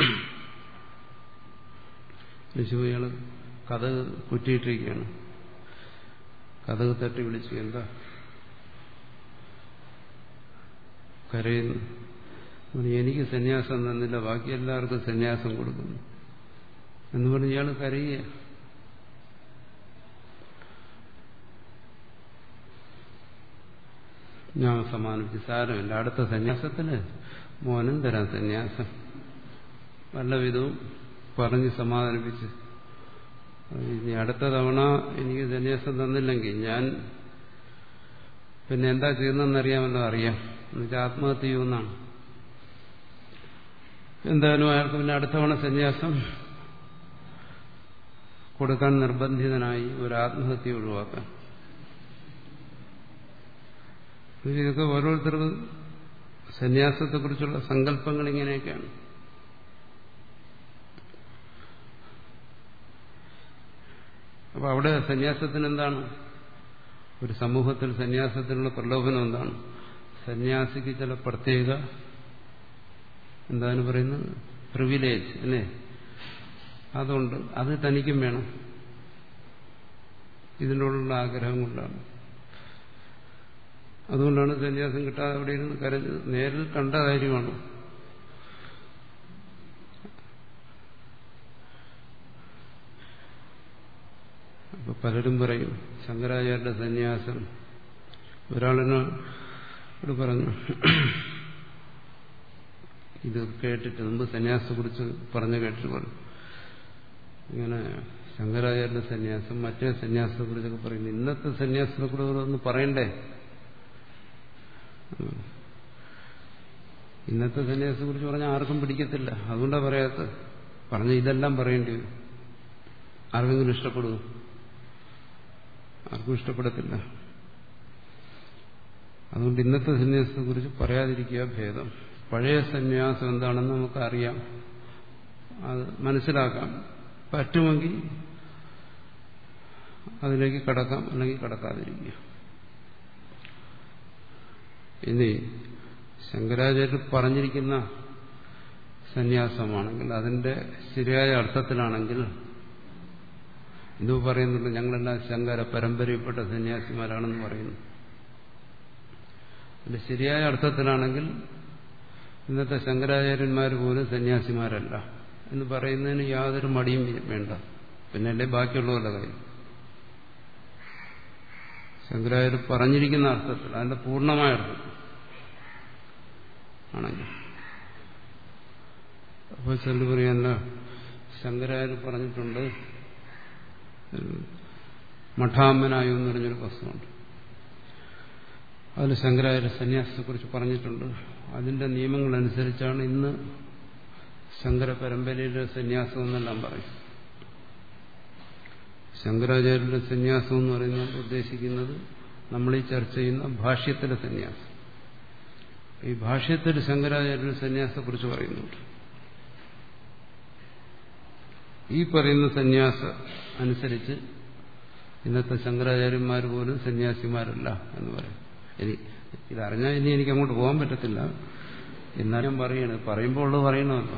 അന്വേഷിച്ചു ഇയാൾ കഥ കുറ്റിയിട്ടിരിക്കുകയാണ്. കഥക് തട്ടി വിളിച്ചു, എന്താ കരയുന്നു? എനിക്ക് സന്യാസം തന്നില്ല, ബാക്കി എല്ലാവർക്കും സന്യാസം കൊടുക്കുന്നു എന്ന് പറഞ്ഞ് ഇയാൾ കരയുക. ഞാൻ സമാനിപ്പിച്ച്, സാരമില്ല, അടുത്ത സന്യാസത്തിന് മോനും തരാം സന്യാസം, വല്ല വിധവും പറഞ്ഞ് സമാധാനിപ്പിച്ച്. ഇനി അടുത്ത തവണ എനിക്ക് സന്യാസം തന്നില്ലെങ്കിൽ ഞാൻ പിന്നെ എന്താ ചെയ്യുന്നതെന്നറിയാമല്ലോ. അറിയാം, എന്നുവെച്ചാൽ ആത്മഹത്യ ചെയ്യുമെന്നാണ്. എന്തായാലും അയാൾക്ക് പിന്നെ അടുത്ത തവണ സന്യാസം കൊടുക്കാൻ നിർബന്ധിതനായി, ഒരു ആത്മഹത്യ ഒഴിവാക്കാൻ. ഇതൊക്കെ ഓരോരുത്തർക്കും സന്യാസത്തെക്കുറിച്ചുള്ള സങ്കല്പങ്ങൾ ഇങ്ങനെയൊക്കെയാണ്. അപ്പൊ അവിടെ സന്യാസത്തിന് എന്താണ്, ഒരു സമൂഹത്തിൽ സന്യാസത്തിനുള്ള പ്രലോഭനം എന്താണ്? സന്യാസിക്ക് ചില പ്രത്യേക എന്താണ് പറയുന്നത്, പ്രിവിലേജ് അല്ലേ, അതുകൊണ്ട് അത് തനിക്കും വേണം. ഇതിനോടുള്ള ആഗ്രഹം കൊണ്ടാണ്. അതുകൊണ്ടാണ് സന്യാസം കിട്ടാതെ അവിടെ ഇരുന്ന് കരഞ്ഞത്. നേരിൽ കണ്ട കാര്യമാണ്. അപ്പൊ പലരും പറയും ശങ്കരാചാര്യരുടെ സന്യാസം. ഒരാളിനോട് പറഞ്ഞു, ഇത് കേട്ടിട്ട് മുമ്പ് സന്യാസത്തെക്കുറിച്ച് പറഞ്ഞു കേട്ടിട്ട് പറഞ്ഞു, ഇങ്ങനെ ശങ്കരാചാര്യരുടെ സന്യാസം മറ്റേ സന്യാസത്തെക്കുറിച്ചൊക്കെ പറയുന്നു, ഇന്നത്തെ സന്യാസത്തെക്കുറിച്ച് ഒന്ന് പറയണ്ടേ? ഇന്നത്തെ സന്യാസത്തെക്കുറിച്ച് പറഞ്ഞാൽ ആർക്കും പിടിക്കത്തില്ല, അതുകൊണ്ടാണ് പറയാത്തത്. പറഞ്ഞ ഇതെല്ലാം പറയേണ്ടി വരും. ആർക്കെങ്കിലും ഇഷ്ടപ്പെടുമോ? ആർക്കും ഇഷ്ടപ്പെടത്തില്ല. അതുകൊണ്ട് ഇന്നത്തെ സന്യാസത്തെക്കുറിച്ച് പറയാതിരിക്കുക ഭേദം. പഴയ സന്യാസം എന്താണെന്ന് നമുക്കറിയാം, അത് മനസ്സിലാക്കാം. പറ്റുമെങ്കിൽ അതിലേക്ക് കടക്കാം, അല്ലെങ്കിൽ കടക്കാതിരിക്കുക. ഇനി ശങ്കരാചാര്യർ പറഞ്ഞിരിക്കുന്ന സന്യാസമാണെങ്കിൽ, അതിന്റെ ശരിയായ അർത്ഥത്തിലാണെങ്കിൽ, ഇത് പറയുന്നുണ്ട് ഞങ്ങളെല്ലാം ശങ്കര പരമ്പരയിൽപ്പെട്ട സന്യാസിമാരാണെന്ന് പറയുന്നു. അതിന്റെ ശരിയായ അർത്ഥത്തിലാണെങ്കിൽ ഇന്നത്തെ ശങ്കരാചാര്യന്മാർ പോലും സന്യാസിമാരല്ല എന്ന് പറയുന്നതിന് യാതൊരു മടിയും വേണ്ട. പിന്നെ അല്ലേ ബാക്കിയുള്ളവരുടെ കാര്യം. ശങ്കരാചാര്യർ പറഞ്ഞിരിക്കുന്ന അർത്ഥത്തിൽ, അതിന്റെ പൂർണ്ണമായ അർത്ഥത്തിൽ ആണെങ്കിൽ. അപ്പോൾ ചിലർ പറയാനല്ല, ശങ്കരാചാര്യർ പറഞ്ഞിട്ടുണ്ട്, മഠാമനായോ എന്ന് പറഞ്ഞൊരു പുസ്തകമുണ്ട്, അതിൽ ശങ്കരാചാര്യ സന്യാസത്തെക്കുറിച്ച് പറഞ്ഞിട്ടുണ്ട്. അതിന്റെ നിയമങ്ങളനുസരിച്ചാണ് ഇന്ന് ശങ്കര പരമ്പരയിലെ സന്യാസം എന്നെല്ലാം പറയും. ശങ്കരാചാര്യരുടെ സന്യാസം എന്ന് പറയുന്നത് ഉദ്ദേശിക്കുന്നത് നമ്മൾ ഈ ചർച്ച ചെയ്യുന്ന ഭാഷ്യത്തിലെ സന്യാസം. ഈ ഭാഷ്യത്തിൽ ശങ്കരാചാര്യരുടെ സന്യാസത്തെക്കുറിച്ച് പറയുന്നുണ്ട്. ഈ പറയുന്ന സന്യാസം അനുസരിച്ച് ഇന്നത്തെ ശങ്കരാചാര്യന്മാർ പോലും സന്യാസിമാരല്ല എന്ന് പറയും. ഇനി ഇതറിഞ്ഞാൽ ഇനി എനിക്ക് അങ്ങോട്ട് പോകാൻ പറ്റത്തില്ല. എന്നാലും ഞാൻ പറയണത്, പറയുമ്പോൾ ഉള്ളത് പറയണമല്ലോ.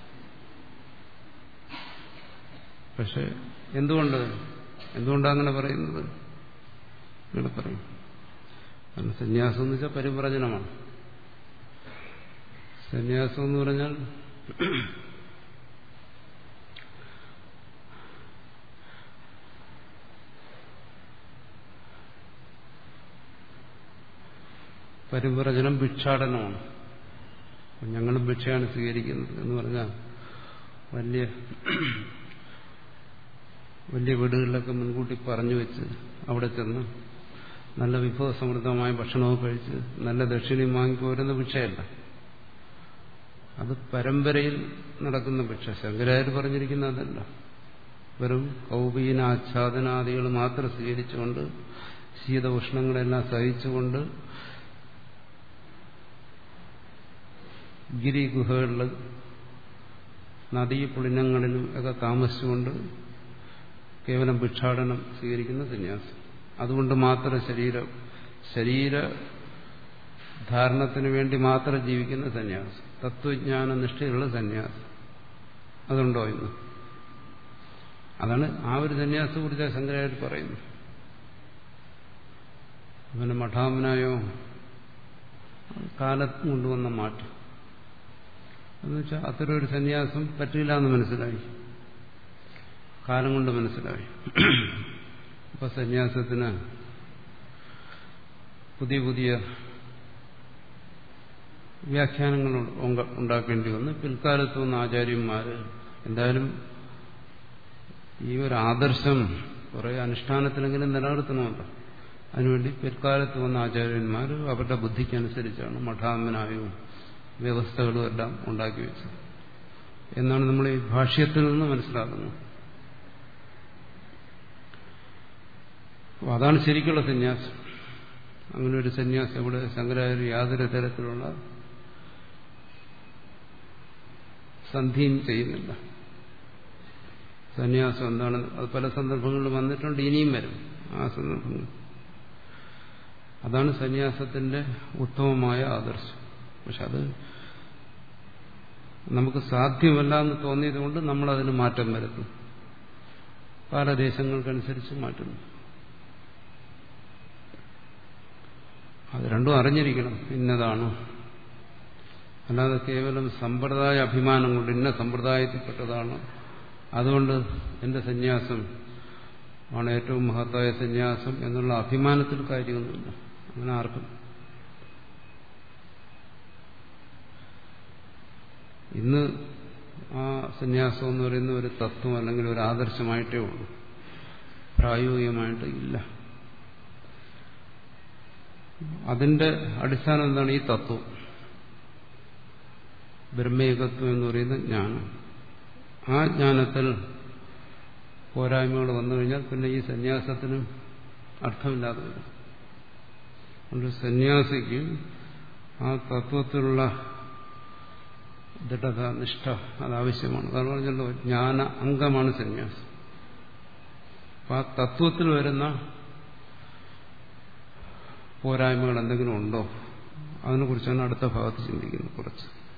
പക്ഷെ എന്തുകൊണ്ട് എന്തുകൊണ്ടാണ് അങ്ങനെ പറയുന്നത്? ഇവിടെ പറയും, കാരണം സന്യാസം എന്ന് വെച്ചാൽ പരിവ്രജനമാണ്. സന്യാസം എന്ന് പറഞ്ഞാൽ പരിവ്രജനം ഭിക്ഷാടനമാണ്. ഞങ്ങളും ഭിക്ഷയാണ് സ്വീകരിക്കുന്നത് എന്ന് പറഞ്ഞാൽ വലിയ വലിയ വീടുകളിലൊക്കെ മുൻകൂട്ടി പറഞ്ഞു വെച്ച് അവിടെ ചെന്ന് നല്ല വിഭവസമൃദ്ധമായ ഭക്ഷണവും കഴിച്ച് നല്ല ദക്ഷിണയും വാങ്ങി പോരുന്ന ഭിക്ഷയല്ല. അത് പരമ്പരയിൽ നടക്കുന്ന ഭിക്ഷ. ശങ്കരാചാര്യർ പറഞ്ഞിരിക്കുന്ന അതല്ല. വെറും കൗപീന ആച്ഛാദനാദികൾ മാത്രം സ്വീകരിച്ചുകൊണ്ട് ശീത ഉഷ്ണങ്ങളെല്ലാം സഹിച്ചുകൊണ്ട് ഗിരിഗുഹകളിൽ നദീപുളിനങ്ങളിലും ഒക്കെ താമസിച്ചുകൊണ്ട് കേവലം ഭിക്ഷാടനം സ്വീകരിക്കുന്ന സന്യാസം. അതുകൊണ്ട് മാത്രം ശരീര ശരീര ധാരണത്തിന് വേണ്ടി മാത്രം ജീവിക്കുന്ന സന്യാസം, തത്വജ്ഞാന നിഷ്ഠയുള്ള സന്യാസം, അതുണ്ടോ ഇന്ന്? അതാണ് ആ ഒരു സന്യാസത്തെ കുറിച്ച് ശങ്കരാചാര്യർ പറയുന്നു. അവന് മഠാമനായോ കാലം കൊണ്ടുവന്ന മാറ്റം എന്ന് വെച്ചാൽ അത്തരം ഒരു സന്യാസം പറ്റില്ല എന്ന് മനസ്സിലായി, കാലം കൊണ്ട് മനസ്സിലായി. അപ്പൊ സന്യാസത്തിന് പുതിയ പുതിയ വ്യാഖ്യാനങ്ങൾ ഉണ്ടാക്കേണ്ടി വന്നു. പിൽക്കാലത്ത് വന്ന ആചാര്യന്മാര് എന്തായാലും ഈ ഒരു ആദർശം കുറെ അനുഷ്ഠാനത്തിലെങ്കിലും നിലനിർത്തണമല്ലോ. അതിനുവേണ്ടി പിൽക്കാലത്ത് വന്ന ആചാര്യന്മാർ അവരുടെ ബുദ്ധിക്കനുസരിച്ചാണ് മഠാമനായും വ്യവസ്ഥകളും എല്ലാം ഉണ്ടാക്കി വെച്ചത് എന്നാണ് നമ്മൾ ഈ ഭാഷ്യത്തിൽ നിന്ന് മനസ്സിലാക്കുന്നത്. അതാണ് ശരിക്കുള്ള സന്യാസം. അങ്ങനെ ഒരു സന്യാസം ഇവിടെ ശങ്കരാചാര്യ യാതൊരു തരത്തിലുള്ള സന്ധിയും ചെയ്യുന്നില്ല. സന്യാസം എന്താണ് അത് പല സന്ദർഭങ്ങളിൽ വന്നിട്ടുണ്ട്, ഇനിയും വരും ആ സന്ദർഭങ്ങൾ. അതാണ് സന്യാസത്തിന്റെ ഉത്തമമായ ആദർശം. പക്ഷെ അത് നമുക്ക് സാധ്യമല്ല എന്ന് തോന്നിയത് കൊണ്ട് നമ്മളതിന് മാറ്റം വരുത്തും, പല ദേശങ്ങൾക്കനുസരിച്ച് മാറ്റുന്നു. അത് രണ്ടും അറിഞ്ഞിരിക്കണം, ഇന്നതാണ്. അല്ലാതെ കേവലം സമ്പ്രദായ അഭിമാനം കൊണ്ട് ഇന്ന സമ്പ്രദായത്തിൽപ്പെട്ടതാണ്, അതുകൊണ്ട് എന്റെ സന്യാസം ആണ് ഏറ്റവും മഹത്തായ സന്യാസം എന്നുള്ള അഭിമാനത്തിൽ കാര്യമൊന്നുമില്ല. അങ്ങനെ ആർക്കും ഇന്ന് ആ സന്യാസം എന്ന് പറയുന്ന ഒരു തത്വം അല്ലെങ്കിൽ ഒരു ആദർശമായിട്ടേ ഉള്ളൂ, പ്രായോഗികമായിട്ട് ഇല്ല. അതിന്റെ അടിസ്ഥാനം എന്താണ്? ഈ തത്വം, ബ്രഹ്മേകത്വം എന്ന് പറയുന്ന ജ്ഞാനം. ആ ജ്ഞാനത്തിൽ പോരായ്മകൾ വന്നു കഴിഞ്ഞാൽ പിന്നെ ഈ സന്യാസത്തിന് അർത്ഥമില്ലാതെ വരും. അതുകൊണ്ട് സന്യാസിക്ക് ആ തത്വത്തിലുള്ള ദൃഢത, നിഷ്ഠ അതാവശ്യമാണ്. അതാണ് പറഞ്ഞല്ലോ, ജ്ഞാന അംഗമാണ് സന്യാസം. അപ്പൊ ആ തത്വത്തിൽ വരുന്ന പോരായ്മകൾ എന്തെങ്കിലും ഉണ്ടോ, അതിനെക്കുറിച്ചാണ് അടുത്ത ഭാഗത്ത് ചിന്തിക്കുന്നത് കുറച്ച്.